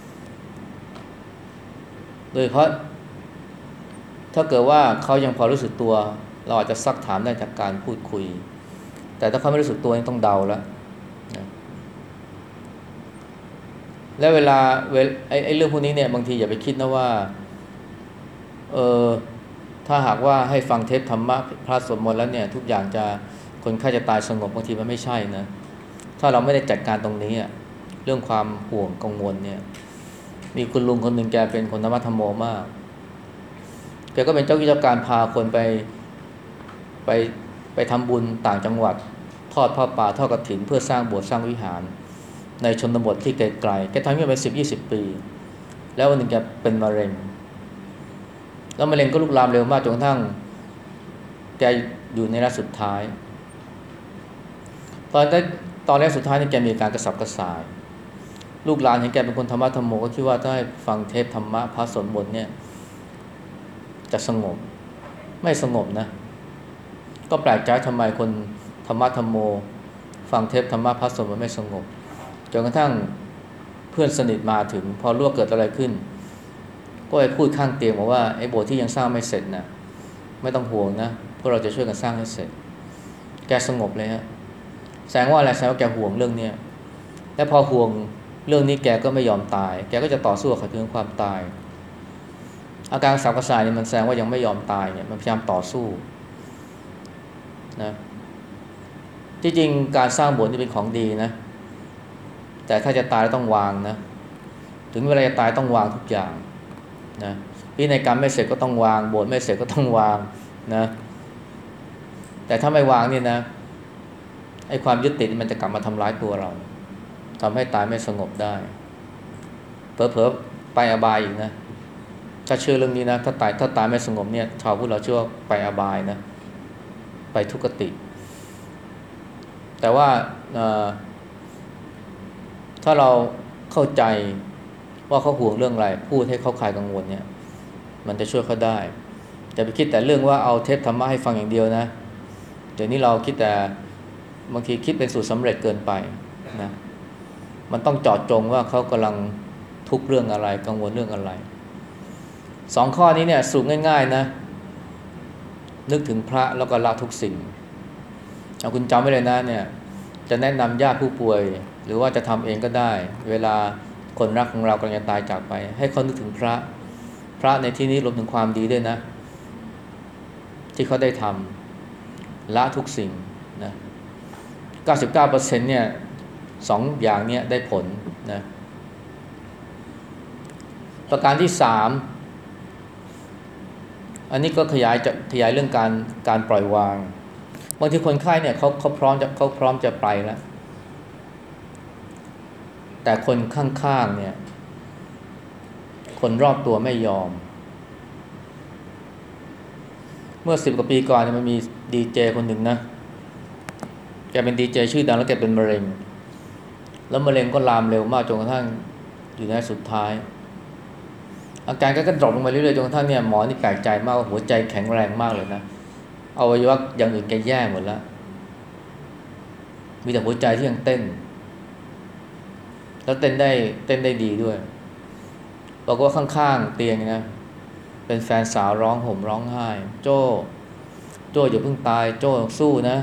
โดยเพราะถ้าเกิดว่าเขายังพอรู้สึกตัวเราอาจจะซักถามได้จากการพูดคุยแต่ถ้าเขาไม่รู้สึกตัวนี่ต้องเดาแล้วนะและเวลาเวลไอ้ไอ้เรื่องพวกนี้เนี่ยบางทีอย่าไปคิดนะว่าเออถ้าหากว่าให้ฟังเทปธรรมะพระสวดมนต์แล้วเนี่ยทุกอย่างจะคนไข้จะตายสงบบางทีมันไม่ใช่นะถ้าเราไม่ได้จัดการตรงนี้อ่ะเรื่องความห่วงกังวลเนี่ยมีคุณลุงคนหนึ่งแกเป็นคนธรรมะธรรมโมมากแกก็เป็นเจ้ากิจการพาคนไปไปไปทำบุญต่างจังหวัดทอดผ้าป่าทอดกฐินเพื่อสร้างโบสถ์สร้างวิหารในชนบทที่ไกลๆแกทำมาเป็นสิบยี่สิบปีแล้ววันหนึ่งแกเป็นมะเร็งแล้วมะเร็งก็ลุกลามเร็วมากจนกระทั่งแกอยู่ในระยะสุดท้ายตอนได้ตอนระยะสุดท้ายนี่แกมีการกระสับกระส่ายลูกหลานเห็นแกเป็นคนธรรมะธรรมโมก็คิดว่าถ้าให้ฟังเทปธรรมะพระสวดมนต์เนี่ยจะสงบไม่สงบนะก็แปลกใจทำไมคนธรรมะธรรมโมฟังเทปธรรมะพระสวดมนต์ไม่สงบจนกระทั่งเพื่อนสนิทมาถึงพอรู้ว่าเกิดอะไรขึ้นก็ไปพูดข้างเตียงบอกว่าไอ้โบสถ์ที่ยังสร้างไม่เสร็จนะไม่ต้องห่วงนะพวกเราจะช่วยกันสร้างให้เสร็จแกสงบเลยฮะแสดงว่าอะไรแสดงว่าแกห่วงเรื่องนี้และพอห่วงเรื่องนี้แกก็ไม่ยอมตายแกก็จะต่อสู้กับถึงความตายอาการสับกระส่ายเนี่ยมันแสดงว่ายังไม่ยอมตายเนี่ยมันพยายามต่อสู้นะที่จริงการสร้างโบสถ์นี่เป็นของดีนะแต่ถ้าจะตายต้องวางนะถึงเวลาจะตายต้องวางทุกอย่างนะพินัยกรรมไม่เสร็จก็ต้องวางโบสถ์ไม่เสร็จก็ต้องวางนะแต่ถ้าไม่วางนี่นะไอ้ความยึดติดมันจะกลับมาทำร้ายตัวเราทำให้ตายไม่สงบได้เผลอๆไปอบายอีกนะถ้าเชื่อเรื่องนี้นะถ้าตายถ้าตายไม่สงบเนี่ยชาวพุทธเราเชื่อว่าไปอบายนะไปทุกขติแต่ว่าถ้าเราเข้าใจว่าเขาห่วงเรื่องอะไรพูดให้เขาคลายกังวลเนี่ยมันจะช่วยเขาได้แต่ไปคิดแต่เรื่องว่าเอาเทปธรรมะให้ฟังอย่างเดียวนะเดี๋ยวนี้เราคิดแต่บางทีคิดเป็นสูตรสำเร็จเกินไปนะมันต้องเจาะจงว่าเขากำลังทุกข์เรื่องอะไรกังวลเรื่องอะไรสองข้อนี้เนี่ยสรุปง่ายๆนะนึกถึงพระแล้วก็ละทุกสิ่งเอาคุณจำไว้เลยนะเนี่ยจะแนะนำญาติผู้ป่วยหรือว่าจะทำเองก็ได้เวลาคนรักของเรากำลังจะตายจากไปให้เขานึกถึงพระพระในที่นี้รวมถึงความดีด้วยนะที่เขาได้ทำละทุกสิ่งนะ เก้าสิบเก้าเปอร์เซ็นต์ เนี่ยสองอย่างเนี้ยได้ผลนะประการที่สามอันนี้ก็ขยายจะขยายเรื่องการการปล่อยวางบางทีคนไข้เนี่ยเขาเขาพร้อมจะเขาพร้อมจะไปแล้วแต่คนข้างๆเนี่ยคนรอบตัวไม่ยอมเมื่อสิบกว่าปีก่อนเนี่ยมันมีดีเจคนหนึ่งนะแกเป็นดีเจชื่อดังแล้วแกเป็นมะเร็งแล้วมะเร็งก็ลามเร็วมากจนกระทั่งอยู่ในสุดท้ายอาการก็กระดรอปลงมาเรื่อยๆจนกระทั่งเนี่ยหมอนี่แปลกใจมากว่าหัวใจแข็งแรงมากเลยนะอวัยวะอย่างอื่นแกแย่หมดแล้วมีแต่หัวใจที่ยังเต้นแล้วเต้นได้เต้นได้ดีด้วยบอกว่าข้างๆเตียงนะเป็นแฟนสาวร้องห่มร้องไห้โจ้โจ้อย่าเพิ่งตายโจ้สู้นะ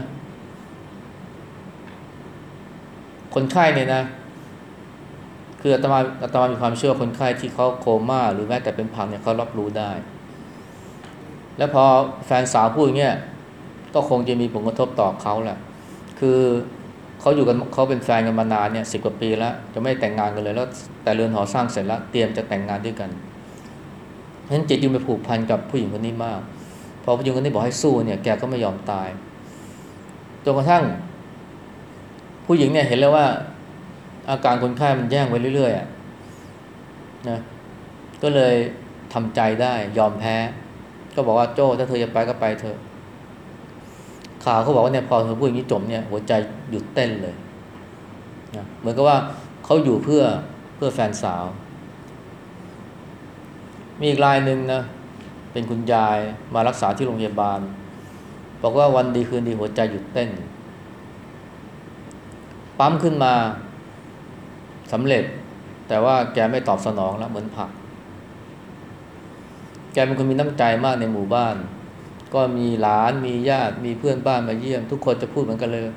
คนไข้เนี่ยนะคืออาตมาอาตมามีความเชื่อคนไข้ที่เขาโคม่าหรือแม้แต่เป็นพังเนี่ยเขารับรู้ได้แล้วพอแฟนสาวพูดอย่างเงี้ยก็คงจะมีผลกระทบต่อเขาแหละคือเขาอยู่กันเขาเป็นแฟนกันมานานเนี่ยสิบกว่าปีแล้วจะไม่แต่งงานกันเลยแล้วแต่เรือนหอสร้างเสร็จแล้วเตรียมจะแต่งงานด้วยกันเพราะฉะนั้นจิตจึงไปผูกพันกับผู้หญิงคนนี้มากพอผู้หญิงคนนี้บอกให้สู้เนี่ยแกก็ไม่ยอมตายจนกระทั่งผู้หญิงเนี่ยเห็นแล้วว่าอาการคนไข้มันแย่งไปเรื่อยๆนะก็เลยทำใจได้ยอมแพ้ก็บอกว่าโจ้ถ้าเธอจะไปก็ไปเถอะข่าวเขาบอกว่าเนี่ยพอเธอพูดอย่างนี้จบเนี่ยหัวใจหยุดเต้นเลยนะเหมือนกับว่าเขาอยู่เพื่อเพื่อแฟนสาวมีอีกรายหนึ่งนะเป็นคุณยายมารักษาที่โรงพยาบาลบอกว่าวันดีคืนดีหัวใจหยุดเต้นปั๊มขึ้นมาสำเร็จแต่ว่าแกไม่ตอบสนองแล้วเหมือนผักแกเป็นคนมีน้ำใจมากในหมู่บ้านก็มีหลานมีญาติมีเพื่อนบ้านมาเยี่ยมทุกคนจะพูดเหมือนกันเลย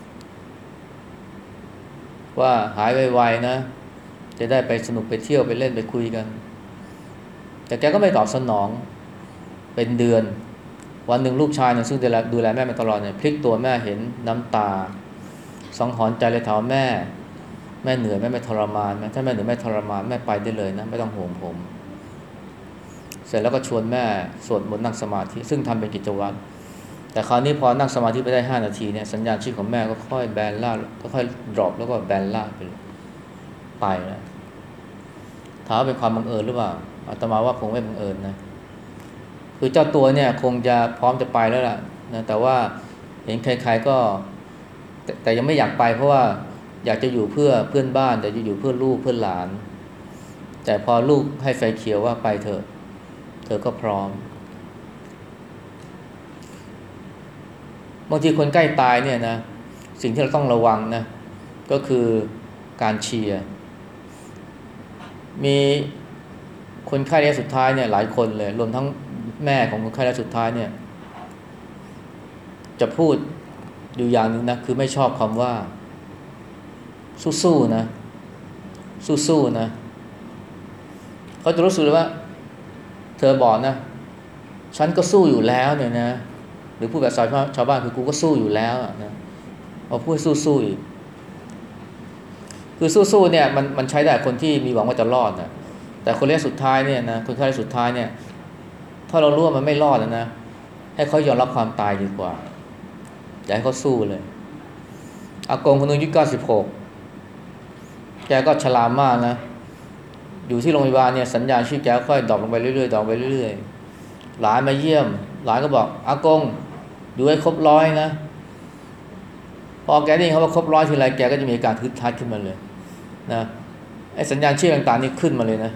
ว่าหายไวๆนะจะได้ไปสนุกไปเที่ยวไปเล่นไปคุยกันแต่แกก็ไม่ตอบสนองเป็นเดือนวันหนึ่งลูกชายเนี่ยซึ่งดูแลดูแลแม่มาตลอดเนี่ยพลิกตัวแม่เห็นน้ำตาสังหรณ์ใจเลยถามแม่แม่เหนื่อยแม่ไม่ทรมานไหมถ้าแม่เหนื่อยไม่ทรมานแม่ไปได้เลยนะไม่ต้องห่วงผมเสร็จแล้วก็ชวนแม่สวดมนต์นั่งสมาธิซึ่งทำเป็นกิจวัตรแต่คราวนี้พอนั่งสมาธิไปได้ห้านาทีเนี่ยสัญญาณชีพของแม่ก็ค่อยแบนล่าก็ค่อยดรอปแล้วก็แบนล่าไปไปแล้วถามว่าเป็นความบังเอิญหรือเปล่าอาตมาว่าคงไม่บังเอิญนะคือเจ้าตัวเนี่ยคงจะพร้อมจะไปแล้วล่ะนะแต่ว่าเห็นใครๆก็แต่แต่ยังไม่อยากไปเพราะว่าอยากจะอยู่เพื่อเพื่อนบ้านแต่จะอยู่เพื่อลูกเพื่อนหลานแต่พอลูกให้ไฟเขียวว่าไปเถอะเธอก็พร้อมบางทีคนใกล้ตายเนี่ยนะสิ่งที่เราต้องระวังนะก็คือการเชียร์มีคนไข้ระยะสุดท้ายเนี่ยหลายคนเลยรวมทั้งแม่ของคนไข้ระยะสุดท้ายเนี่ยจะพูดอยู่อย่างนึงนะคือไม่ชอบคำว่าสู้ๆนะสู้ๆนะเขาจะรู้สึกเลยว่าเธอบอกนะฉันก็สู้อยู่แล้วเนี่ยนะหรือพูดแบบชาวบ้านคือกูก็สู้อยู่แล้วนะเอาพูดสู้ๆอีกคือสู้ๆเนี่ยมันมันใช้ได้คนที่มีหวังว่าจะรอดนะแต่คนระยะสุดท้ายเนี่ยนะคนไข้ระยะสุดท้ายเนี่ยถ้าเรารู้ว่ามันไม่รอดแล้วนะให้เขายอมรับความตายดีกว่าอย่าให้เขาสู้เลยอากงคนนึงอายุเก้าสิบหกแกก็ชรามากนะอยู่ที่โรงพยาบาลเนี่ยสัญญาณชีพแกค่อยดรอปลงไปเรื่อยๆดรอปไปเรื่อยๆหลานมาเยี่ยมหลานก็บอกอากงอยู่ให้ครบร้อยนะพอแกได้ยินเขาว่าครบร้อยทีไรแกก็จะมีอาการฮึดฮัดขึ้นมาเลยนะไอ้สัญญาณชีพต่างๆนี่ขึ้นมาเลยนะ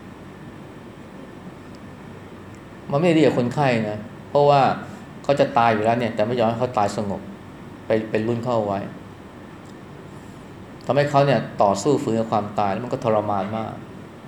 มันไม่ดีกับคนไข้นะเพราะว่าเขาจะตายอยู่แล้วเนี่ยแต่ไม่ยอมให้เขาตายสงบไปเป็นรุ่นเข้าไว้ทำให้เขาเนี่ยต่อสู้ฝืนกับความตายแล้วมันก็ทรมานมาก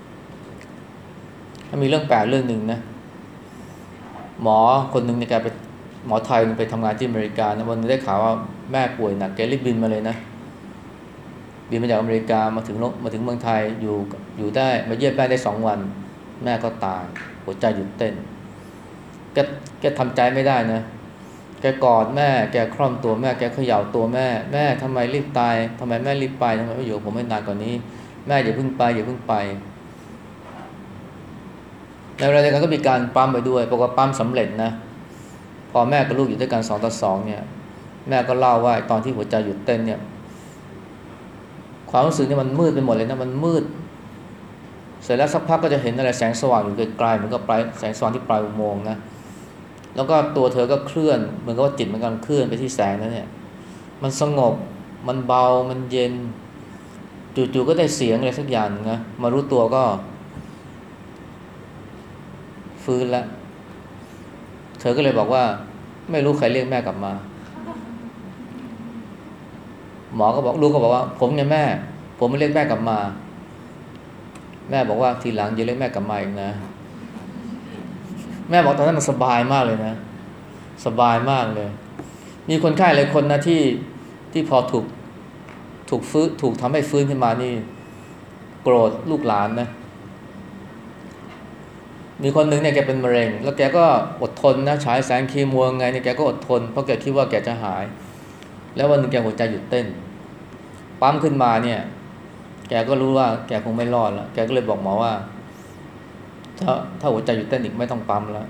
ถ้ามีเรื่องแปลกเรื่องหนึ่งนะหมอคนหนึ่งในการไปหมอไทยไปทำงานที่อเมริกานะวันนึงได้ข่าวว่าแม่ป่วยหนักแกรีบบินมาเลยนะบินมาจากอเมริกามาถึงมาถึงเมืองไทยอยู่อยู่ได้มาเยี่ยมแม่ได้สองวันแม่ก็ตายหัวใจหยุดเต้นแกแกทำใจไม่ได้นะแกกอดแม่แกคล่อมตัวแม่แกเขย่าตัวแม่แม่ทำไมรีบตายทำไมแม่รีบไปทำไมไม่อยู่ผมไม่นานกว่านี้แม่อย่าเพิ่งไปอย่าเพิ่งไปในเวลาเดียวกันก็มีการปั๊มไปด้วยปรากฏปั๊มสำเร็จนะพอแม่กับลูกอยู่ด้วยกันสองต่อสองเนี่ยแม่ก็เล่าว่าตอนที่หัวใจหยุดเต้นเนี่ยความรู้สึกนี่มันมืดไปหมดเลยนะมันมืดเสร็จแล้วสักพักก็จะเห็นอะไรแสงสว่างอยู่ไกลๆเหมือนกับปลายแสงสว่างที่ปลายอุโมงค์นะแล้วก็ตัวเธอก็เคลื่อนเหมือนกับว่าจิตมันกำลังเคลื่อนไปที่แสงนั้นเนี่ยมันสงบมันเบามันเย็นจู่ๆก็ได้เสียงอะไรสักอย่างนะมารู้ตัวก็ฟื้นแล้วเธอก็เลยบอกว่าไม่รู้ใครเรียกแม่กลับมาหมอก็บอกลูกก็บอกว่าผมไงแม่ผมไม่เรียกแม่กลับมาแม่บอกว่าทีหลังอย่าเรียกแม่กลับมาอีกนะแม่บอกตอนนั้นมันสบายมากเลยนะสบายมากเลยมีคนไข้หลายคนนะที่ที่พอถูกถูกฟื้นถูกทำให้ฟื้นขึ้นมานี่โกรธลูกหลานนะมีคนหนึ่งเนี่ยแกเป็นมะเร็งแล้วแกก็อดทนนะฉายแสงคีโมยังไงเนี่ยแกก็อดทนเพราะแกคิดว่าแกจะหายแล้ววันหนึ่งแกหัวใจหยุดเต้นปั๊มขึ้นมาเนี่ยแกก็รู้ว่าแกคงไม่รอดแล้วแกก็เลยบอกหมอว่าถ้าถ้าหัวใจหยุดเต้นอีกไม่ต้องปั๊มแล้ว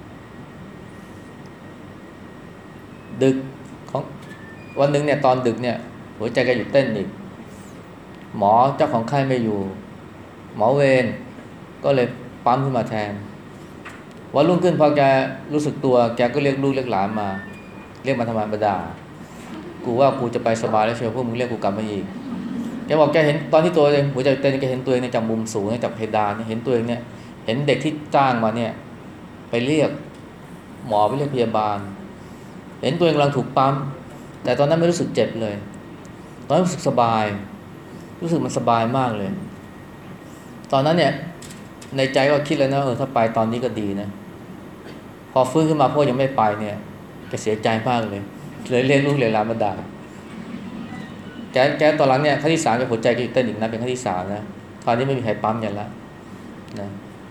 ดึกของวันหนึ่งเนี่ยตอนดึกเนี่ยหัวใจแกหยุดเต้นอีกหมอเจ้าของไข้ไม่อยู่หมอเวรก็เลยปั๊มขึ้นมาแทนวันรุ่งขึ้นพอแกรู้สึกตัวแกก็เรียกลูกเรียกหลานมาเรียกมาทำไมมาด่ากูว่ากูจะไปสบายแล้วเชียวพวกมึงเรียกกูกลับมาอีกแกบอกแกเห็นตอนที่ตัวเองหัวใจเต้นแกเห็นตัวเองในจากมุมสูงจากเพดานเห็นตัวเองเนี่ยเห็นเด็กที่จ้างมาเนี่ยไปเรียกหมอไปเรียกพยาบาลเห็นตัวเองกำลังถูกปั๊มแต่ตอนนั้นไม่รู้สึกเจ็บเลยตอนนั้นรู้สึกสบายรู้สึกมันสบายมากเลยตอนนั้นเนี่ยในใจก็คิดเลยนะเออถ้าไปตอนนี้ก็ดีนะพอฟื้นขึ้นมาพ่อยังไม่ไปเนี่ยแกเสียใจมากเลยเลยเรียกลูกเรียกหลานมาด่าแกแกตอนหลังเนี่ยครั้งที่สามแกหัวใจแกเต้นอีกนะเป็นครั้งที่สามนะคราวนี้ไม่มีใครปั๊มกันแล้วนะ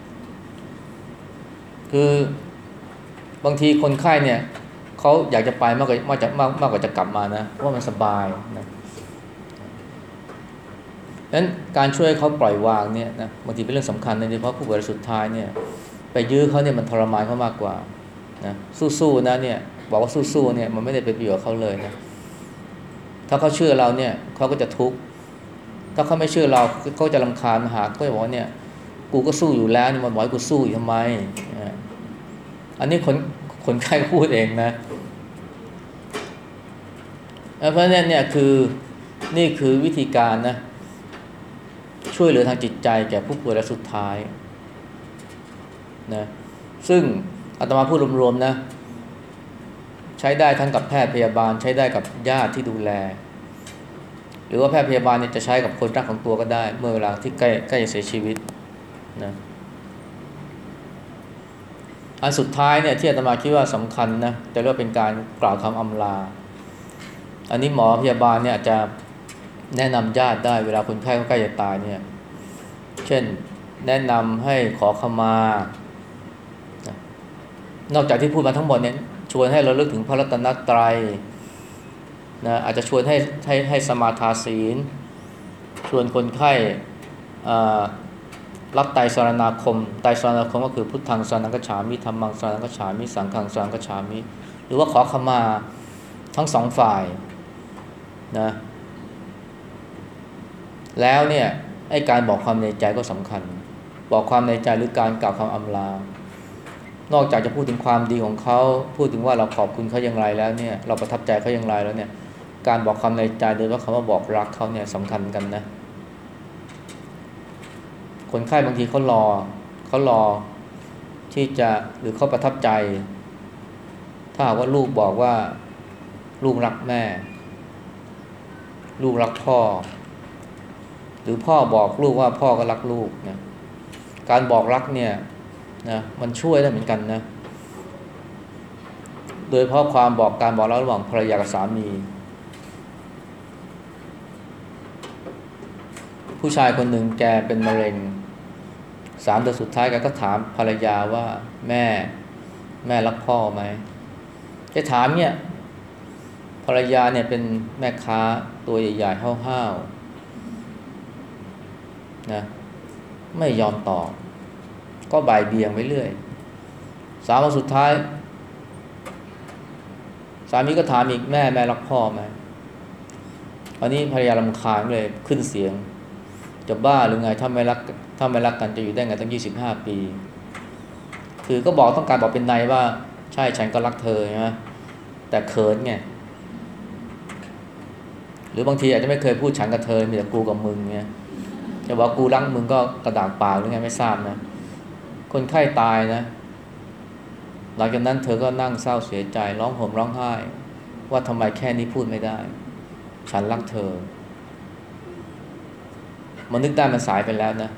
คือบางทีคนไข้เนี่ยเขาอยากจะไปมากกว่ามากจะมากมากกว่าจะกลับมานะเพราะว่ามันสบายนะฉะนั้นการช่วยเขาปล่อยวางเนี่ยนะบางทีเป็นเรื่องสำคัญโดยเฉพาะผู้ป่วยสุดท้ายเนี่ยไปยื้อเขาเนี่ยมันทรมานเขามากกว่านะสู้ๆนะเนี่ยบอกว่าสู้ๆเนี่ยมันไม่ได้เป็นประโยชน์เขาเลยนะถ้าเขาเชื่อเราเนี่ยเขาก็จะทุกข์ถ้าเขาไม่เชื่อเราเขาจะรำคาญมาหาก็จะบอกว่าเนี่ยกูก็สู้อยู่แล้วนี่มันบอกให้กูสู้อยู่ทำไมอันนี้คนคนไข้พูดเองนะเพราะฉะนั้นเนี่ยคือนี่คือวิธีการนะช่วยเหลือทางจิตใจแก่ผู้ป่วยระยะสุดท้ายนะซึ่งอาตมาพูดรวมๆนะใช้ได้ทั้งกับแพทย์พยาบาลใช้ได้กับญาติที่ดูแลหรือว่าแพทย์พยาบาลเนี่ยจะใช้กับคนรักของตัวก็ได้เมื่อเวลาที่ใกล้ใกล้จะเสียชีวิตนะอันสุดท้ายเนี่ยที่อาตมาคิดว่าสำคัญนะแต่ว่าเป็นการกล่าวคำอำลาอันนี้หมอพยาบาลเนี่ยอาจจะแนะนำญาติได้เวลาคนไข้เขาใกล้จะตายเนี่ยเช่นแนะนำให้ขอขมานอกจากที่พูดมาทั้งหมดเนี่ยชวนให้เราเลิกถึงพระรัตนตรัยนะอาจจะชวนให้ให้ให้สมาทานศีลชวนคนไข้รับไตรสรณาคมไตรสรณาคมก็คือพุทธังสรณังคัจฉามิธัมมังสรณังคัจฉามิสังฆังสรณังคัจฉามิหรือว่าขอขมาทั้งสองฝ่ายนะแล้วเนี่ยไอ้การบอกความในใจก็สำคัญบอกความในใจหรือการกล่าวคำอำลานอกจากจะพูดถึงความดีของเขาพูดถึงว่าเราขอบคุณเขาอย่างไรแล้วเนี่ยเราประทับใจเขาอย่างไรแล้วเนี่ยการบอกความในใจโดยว่าคำว่าบอกรักเขาเนี่ยสำคัญกันนะคนไข้บางทีเขารอเขารอที่จะหรือเขาประทับใจถ้าหากว่าลูกบอกว่าลูกรักแม่ลูกรักพ่อหรือพ่อบอกลูกว่าพ่อก็รักลูกนะการบอกรักเนี่ยนะมันช่วยได้เหมือนกันนะโดยเพราะความบอกการบอกรักระหว่างภรรยากับสามีผู้ชายคนหนึ่งแกเป็นมะเร็งสามเดือนสุดท้ายแกก็ถามภรรยาว่าแม่แม่รักพ่อไหมแกถามเนี่ยภรรยาเนี่ยเป็นแม่ค้าตัวใหญ่ๆห้าวๆนะไม่ยอมตอบก็บ่ายเบี่ยงไปเรื่อยสามวันสุดท้ายสามีก็ถามอีกแม่แม่รักพ่อไหมอันนี้ภรรยารำคาญเลยขึ้นเสียงจะบ้าหรือไงถ้าไม่รักถ้าไม่รักกันจะอยู่ได้ไงตั้งยี่สิบห้าปีคือก็บอกต้องการบอกเป็นในว่าใช่ฉันก็รักเธอใช่ไหมแต่เขินไงหรือบางทีอาจจะไม่เคยพูดฉันกับเธอมีแต่กูกับมึงไงจะบอกกูรักมึงก็กระดากปากหรือไงไม่ทราบนะคนไข้ตายนะหลังจากนั้นเธอก็นั่งเศร้าเสียใจร้องห่มร้องไห้ว่าทำไมแค่นี้พูดไม่ได้ฉันรักเธอมันนึกได้มันสายไปแล้วนะ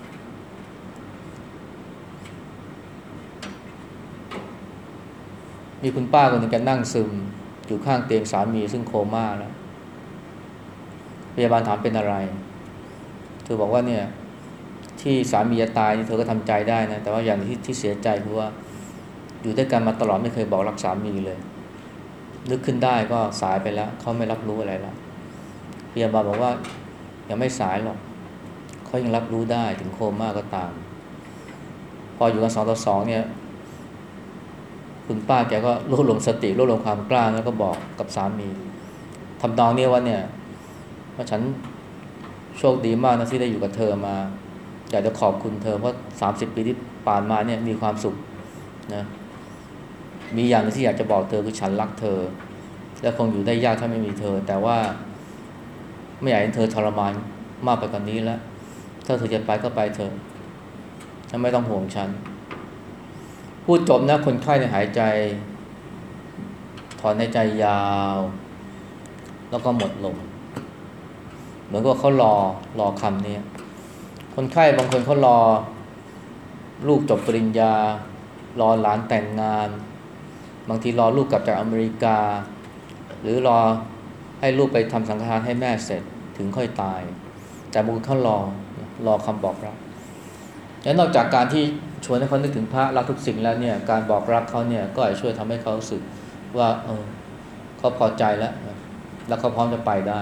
มีคุณป้าคนหนึ่งแกนั่งซึมอยู่ข้างเตียงสามีซึ่งโคม่าแล้วพยาบาลถามเป็นอะไรเธอบอกว่าเนี่ยที่สามีจะตายเธอก็ทำใจได้นะแต่ว่าอย่างที่ที่เสียใจคือว่าอยู่ด้วยกันมาตลอดไม่เคยบอกรักสามีเลยนึกขึ้นได้ก็สายไปแล้วเขาไม่รับรู้อะไรแล้วพยาบาลบอกว่ายังไม่สายหรอกเขายังรับรู้ได้ถึงโคม่าก็ตามพออยู่กันสองต่อสองเนี่ยคุณป้าแกก็รวบรวมสติรวบรวมความกล้าแล้วก็บอกกับสามีทำนองนี้ว่าเนี่ยว่าฉันโชคดีมากนะที่ได้อยู่กับเธอมาอยากจะขอบคุณเธอเพราะสามสิบปีที่ผ่านมาเนี่ยมีความสุขนะมีอย่างนึงที่อยากจะบอกเธอคือฉันรักเธอและคงอยู่ได้ยากถ้าไม่มีเธอแต่ว่าไม่อยากให้เธอทรมานมากไปกว่านี้แล้วถ้าเธอจะไปก็ไปเถอะไม่ต้องห่วงฉันพูดจบนะคนไข้เนี่ยหายใจถอนหายใจยาวแล้วก็หมดลมเหมือนกับเขารอรอคำนี้คนไข้บางคนเขารอลูกจบปริญญารอหลานแต่งงานบางทีรอลูกกลับจากอเมริกาหรือรอให้ลูกไปทำสังฆทานให้แม่เสร็จถึงค่อยตายแต่บางคนเขารอรอคำบอกรักและนอกจากการที่ชวนให้เขานึกถึงพระรักทุกสิ่งแล้วเนี่ยการบอกรักเขาเนี่ยก็อาจช่วยทำให้เขารู้สึกว่าเออเขาพอใจแล้วแล้วเขาพร้อมจะไปได้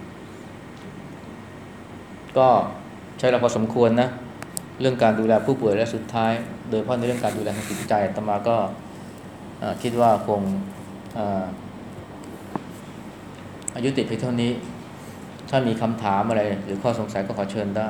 ก็ใช้เวลาพอสมควรนะเรื่องการดูแลผู้ป่วยและสุดท้ายโดยเฉพาะในเรื่องการดูแลทางจิตใจอาตมาก็คิดว่าคงอายุติเพียงเท่านี้ถ้ามีคำถามอะไรหรือข้อสงสัยก็ขอเชิญได้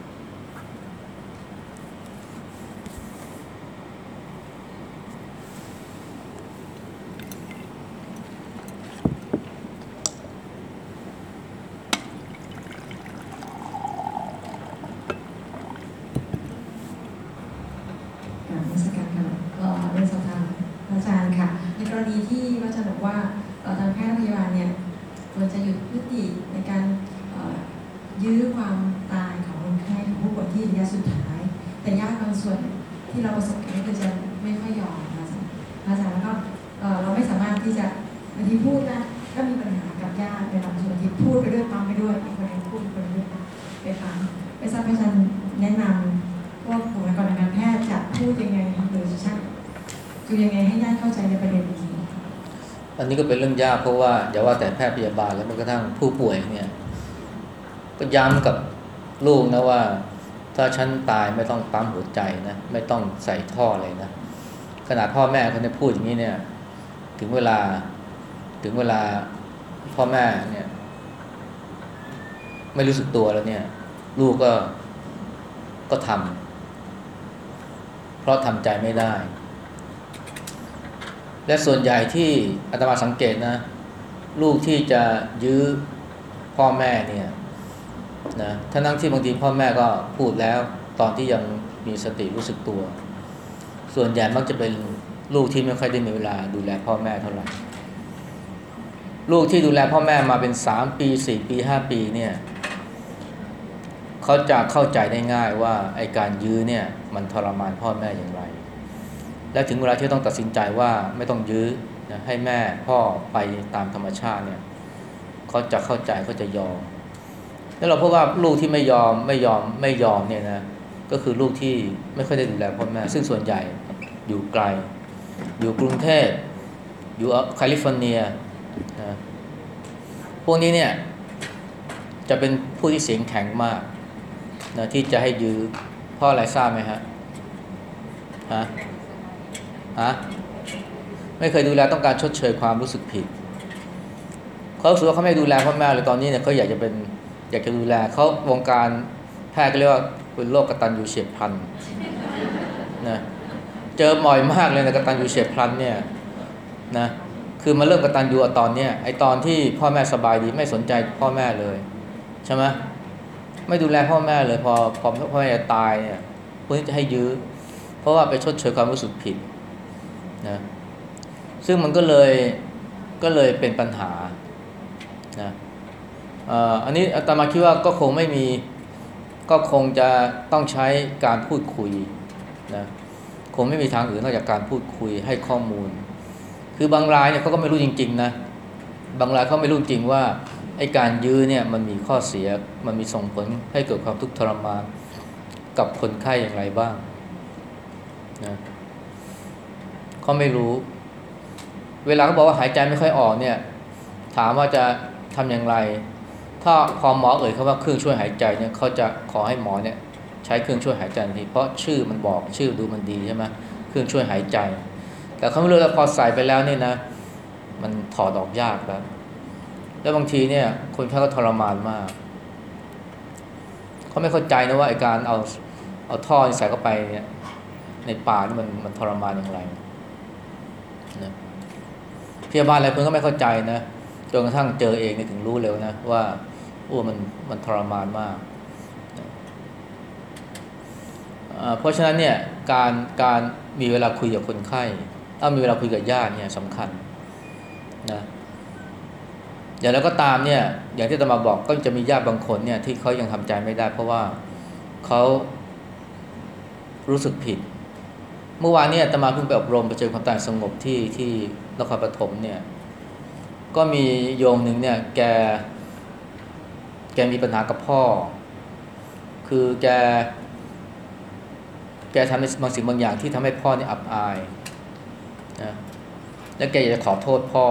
อาจารย์ค่ะในกรณีที่ว่าจะบอกว่าทางแพทย์พยาบาลเนี่ยควรจะหยุดยุติในการยื้อความตายของคนไข้ของผู้ป่วยที่ระยะสุดท้ายแต่ญาติบางส่วนที่เราประสบก็คือจะไม่ค่อยยอมอาจารย์อาจารย์แล้วก็เราไม่สามารถที่จะบางทีพูดนะก็มีปัญหากับญาติในบางส่วนที่พูดไปด้วยฟังไปด้วยอีกคนนึงพูดอีกคนนึงไปฟังไปทราบอาจารย์แนะนำพวกบุคลากรทางการแพทย์จะพูดยังไงหรือจะคือยังไงให้ญาติเข้าใจในประเด็นนี้อันนี้ก็เป็นเรื่องยากเพราะว่าอย่าว่าแต่แพทย์พยาบาลแล้วแม้กระทั่งผู้ป่วยเนี่ยก็ย้ำกับลูกนะว่าถ้าฉันตายไม่ต้องปั๊มหัวใจนะไม่ต้องใส่ท่อเลยนะขนาดพ่อแม่คนนี้พูดอย่างนี้เนี่ยถึงเวลาถึงเวลาพ่อแม่เนี่ยไม่รู้สึกตัวแล้วเนี่ยลูกก็ก็ทำเพราะทำใจไม่ได้และส่วนใหญ่ที่อาตมาสังเกตนะลูกที่จะยื้อพ่อแม่เนี่ยนะทั้งนั้นที่บางทีพ่อแม่ก็พูดแล้วตอนที่ยังมีสติรู้สึกตัวส่วนใหญ่มักจะเป็นลูกที่ไม่ค่อยได้มีเวลาดูแลพ่อแม่เท่าไหร่ลูกที่ดูแลพ่อแม่มาเป็นสามปีสี่ปีห้าปีเนี่ยเขาจะเข้าใจได้ง่ายว่าไอ้การยื้อเนี่ยมันทรมานพ่อแม่อย่างไรและถึงเวลาที่ต้องตัดสินใจว่าไม่ต้องยื้อนะให้แม่พ่อไปตามธรรมชาติเนี่ยเขาจะเข้าใจเขาจะยอมแล้วเราพบว่าลูกที่ไม่ยอมไม่ยอมไม่ยอมเนี่ยนะก็คือลูกที่ไม่ค่อยได้ดูแลพ่อแม่ซึ่งส่วนใหญ่อยู่ไกลอยู่กรุงเทพอยู่แคลิฟอร์เนียนะพวกนี้เนี่ยจะเป็นผู้ที่เสียงแข็งมากนะที่จะให้ยื้อเพราะอะไรทราบไหมฮะฮะฮะไม่เคยดูแลต้องการชดเชยความรู้สึกผิดเขารู้สึกว่าเขาไม่ดูแลพ่อแม่เลยตอนนี้เนี่ยเขาอยากจะเป็นอยากจะดูแลเขาวงการแพทย์ก็เรียกว่าเป็นโรคกตัญญูเฉียบพลันนะเจอบ่อยมากเลยนะกตัญญูเฉียบพลันเนี่ยนะคือมาเริ่มกตัญญูตอนเนี้ยไอตอนที่พ่อแม่สบายดีไม่สนใจพ่อแม่เลยใช่ไหมไม่ดูแลพ่อแม่เลยพอพอพ่อแม่จะตายเนี่ยพวกนี้จะให้ยื้อเพราะว่าไปชดเชยความรู้สึกผิดนะซึ่งมันก็เลยก็เลยเป็นปัญหานะอันนี้อาตมาคิดว่าก็คงไม่มีก็คงจะต้องใช้การพูดคุยนะคงไม่มีทางอื่นนอกจากการพูดคุยให้ข้อมูลคือบางรายเนี่ยเขาก็ไม่รู้จริงๆนะบางรายเขาไม่รู้จริงว่าไอ้การยื้อเนี่ยมันมีข้อเสียมันมีส่งผลให้เกิดความทุกข์ทรมานกับคนไข้อย่างไรบ้างนะเขาไม่รู้เวลาเขาบอกว่าหายใจไม่ค่อยออกเนี่ยถามว่าจะทำอย่างไรถ้าพอหมอเอ่ยเขาว่าเครื่องช่วยหายใจเนี่ยเขาจะขอให้หมอเนี่ยใช้เครื่องช่วยหายใจทันทีเพราะชื่อมันบอกชื่อดูมันดีใช่ไหมเครื่องช่วยหายใจแต่เขาไม่รู้ว่าพอใส่ไปแล้วเนี่ยนะมันถอดออกยากแล้วแล้วบางทีเนี่ยคนไข้ก็ทรมานมากเขาไม่เข้าใจนะว่าไอ้การเอาเอาท่อใส่เข้าไปเนี่ยในปากนี่มันมันทรมานอย่างไรนะพยาบาลหลายคนก็ไม่เข้าใจนะจนกระทั่งเจอเองเนี่ยถึงรู้เร็วนะว่าโอ้มันมันทรมานมากนะเพราะฉะนั้นเนี่ยการการมีเวลาคุยกับคนไข้ถ้ามีเวลาคุยกับญาติเนี่ยสำคัญนะอย่างแล้วก็ตามเนี่ยอย่างที่อาตมาบอกก็จะมีญาติบางคนเนี่ยที่เขายังทำใจไม่ได้เพราะว่าเขารู้สึกผิดเมื่อวานเนี่ยอาตมาเพิ่งไปอบรมไปเจอความตายสงบที่ที่นครปฐมเนี่ยก็มีโยมหนึ่งเนี่ยแกแกมีปัญหากับพ่อคือแกแกทำในบางสิ่งบางอย่างที่ทำให้พ่อเนี่ยอับอายนะแล้วแกอยากจะขอโทษพ่อ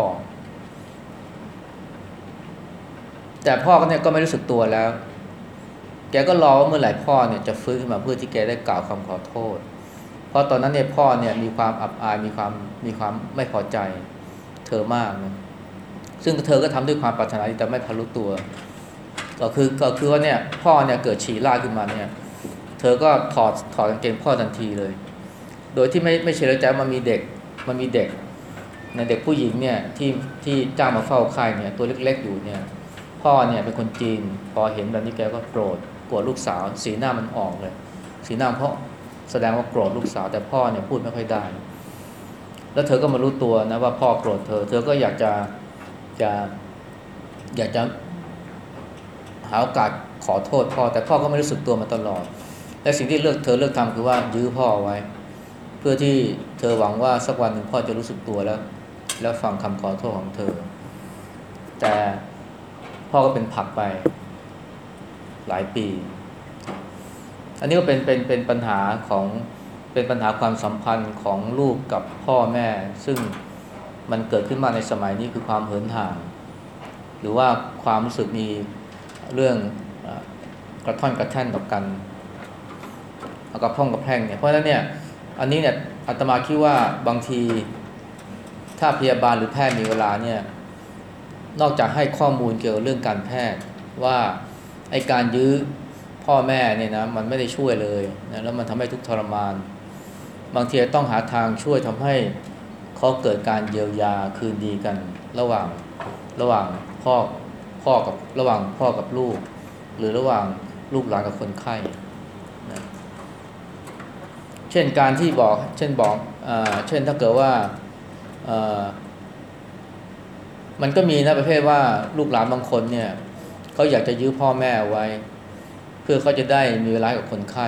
แต่พ่อก็เนี่ยก็ไม่รู้สึกตัวแล้วแกก็รอว่าเมื่อไหร่พ่อเนี่ยจะฟื้นขึ้นมาเพื่อที่แกได้กล่าวคำขอโทษเพราะตอนนั้นเนี่ยพ่อเนี่ยมีความอับอายมีความมีความไม่พอใจเธอมากนะซึ่งเธอก็ทำด้วยความปรารถนาดีแต่ไม่พรู้ตัวก็คือก็คือว่าเนี่ยพ่อเนี่ยเกิดฉี่ราดขึ้นมาเนี่ยเธอก็ถอดถอดกางเกงพ่อทันทีเลยโดยที่ไม่ไม่เฉลียวใจมันมีเด็กมันมีเด็กในเด็กผู้หญิงเนี่ยที่ที่จ้างมาเฝ้าไข้เนี่ยตัวเล็กๆอยู่เนี่ยพ่อเนี่ยเป็นคนจีนพอเห็นแบบนี้แกก็โกรธโกรธลูกสาวสีหน้ามันออกเลยสีหน้าเพราะแสดงว่าโกรธลูกสาวแต่พ่อเนี่ยพูดไม่ค่อยได้แล้วเธอก็มารู้ตัวนะว่าพ่อโกรธเธอเธอก็อยากจะจะอยากจะหาโอกาสขอโทษพ่อแต่พ่อก็ไม่รู้สึกตัวมาตลอดและสิ่งที่เลือกเธอเลือกทำคือว่ายื้อพ่อไว้เพื่อที่เธอหวังว่าสักวันหนึ่งพ่อจะรู้สึกตัวแล้วแล้วฟังคำขอโทษของเธอแต่พ่อก็เป็นผลักไปหลายปีอันนี้ก็เป็นเป็นเป็นปัญหาของเป็นปัญหาความสัมพันธ์ของลูกกับพ่อแม่ซึ่งมันเกิดขึ้นมาในสมัยนี้คือความเหินห่างหรือว่าความรู้สึกมีเรื่องกระท่อนกระแท่นต่อกันเอากับพ่องกับแพร่งเนี่ยเพราะฉะนั้นเนี่ยอันนี้เนี่ยอาตมาคิดว่าบางทีถ้าพยาบาลหรือแพทย์มีเวลาเนี่ยนอกจากให้ข้อมูลเกี่ยวกับเรื่องการแพทย์ว่าไอ้การยื้อพ่อแม่เนี่ยนะมันไม่ได้ช่วยเลยนะแล้วมันทำให้ทุกข์ทรมานบางทีต้องหาทางช่วยทำให้เขาเกิดการเยียวยาคืนดีกันระหว่างระหว่างพ่อพ่อกับระหว่างพ่อกับลูกหรือระหว่างลูกหลานกับคนไข้นะเช่นการที่บอกเช่นบอกเอ่อเช่นถ้าเกิดว่าเอ่อมันก็มีนะประเภทว่าลูกหลานบางคนเนี่ยเขาอยากจะยื้อพ่อแม่ไว้เพื่อเขาจะได้มีเวลากับคนไข้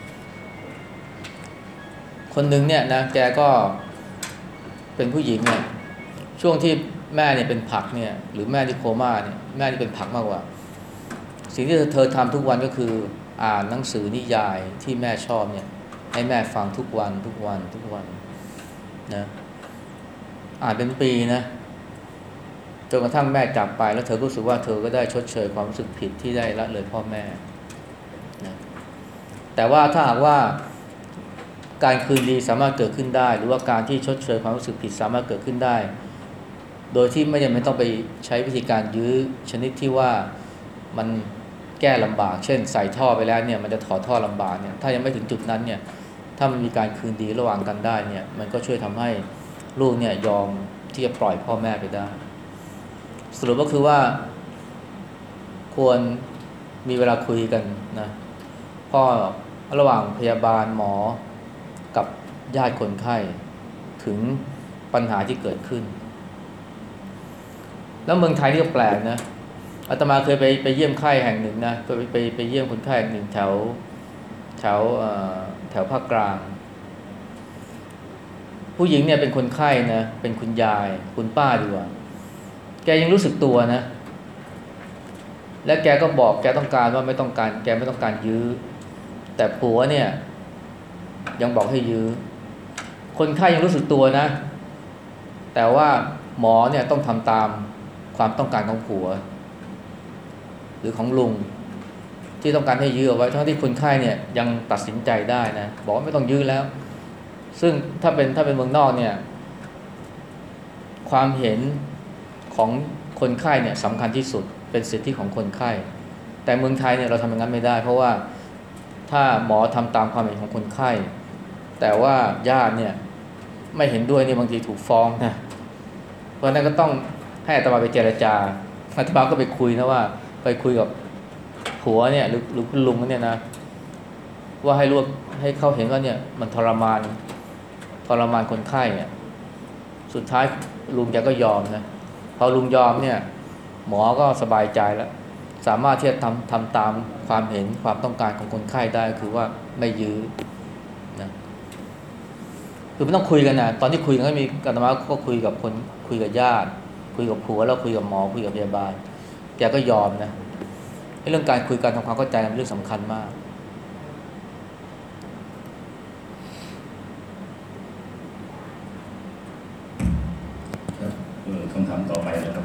คนหนึ่งเนี่ยนะแกก็เป็นผู้หญิงเนี่ยช่วงที่แม่เนี่ยเป็นผักเนี่ยหรือแม่ที่โคม่าเนี่ยแม่ที่เป็นผักมากกว่าสิ่งที่เธอทำทุกวันก็คืออ่านหนังสือนิยายที่แม่ชอบเนี่ยให้แม่ฟังทุกวันทุกวันทุกวันนะอ่านเป็นปีนะจนกระทั่งแม่จากไปแล้วเธอรู้สึกว่าเธอก็ได้ชดเชยความรู้สึกผิดที่ได้ละเลยพ่อแม่นะแต่ว่าถ้าหากว่าการคืนดีสามารถเกิดขึ้นได้หรือว่าการที่ชดเชยความรู้สึกผิดสามารถเกิดขึ้นได้โดยที่ไม่จำเป็นต้องไปใช้วิธีการยื้อชนิดที่ว่ามันแก้ลำบากเช่นใส่ท่อไปแล้วเนี่ยมันจะถอดท่อลำบากเนี่ยถ้ายังไม่ถึงจุดนั้นเนี่ยถ้ามันมีการคืนดีระหว่างกันได้เนี่ยมันก็ช่วยทำให้ลูกเนี่ยยอมที่จะปล่อยพ่อแม่ไปได้สรุปก็คือว่าควรมีเวลาคุยกันนะพ่อระหว่างพยาบาลหมอกับญาติคนไข้ถึงปัญหาที่เกิดขึ้นแล้วเมืองไทยนี่ก็แปลกนะอาตมาเคยไปไปเยี่ยมไข้แห่งหนึ่งนะไปไปไปเยี่ยมคนไข้แห่งหนึ่งแถวแถวแถวภาคกลางผู้หญิงเนี่ยเป็นคนไข้นะเป็นคุณยายคุณป้าดีกว่าแกยังรู้สึกตัวนะและแกก็บอกแกต้องการว่าไม่ต้องการแกไม่ต้องการยื้อแแต่ผัวเนี่ยยังบอกให้ยื้อคนไข้ยังรู้สึกตัวนะแต่ว่าหมอเนี่ยต้องทำตามความต้องการของผัวหรือของลุงที่ต้องการให้ยื้อเอาไว้ทั้งที่คนไข้เนี่ยยังตัดสินใจได้นะบอกว่าไม่ต้องยื้อแล้วซึ่งถ้าเป็นถ้าเป็นเมืองนอกเนี่ยความเห็นของคนไข้เนี่ยสำคัญที่สุดเป็นสิทธิของคนไข้แต่เมืองไทยเนี่ยเราทำอย่างนั้นไม่ได้เพราะว่าถ้าหมอทำตามความเห็นของคนไข้แต่ว่าญาติเนี่ยไม่เห็นด้วยนี่บางทีถูกฟ้องนะเพราะนั้นก็ต้องให้อาตมาไปเจรจาอาตมาก็ไปคุยนะว่าไปคุยกับผัวเนี่ยหรือหรือคุณลุงเนี่ยนะว่าให้รู้ให้เขาเห็นว่าเนี่ยมันทรมานทรมานคนไข้เนี่ยสุดท้ายลุงแกก็ยอมนะพอลุงยอมเนี่ยหมอก็สบายใจแล้วสามารถที่จะทำทำตามความเห็นความต้องการของคนไข้ได้คือว่าไม่ยื้อนะคือไม่ต้องคุยกันนะตอนที่คุยกันก็มีอาตมาก็คุยกับคนคุยกับญาติคุยกับผัวแล้วคุยกับหมอคุยกับพยาบาลแกก็ยอมนะเรื่องการคุยกันทำความเข้าใจเป็นเรื่องสำคัญมากครับคำถามต่อไปนะครับ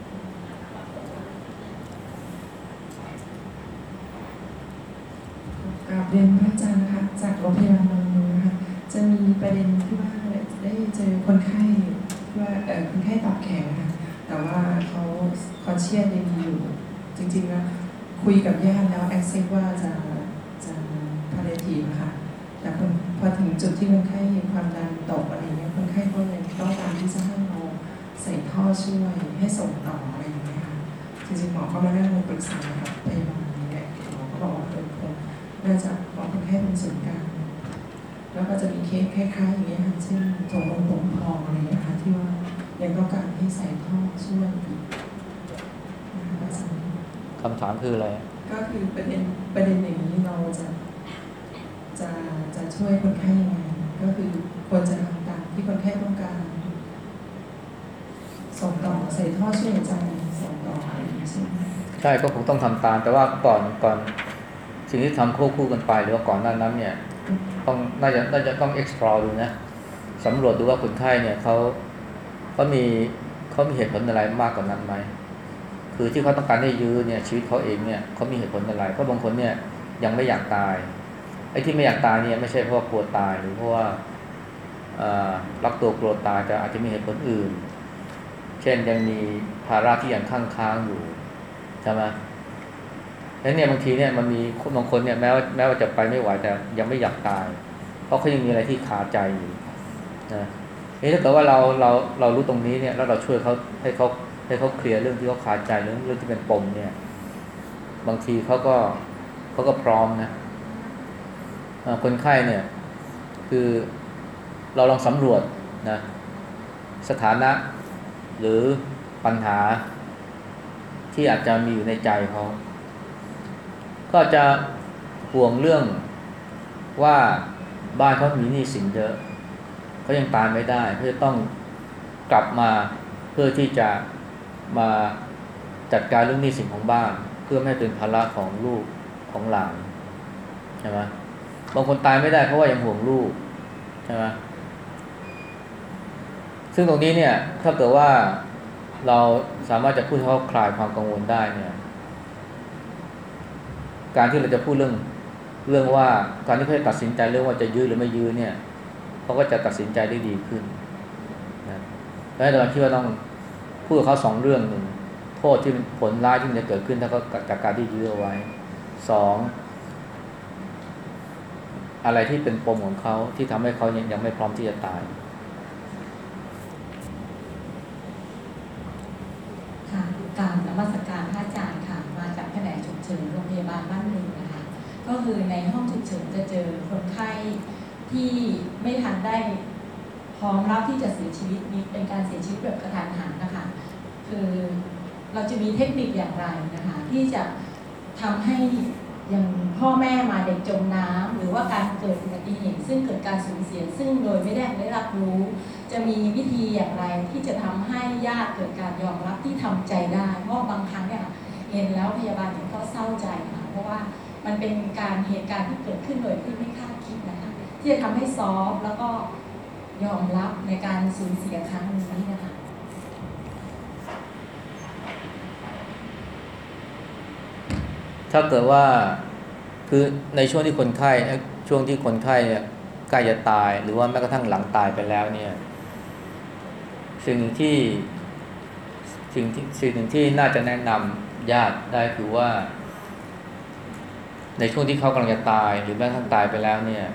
กราบเรียนพระอาจารย์นะคะจากโรงพยาบาลบางมูนะคะจะมีประเด็นที่ว่าได้เจอคนไข้ที่ว่าเอ่อคนไข้ตับแข็งค่ะแต่ว่าเขาคอนเชียสยังดีอยู่จริงๆแล้วคุยกับญาติแล้วแอคเซปต์ว่าจะจะพาเลทีฟค่ะแต่พอพอถึงจุดที่คนไข้ความดันตกอะไรเงี้ยคนไข้ก็เลยต้องการที่จะให้เราใส่ท่อช่วยให้ส่งต่ออะไรอย่างเงี้ยค่ะจริงๆหมอก็มานั่งปรึกษากับพยาบาลเนี่ยหมอก็บอกว่าเป็นคนน่าจะบอกคนไข้เป็นศูนย์กลางแล้วก็จะมีเคสคล้ายๆอย่างเงี้ยค่ะเช่นถุงลมโป่งพองอะไรอย่างเงี้ยค่ะที่ว่ายังต้องการให้ใส่ท่อช่วยอีกนะคะอาจารย์คำถามคืออะไรก็คือประเด็นประเด็นอย่างนี้เราจะจะจะช่วยคนไข้ยังไงก็คือควรจะทำตามที่คนไข้ต้องการส่งต่อใส่ท่อช่วยหายใจส่งต่ออะไรอย่างนี้ใช่ไหมใช่ก็คงต้องทำตามแต่ว่าก่อนก่อนสิ่งที่ทำควบคู่กันไปหรือว่าก่อนหน้านั้นเนี่ยต้องน่าจะน่าจะต้อง explore ดูนะสำรวจดูว่าคนไข้เนี่ยเขาเขามีเขามีเหตุผลอะไรมากกว่านั้นไหมคือที่เขาต้องการให้ยื้อเนี่ยชีวิตเขาเองเนี่ยเขามีเหตุผลอะไรเพราะบางคนเนี่ยยังไม่อยากตายไอ้ที่ไม่อยากตายเนี่ยไม่ใช่เพราะว่ากลัวตายหรือเพราะว่ารักตัวกลัวตายแต่อาจจะมีเหตุผลอื่นเช่นยังมีภาระที่ยังค้างค้างอยู่ใช่ไหมแล้วเนี่ยบางทีเนี่ยมันมีบางคนเนี่ยแม้ว่าแม้ว่าจะไปไม่ไหวแต่ยังไม่อยากตายเพราะเขายังมีอะไรที่คาใจอยู่นะนี่ถ้าเกิดว่าเราเราเรารู้ตรงนี้เนี่ยแล้วเราช่วยเขาให้เขาให้เขาเคลียร์เรื่องที่เขาคาใจเรื่องเรื่องที่เป็นปมเนี่ยบางทีเขาก็เขาก็พร้อมนะคนไข้เนี่ยคือเราลองสำรวจนะสถานะหรือปัญหาที่อาจจะมีอยู่ในใจเขาก็จะห่วงเรื่องว่าบ้านเขามีหนี้สินเยอะเขายังตายไม่ได้เขาจะต้องกลับมาเพื่อที่จะมาจัดการเรื่องหนี้สินของบ้านเพื่อไม่ให้เป็นภาระของลูกของหลานใช่ไหมบางคนตายไม่ได้เพราะว่ายังห่วงลูกใช่ไหมซึ่งตรงนี้เนี่ยถ้าเกิดว่าเราสามารถจะพูดให้เขาคลายความกังวลได้เนี่ยการที่เราจะพูดเรื่องเรื่องว่าการที่เขาตัดสินใจเรื่องว่าจะยื้อหรือไม่ยื้อเนี่ยเขาก็จะตัดสินใจได้ดีขึ้นนะและเราคิดว่าต้องพูดกับเขาสองเรื่องหนึ่งโทษที่ผลร้ายที่มันจะเกิดขึ้นถ้าเขาจากการที่ยื้อเอาไว้สองอะไรที่เป็นปมของเขาที่ทำให้เขายังยังไม่พร้อมที่จะตายค่ะการนมัสการพระอาจารย์ค่ะมาจากแผนกฉุกเฉินโรงพยาบาลบ้านบึงนะคะก็คือในห้องฉุกเฉินจะเจอคนไข้ที่ไม่ทันได้พร้อมรับที่จะเสียชีวิตมีเป็นการเสียชีวิตแบบกระทันหันนะคะคือเราจะมีเทคนิคอย่างไรนะคะที่จะทำให้อย่างพ่อแม่มาเด็กจมน้ำหรือว่าการเกิดอุบัติเหตุซึ่งเกิดการสูญเสียซึ่งโดยไม่ได้ได้รับรู้จะมีวิธีอย่างไรที่จะทำให้ญาติเกิดการยอมรับที่ทำใจได้เพราะบางครั้งเนี่ยเห็นแล้วพยาบาลเห็นก็เศร้าใจค่ะเพราะว่ามันเป็นการเหตุการณ์ที่เกิดขึ้นโดยที่ไม่คาดคิดนะคะที่จะทำให้ซอฟต์แล้วก็ยอมรับในการสูญเสียครั้งนี้นะคะถ้าเกิดว่าคือในช่วงที่คนไข้ช่วงที่คนไข้เนี่ยใกล้จะตายหรือว่าแม้กระทั่งหลังตายไปแล้วเนี่ยสิ่งที่สิ่งที่สิ่งหนึ่งที่น่าจะแนะนำญาติได้คือว่าในช่วงที่เขากำลังจะตายหรือแม้กระทั่งตายไปแล้วเนี่ย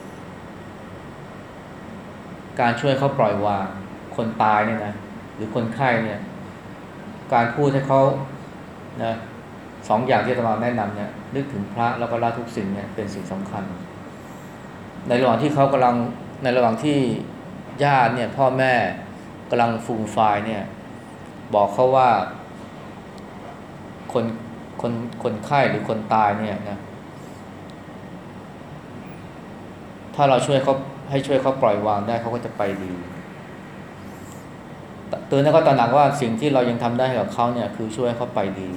การช่วยเขาปล่อยวางคนตายเนี่ยนะหรือคนไข้เนี่ยการพูดให้เขานะสองอย่างที่อาตมาแนะนำเนี่ยนึกถึงพระแล้วก็ละทุกสิ่งเนี่ยเป็นสิ่งสำคัญในระหว่างที่เขากำลังในระหว่างที่ญาติเนี่ยพ่อแม่กำลังฟูมฟายเนี่ยบอกเขาว่าคนคนคนไข้หรือคนตายเนี่ยนะถ้าเราช่วยเขาให้ช่วยเขาปล่อยวางได้เขาก็จะไปดีเตือนให้เขาตระหนักว่าสิ่งที่เรายังทำได้กับเขาเนี่ยคือช่วยเขาไปดี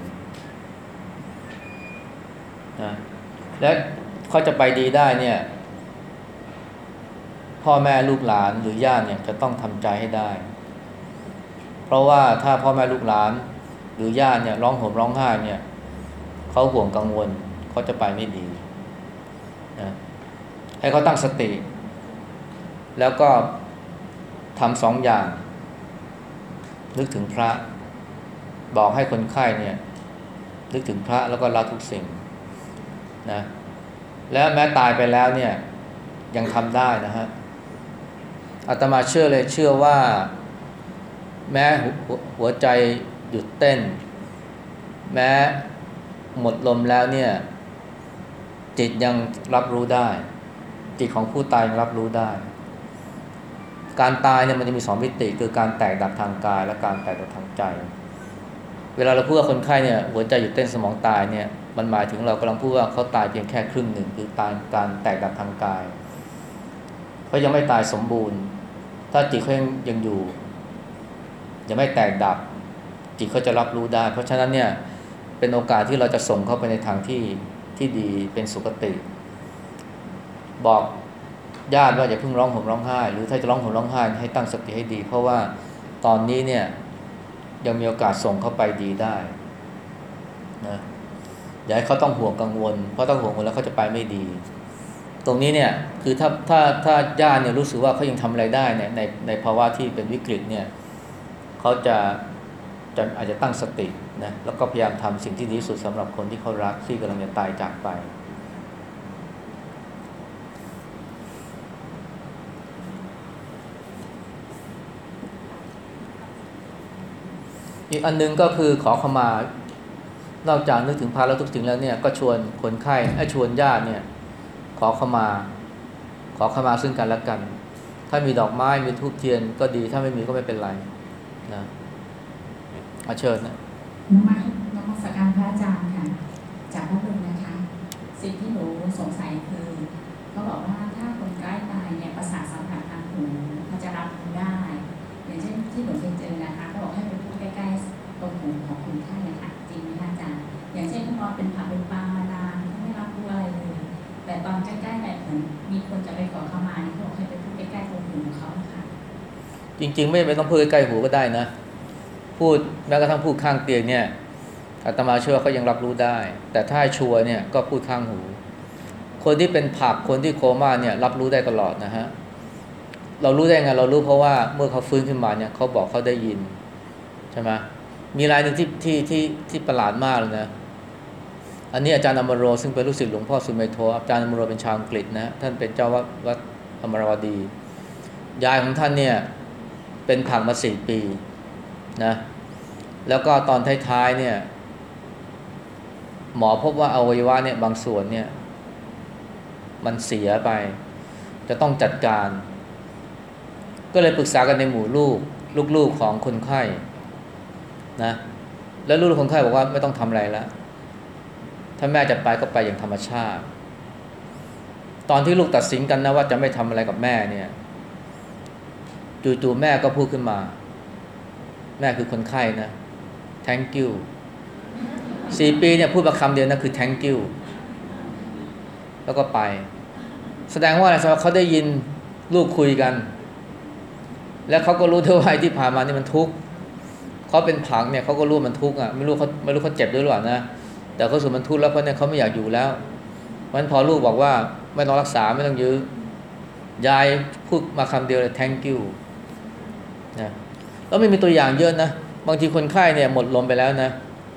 นะและเขาจะไปดีได้เนี่ยพ่อแม่ลูกหลานหรือญาติเนี่ยจะต้องทำใจให้ได้เพราะว่าถ้าพ่อแม่ลูกหลานหรือญาติเนี่ยร้องห่มร้องไห้เนี่ยเขาห่วงกังวลเขาจะไปไม่ดีนะให้เขาตั้งสติแล้วก็ทำสองอย่างนึกถึงพระบอกให้คนไข้เนี่ยนึกถึงพระแล้วก็ละทุกสิ่งนะและแม้ตายไปแล้วเนี่ยยังทำได้นะฮะอาตมาเชื่อเลยเชื่อว่าแม้หัวใจหยุดเต้นแม้หมดลมแล้วเนี่ยจิตยังรับรู้ได้จิตของผู้ตายยังรับรู้ได้การตายเนี่ยมันจะมีสองมิติคือการแตกดับทางกายและการแตกดับทางใจเวลาเราพูดว่าคนไข้เนี่ยหัวใจหยุดเต้นสมองตายเนี่ยมันหมายถึงเรากำลังพูดว่าเขาตายเพียงแค่ครึ่งหนึ่งคือตายการแตกดับทางกายเขายังไม่ตายสมบูรณ์ถ้าจิตเขายังยังอยู่ยังไม่แตกดับจิตเขาจะรับรู้ได้เพราะฉะนั้นเนี่ยเป็นโอกาสที่เราจะส่งเขาไปในทางที่ที่ดีเป็นสุคติบอกญาติว่าอย่าเพิ่งร้องห่มร้องไห้หรือถ้าจะร้องห่มร้องไห้ให้ตั้งสติให้ดีเพราะว่าตอนนี้เนี่ยยังมีโอกาสส่งเขาไปดีได้นะอย่าให้เขาต้องห่วงกังวลเพราะต้องห่วงกังวลแล้วเขาจะไปไม่ดีตรงนี้เนี่ยคือถ้าถ้าถ้าญาติเนี่ยรู้สึกว่าเขายังทำอะไรได้เนี่ยในในภาวะที่เป็นวิกฤตเนี่ยเขาจะจะอาจจะตั้งสตินะแล้วก็พยายามทำสิ่งที่ดีที่สุดสำหรับคนที่เขารักที่กำลังจะตายจากไปอีกอันนึงก็คือขอขมานอกจากนึกถึงพระแล้วทุกสิ่งแล้วเนี่ยก็ชวนคนไข้ให้ชวนญาติเนี่ยขอขมาขอขมาซึ่งกันและกันถ้ามีดอกไม้มีธูปเทียนก็ดีถ้าไม่มีก็ไม่เป็นไรนะอาเชิญนะนมัสนมัสการพระอาจารย์ค่ะจากพระบุญนะคะสิ่งที่หนูสงสัยคือเขาบอกว่าถ้าคนใกล้ตายเนี่ยประสาทสัมผัสทางหูเขาจะรับรู้ได้อย่างเช่นที่หนูเคยเจอนะคะเขาบอกให้ไปพูดใกล้ๆตรงหูของคนไข้นะคะจริงไหมคะอาจารย์อย่างเช่นเขานอนเป็นผักเป็นปลามานานเขาไม่รับรู้อะไรเลยแต่ตอนใกล้ๆแบบเหมือนมีคนจะไปขอขมาเนี่ยเขาบอกให้ไปพูดใกล้ๆตรงหูของเขาค่ะจริงๆไม่ไม่ต้องพูดใกล้ๆหูก็ได้นะพูดแม้กระทั่งพูดข้างเตียงเนี่ยอาตมาเชื่อว่าเขายังรับรู้ได้แต่ถ้าชัวร์เนี่ยก็พูดข้างหูคนที่เป็นผักคนที่โคม่าเนี่ยรับรู้ได้ตลอดนะฮะเรารู้ได้ไงเรารู้เพราะว่าเมื่อเขาฟื้นขึ้นมาเนี่ยเขาบอกเขาได้ยินใช่ไหมมีรายหนึ่งที่ที่ที่ที่ประหลาดมากเลยนะอันนี้อาจารย์อมโรซึ่งเป็นลูกศิษย์หลวงพ่อสุเมโธอาจารย์อมโรเป็นชาวอังกฤษนะท่านเป็นเจ้าวัดวัดอมรวดียายของท่านเนี่ยเป็นผักมาสี่ปีนะแล้วก็ตอนท้ายๆเนี่ยหมอพบว่าอวัยวะเนี่ยบางส่วนเนี่ยมันเสียไปจะต้องจัดการก็เลยปรึกษากันในหมู่ลูกลูกๆของคนไข้นะแล้วลูกๆคนไข้บอกว่าไม่ต้องทำอะไรแล้วถ้าแม่จะไปก็ไปอย่างธรรมชาติตอนที่ลูกตัดสินกันนะว่าจะไม่ทำอะไรกับแม่เนี่ยจู่ๆแม่ก็พูดขึ้นมาแม่คือคนไข้นะ thank you สี่ปีเนี่ยพูดมาคำเดียวนะคือ thank you แล้วก็ไป แสดงว่าอะไรแสดงว่าเขาได้ยินลูกคุยกันแล้วเขาก็รู้ด้วยว่าที่ผ่านมานี่มันทุกข์เขาเป็นผังเนี่ยเขาก็รู้มันทุกข์อ่ะไม่รู้เขาไม่รู้เขาเจ็บด้วยหรือเปล่านะแต่เขาสูมันทุกข์แล้วเพราะเนี่ยเขาไม่อยากอยู่แล้วเพราะฉะนั้นพอลูกบอกว่าไม่ต้องรักษาไม่ต้องยื้อยายพูดมาคำเดียวเลย thank you นะแล้วไม่มีตัวอย่างเยอะนะบางทีคนไข้เนี่ยหมดลมไปแล้วนะ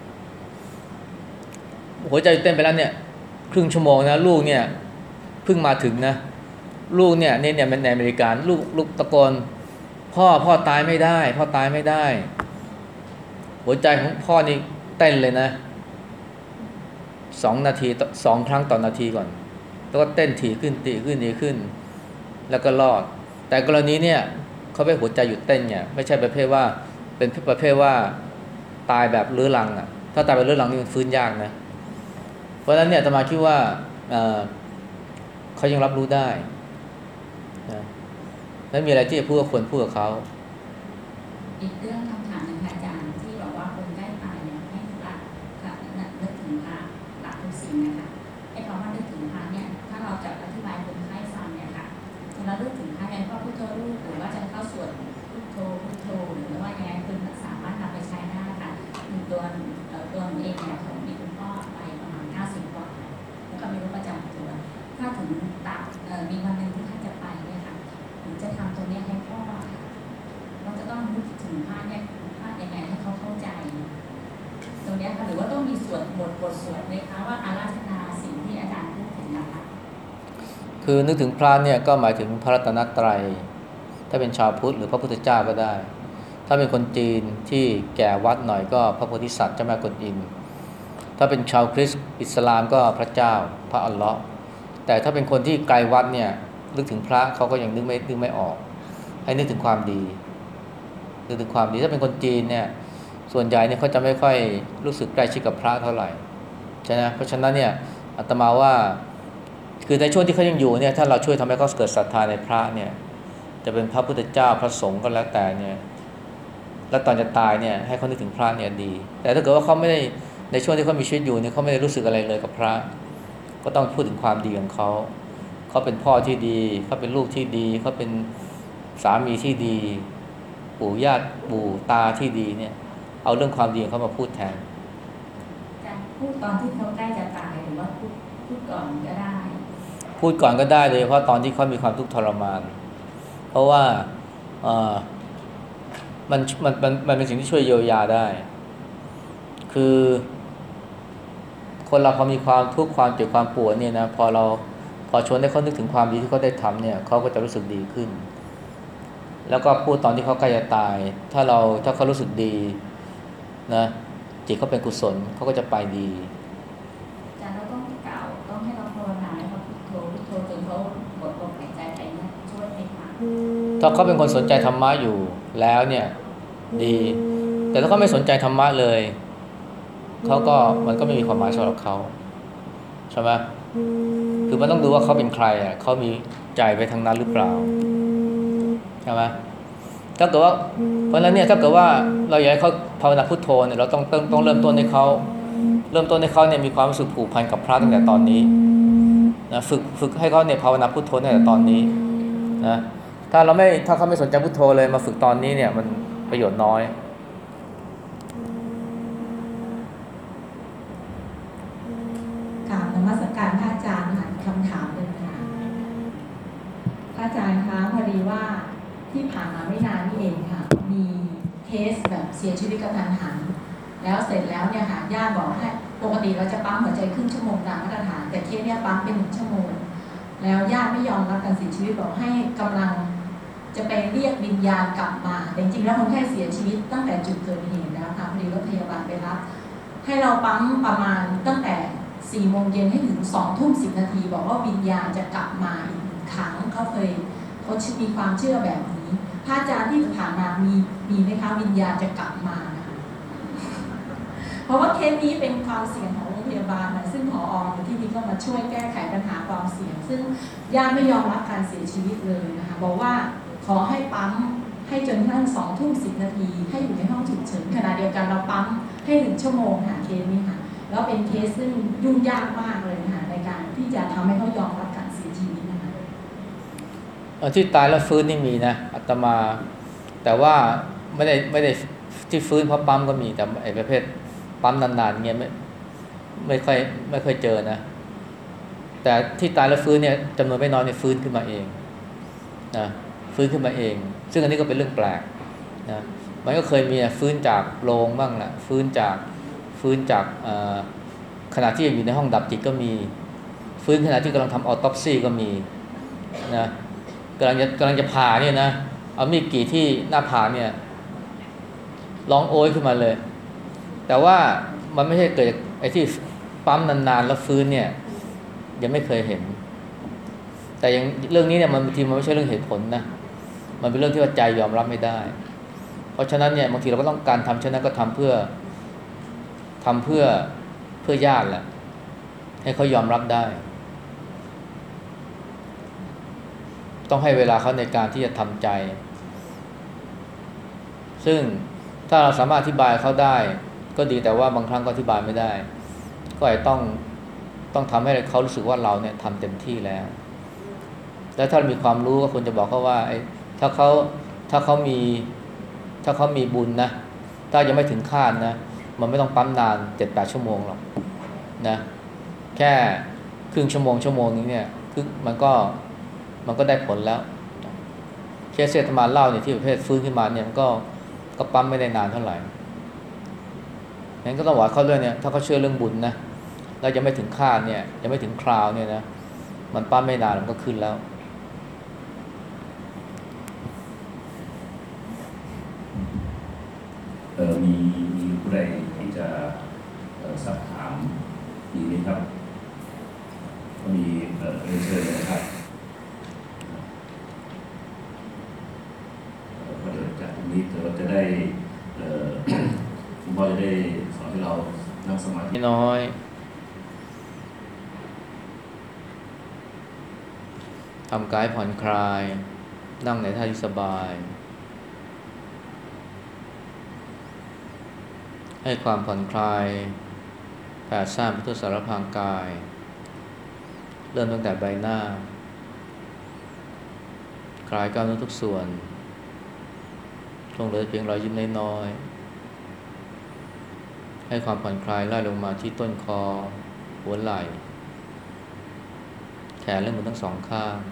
หัวใจเต้นไปแล้วเนี่ยครึ่งชั่วโมงนะลูกเนี่ยเพิ่งมาถึงนะลูกเนี่ยเนี่ยเนี่ยเป็นในอเมริกาลูกลูกตะโกนพ่อพ่อตายไม่ได้พ่อตายไม่ได้หัวใจของพ่อนี่เต้นเลยนะสองนาทีสองครั้งต่อนาทีก่อนแล้วก็เต้นถี่ขึ้นถี่ขึ้นถี่ขึ้นแล้วก็รอดแต่กรณีเนี่ยเขาไม่หัวใจหยุดเต้นเนี่ยไม่ใช่ประเภทว่าเป็นประเภทว่าตายแบบเรื้อรังอ่ะถ้าตายแบบเรื้อรังนี่มันฟื้นยากนะเพราะฉะนั้นเนี่ยอาตมาคิดว่าเอ่อเขายังรับรู้ได้นะแล้วมีอะไรที่จะพูดกับคนพูดกับเขาอีกเรื่องคำถามนึงค่ะอาจารย์ที่บอกว่าคนใกล้ตายเนี่ยให้รักกับนึกถึงพระรักทุกสิ่งนะคะไอ้คำว่านึกถึงพระเนี่ยถ้าเราจะอธิบายคนไข้ฟังเนี่ยค่ะเรานึกถึงพระเนี่ยก็พุทโธรูปหรือว่าจะเข้าสวดพุทโธพุทโธหรือว่ายังไงคุณสามารถนำไปใช้ได้ค่ะตัวตัวเองเนี่ยผมมีคุณพ่อไปประมาณเก้าสิบกว่าแล้วก็มีโรคประจำตัวถ้าถึงตัดมีวันหนึ่งที่ท่านจะไปเนี่ยค่ะหรือจะทำตรงนี้ให้พ่อค่ะเราจะต้องนึกถึงพระเนี่ยพระยังไงให้เขาเข้าใจตรงนี้ค่ะหรือว่าต้องมีสวดบทบทสวดไหมคะว่าอาราธนาสิ่งที่อาจารย์พูดถึงนะคะคือนึกถึงพระเนี่ยก็หมายถึงพระรัตนตรัยถ้าเป็นชาวพุทธหรือพระพุทธเจ้าก็ได้ถ้าเป็นคนจีนที่แก่วัดหน่อยก็พระโพธิสัตว์เจ้าแม่กวนอิมถ้าเป็นชาวคริสต์อิสลามก็พระเจ้าพระอัลเลาะห์แต่ถ้าเป็นคนที่ไกลวัดเนี่ยนึกถึงพระเขาก็ยังนึกไม่นึกไม่ออกให้นึกถึงความดีนึกถึงความดีถ้าเป็นคนจีนเนี่ยส่วนใหญ่เนี่ยเขาจะไม่ค่อยรู้สึกใกล้ชิดกับพระเท่าไหร่ใช่ไหมเพราะฉะนั้นเนี่ยอาตมาว่าคือในช่วงที่เขายังอยู่เนี่ยถ้าเราช่วยทำให้เขาเกิดศรัทธาในพระเนี่ยจะเป็นพระพุทธเจ้าพระสงฆ์ก็แล้วแต่เนี่ยแล้วตอนจะตายเนี่ยให้เขานึกถึงพระเนี่ยดีแต่ถ้าเกิดว่าเขาไม่ได้ในช่วงที่เขามีชีวิตอยู่เนี่ยเขาไม่ได้รู้สึกอะไรเลยกับพระก็ต้องพูดถึงความดีของเขาเขาเป็นพ่อที่ดีเขาเป็นลูกที่ดีเขาเป็นสามีที่ดีปู่ย่าปู่ตาที่ดีเนี่ยเอาเรื่องความดีของเขามาพูดแทนจะพูดตอนที่เขาใกล้จะตายหรือว่าพูดพูดก่อนก็ได้พูดก่อนก็ได้เลยเพราะตอนที่เขามีความทุกข์ทรมานเพราะว่าเอ่อมันมันมันมันเป็นสิ่งที่ช่วยเยียวยาได้คือคนเราพอมีความทุกข์ความเจ็บความปวดเนี่ยนะพอเราพอชวนให้เขานึกถึงความดีที่เขาได้ทำเนี่ยเขาก็จะรู้สึกดีขึ้นแล้วก็พูดตอนที่เขาใกล้จะตายถ้าเราถ้าเขารู้สึกดีนะจิตเขาเป็นกุศลเขาก็จะไปดีอาจารย์เราต้องกล่าวต้องให้เราภาวนาให้เขาพุทโธพุทโธจนเขาหมดลมหายใจไปนะช่วยไหมคะถ้าเขาเป็นคนสนใจธรรมะอยู่แล้วเนี่ยดีแต่ถ้าเขาไม่สนใจธรรมะเลยเขาก็มันก็ไม่มีความหมายสำหรับเขาใช่ไหมคือมันต้องดูว่าเขาเป็นใครอ่ะเขามีใจไปทางนั้นหรือเปล่าใช่ไหมถ้าเกิดว่าเพราะฉะนั้นเนี่ยถ้าเกิดว่าเราอยากให้เขาภาวนาพุทโธเนี่ยเราต้องต้องต้องเริ่มต้นให้เขาเริ่มต้นให้เขาเนี่ยมีความรู้สึกผูกพันกับพระตั้งแต่ตอนนี้นะฝึกฝึกให้เขาเนี่ยภาวนาพุทโธตั้งแต่ตอนนี้นะถ้าเราไม่ถ้าเขาไม่สนใจพุทโธเลยมาฝึกตอนนี้เนี่ยมันประโยชน์น้อยกราบนมัสการพระอาจารย์ค่ะคำถามหนึ่งค่ะพระอาจารย์คะพอดีว่าที่ผ่านมาไม่นานนี่เองค่ะมีเคสแบบเสียชีวิตกระทันหันแล้วเสร็จแล้วเนี่ยค่ะญาติบอกให้ปกติเราจะปั๊มหัวใจครึ่งชั่วโมงตามมาตรฐานแต่เคสเนี่ยปั๊มเป็นหนึ่งชั่วโมงแล้วญาติไม่ยอมรับการเสียชีวิตบอกให้กำลังจะไปเรียกวิญญาณกลับมาแต่จริงๆแล้วคนไข้เสียชีวิตตั้งแต่จุดเกิดเหตุแล้วค่ะพอดีรถพยาบาลไปรับให้เราปั๊มประมาณตั้งแต่สี่โมงเย็นให้ถึงสองทุ่มสิบนาทีบอกว่าวิญญาณจะกลับมาอีกครั้งเขาเคยเขามีความเชื่อแบบนี้พระอาจารย์ที่ผ่านมามีมีไหมคะวิญญาณจะกลับมานะคะเพราะว่าเคสนี้เป็นความเสี่ยงของโรงพยาบาลนะซึ่งผอ.อยู่ที่นี่ก็มาช่วยแก้ไขปัญหาความเสี่ยงซึ่งญาติไม่ยอมรับการเสียชีวิตเลยนะคะบอกว่าขอให้ปั๊มให้จนกระทั่งสองทุ่มสิบนาทีให้อยู่ในห้องฉุกเฉินขณะเดียวกันเราปั๊มให้หนึ่งชั่วโมงหาเคสนี้ค่ะแล้วเป็นเคสซึ่งยุ่งยากมากเลยค่ะในการที่จะทำให้เขายอมรับการเสียชีวิตนะคะเอาที่ตายแล้วฟื้นนี่มีนะอาตมา แต่ว่าไม่ได้ไม่ได้ที่ฟื้นเพราะปั๊มก็มีแต่ไอ้ประเภทปั๊มนานๆเงี้ยไม่ไม่ค่อยไม่ค่อยเจอนะแต่ที่ตายแล้วฟื้นเนี่ยจำนวนไม่น้อยเนี่ยฟื้นขึ้นมาเองนะฟื้นขึ้นมาเองซึ่งอันนี้ก็เป็นเรื่องแปลกนะมันก็เคยมีฟื้นจากโรงบ้างนะฟื้นจากฟื้นจากขณะที่อยู่ในห้องดับจิตก็มีฟื้นขณะที่กำลังทำออโตปซีก็มีนะกำลังจะกำลังจะผ่าเนี่ยนะเอามีดกรีดที่หน้าผากเนี่ยร้องโอยขึ้นมาเลยแต่ว่ามันไม่ใช่เกิดจากไอ้ที่ปั๊มนานๆแล้วฟื้นเนี่ยยังไม่เคยเห็นแต่ยังเรื่องนี้เนี่ยมันบางทีมันไม่ใช่เรื่องเหตุผลนะมันเป็นเรื่องที่ว่าใจยอมรับไม่ได้เพราะฉะนั้นเนี่ยบางทีเราก็ต้องการทำเช่นนั้นก็ทำเพื่อทำเพื่อเพื่อญาติแหละให้เขายอมรับได้ต้องให้เวลาเขาในการที่จะทำใจซึ่งถ้าเราสามารถอธิบายเขาได้ก็ดีแต่ว่าบางครั้งก็อธิบายไม่ได้ก็อาจต้องต้องทำให้เขารู้สึกว่าเราเนี่ยทำเต็มที่แล้วแล้วถ้ามีความรู้ก็ควรจะบอกเขาว่าไอ้ถ้าเขาถ้าเขามีถ้าเขามีบุญนะถ้ายังไม่ถึงคาดนะมันไม่ต้องปั๊มนาน เจ็ดแปด ชั่วโมงหรอกนะแค่ครึ่งชั่วโมงชั่วโมงนี้เนี่ยคือมันก็มันก็ได้ผลแล้วเคสเซตมาเล่าเนี่ยที่ประเภทฟื้นขึ้นมาเนี่ยมันก็ก็ปั๊มไม่ได้นานเท่าไหร่งั้นก็ต้องบอกเขาด้วยเนี่ยถ้าเขาเชื่อเรื่องบุญนะแล้วยังไม่ถึงคาดเนี่ยยังไม่ถึงคราวเนี่ยนะมันปั๊มไม่นานมันก็ขึ้นแล้วเออมีมีผู้ใดที่จะสักถามมีไหมครับก็มีเออเรียนเชิญเลยนะครับก็เดี๋ยวจากตรงนี้เราจะได้เออคุณพ่อจะได้สอนให้เรานั่งสมาธิน้อยทำกายผ่อนคลายนั่งในท่าที่สบายให้ความผ่อนคลายแผ่ซ่านไปทั่วสารพางกายเริ่มตั้งแต่ใบหน้าคลายกล้ามเนื้อทุกส่วนลงเหลือเพียงรอยยิ้มน้อยๆให้ความผ่อนคลายไล่ลงมาที่ต้นคอหัวไหล่แขนและมือทั้งสองข้าง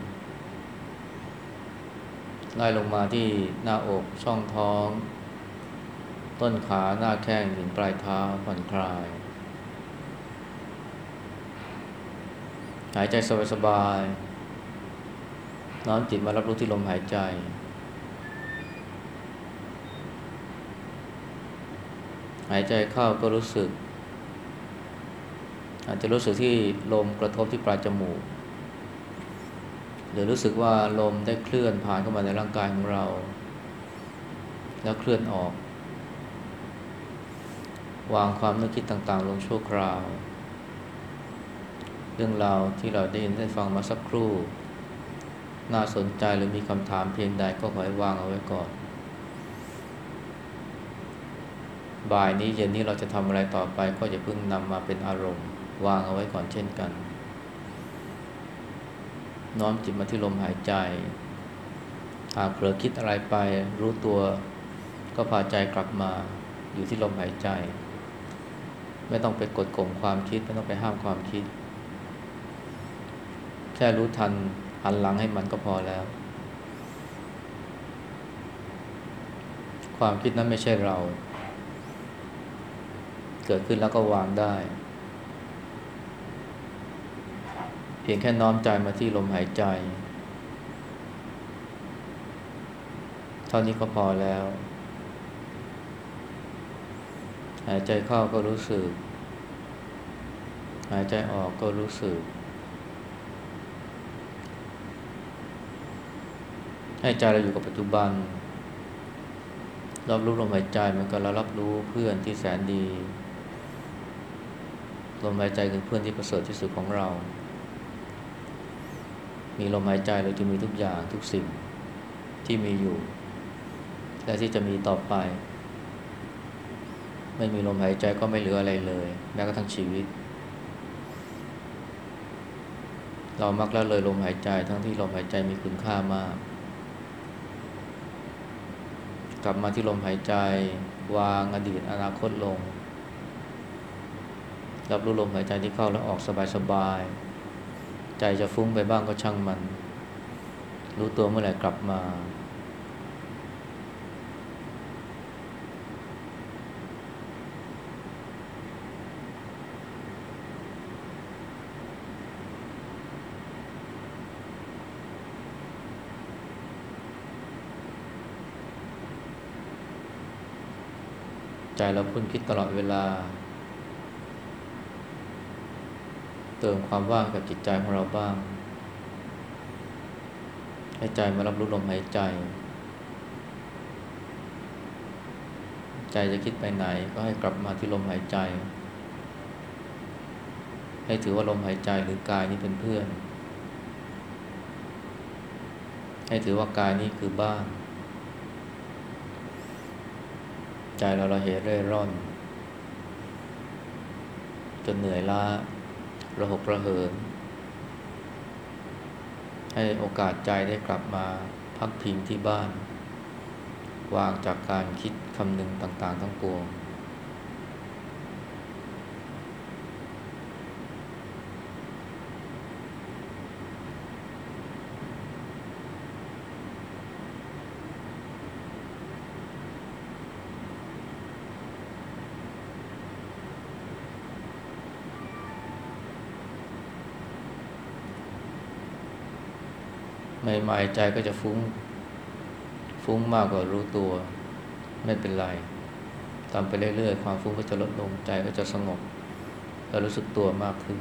ไล่ลงมาที่หน้าอกช่องท้องต้นขาหน้าแข้งถึงปลายเท้าผ่อนคลายหายใจสบายๆน้อมจิตมารับรู้ที่ลมหายใจหายใจเข้าก็รู้สึกอาจจะรู้สึกที่ลมกระทบที่ปลายจมูกหรือรู้สึกว่าลมได้เคลื่อนผ่านเข้ามาในร่างกายของเราแล้วเคลื่อนออกวางความนึกคิดต่างๆลงชั่วคราวเรื่องราวที่เราได้ยินได้ฟังมาสักครู่น่าสนใจหรือมีคำถามเพียงใดก็ขอให้วางเอาไว้ก่อนบ่ายนี้เย็นนี้เราจะทำอะไรต่อไปก็อย่าเพิ่งนำมาเป็นอารมณ์วางเอาไว้ก่อนเช่นกันน้อมจิตมาที่ลมหายใจหากเผลอคิดอะไรไปรู้ตัวก็พาใจกลับมาอยู่ที่ลมหายใจไม่ต้องไปกดข่มความคิดไม่ต้องไปห้ามความคิดแค่รู้ทันหันหลังให้มันก็พอแล้วความคิดนั้นไม่ใช่เราเกิดขึ้นแล้วก็วางได้เพียงแค่น้อมใจมาที่ลมหายใจเท่านี้ก็พอแล้วหายใจเข้าก็รู้สึกหายใจออกก็รู้สึกให้ใจเราอยู่กับปัจจุบันรับรู้ลมหายใจเหมือนกับเรารับรู้เพื่อนที่แสนดีลมหายใจคือเพื่อนที่ประเสริฐที่สุดของเรามีลมหายใจเราจะมีทุกอย่างทุกสิ่งที่มีอยู่และที่จะมีต่อไปไม่มีลมหายใจก็ไม่เหลืออะไรเลยแม้กระทั่งชีวิตเรามักละเลยลมหายใจทั้งที่ลมหายใจมีคุณค่ามากกลับมาที่ลมหายใจวางอดีตอนาคตลงรับรู้ลมหายใจที่เข้าและออกสบายๆใจจะฟุ้งไปบ้างก็ช่างมันรู้ตัวเมื่อไหร่กลับมาใจเราคุ้นคิดตลอดเวลาเติมความว่างกับจิตใจของเราบ้างให้ใจมารับรู้ลมหายใจใจจะคิดไปไหนก็ให้กลับมาที่ลมหายใจให้ถือว่าลมหายใจหรือกายนี้เป็นเพื่อนให้ถือว่ากายนี้คือบ้านใจเราเราเหเร่ร่อนจนเหนื่อยล้าระหกระเหินให้โอกาสใจได้กลับมาพักพิงที่บ้านวางจากการคิดคำนึงต่างๆทั้งปวงใหม่ๆใจก็จะฟุ้งฟุ้งมากกว่ารู้ตัวไม่เป็นไรทำไปเรื่อยๆความฟุ้งก็จะลดลงใจก็จะสงบและรู้สึกตัวมากขึ้น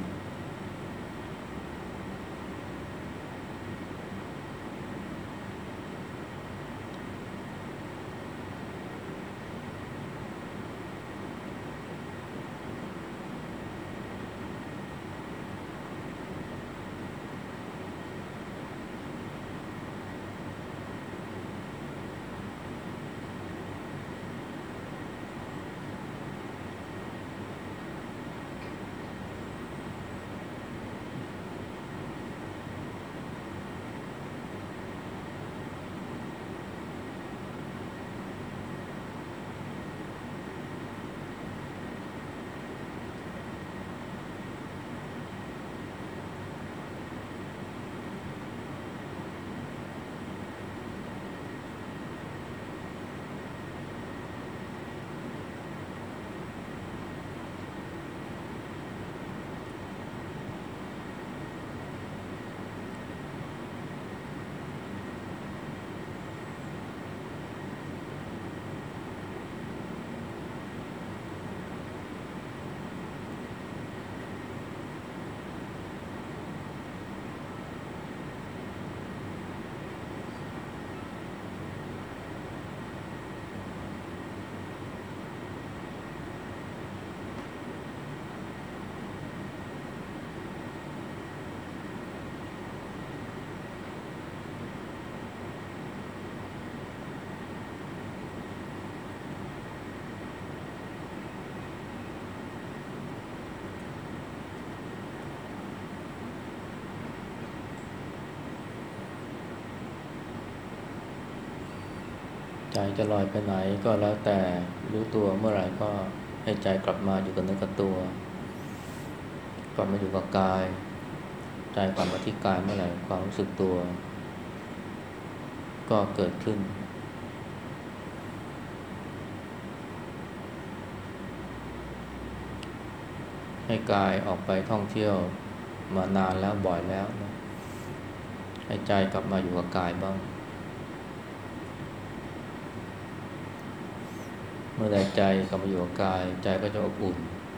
ใจจะลอยไปไหนก็แล้วแต่รู้ตัวเมื่อไหร่ก็ให้ใจกลับมาอยู่กับเนื้อกับตัวกลับมาอยู่กับกายใจกลับมาที่กายเมื่อไหร่ความรู้สึกตัวก็เกิดขึ้นให้กายออกไปท่องเที่ยวมานานแล้วบ่อยแล้วนะให้ใจกลับมาอยู่กับกายบ้างเมื่อใดใจกลับมาอยู่กับกายใจก็จะอบอุ่น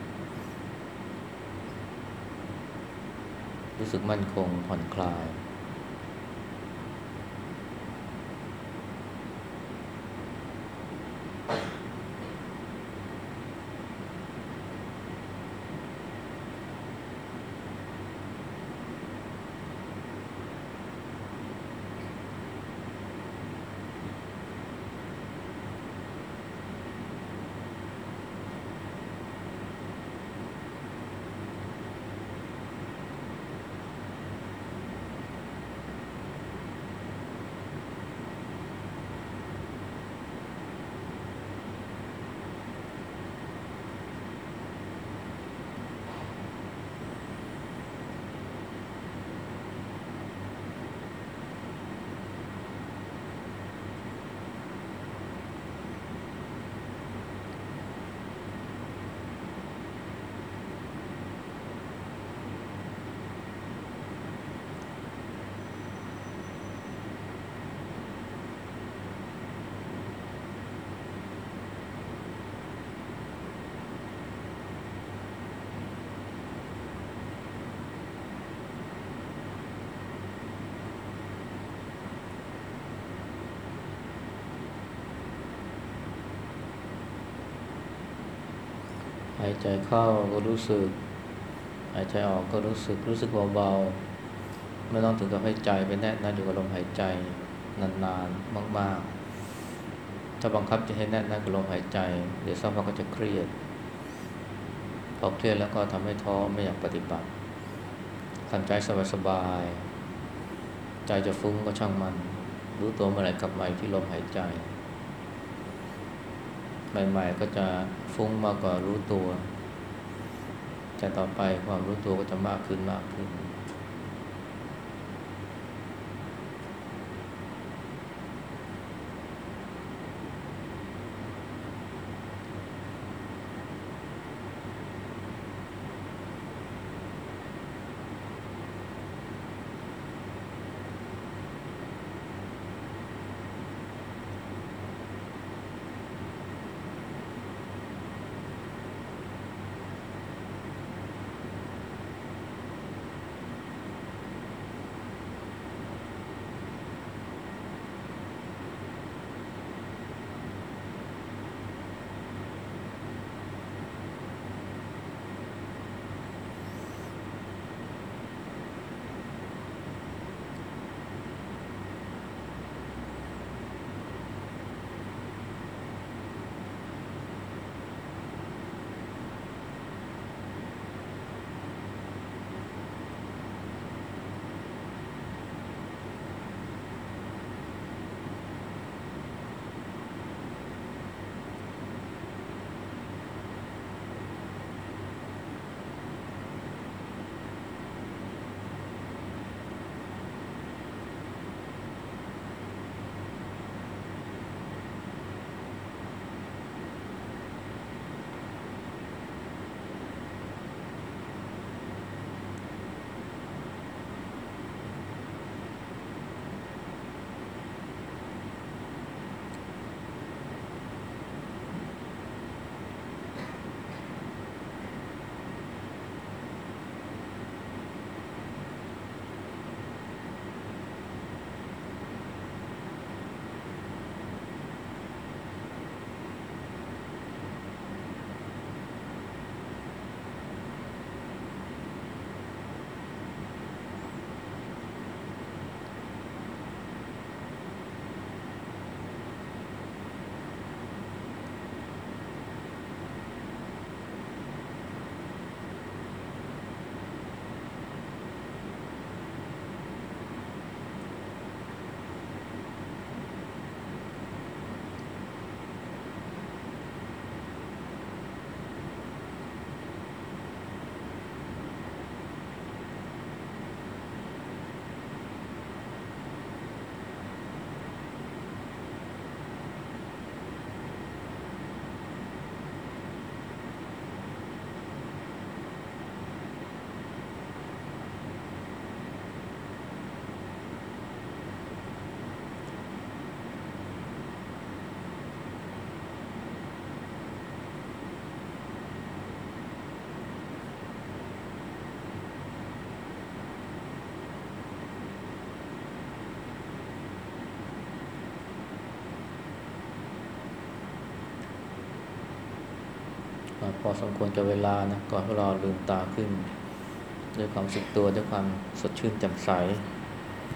รู้สึกมั่นคงผ่อนคลายหายใจเข้าก็รู้สึกหายใจออกก็รู้สึกรู้สึกเบาๆไม่ต้องถึงกับให้ใจไปแน่นนะอยู่กับลมหายใจนานๆมากๆถ้าบังคับจะให้แน่นนะกับลมหายใจเดี๋ยวสักพักก็จะเครียดพอเครียดแล้วก็ทำให้ท้อไม่อยากปฏิบัติทำใจสบายๆใจจะฟุ้งก็ช่างมันรู้ตัวเมื่อไหร่กลับมาที่ลมหายใจใหม่ๆก็จะฟุ้งมากกว่ารู้ตัวแต่ต่อไปความรู้ตัวก็จะมากขึ้นมากขึ้นพอสมควรกับเวลานะก่อนที่เราลืมตาขึ้นด้วยความรู้สึกตัวด้วยความสดชื่นแจ่มใส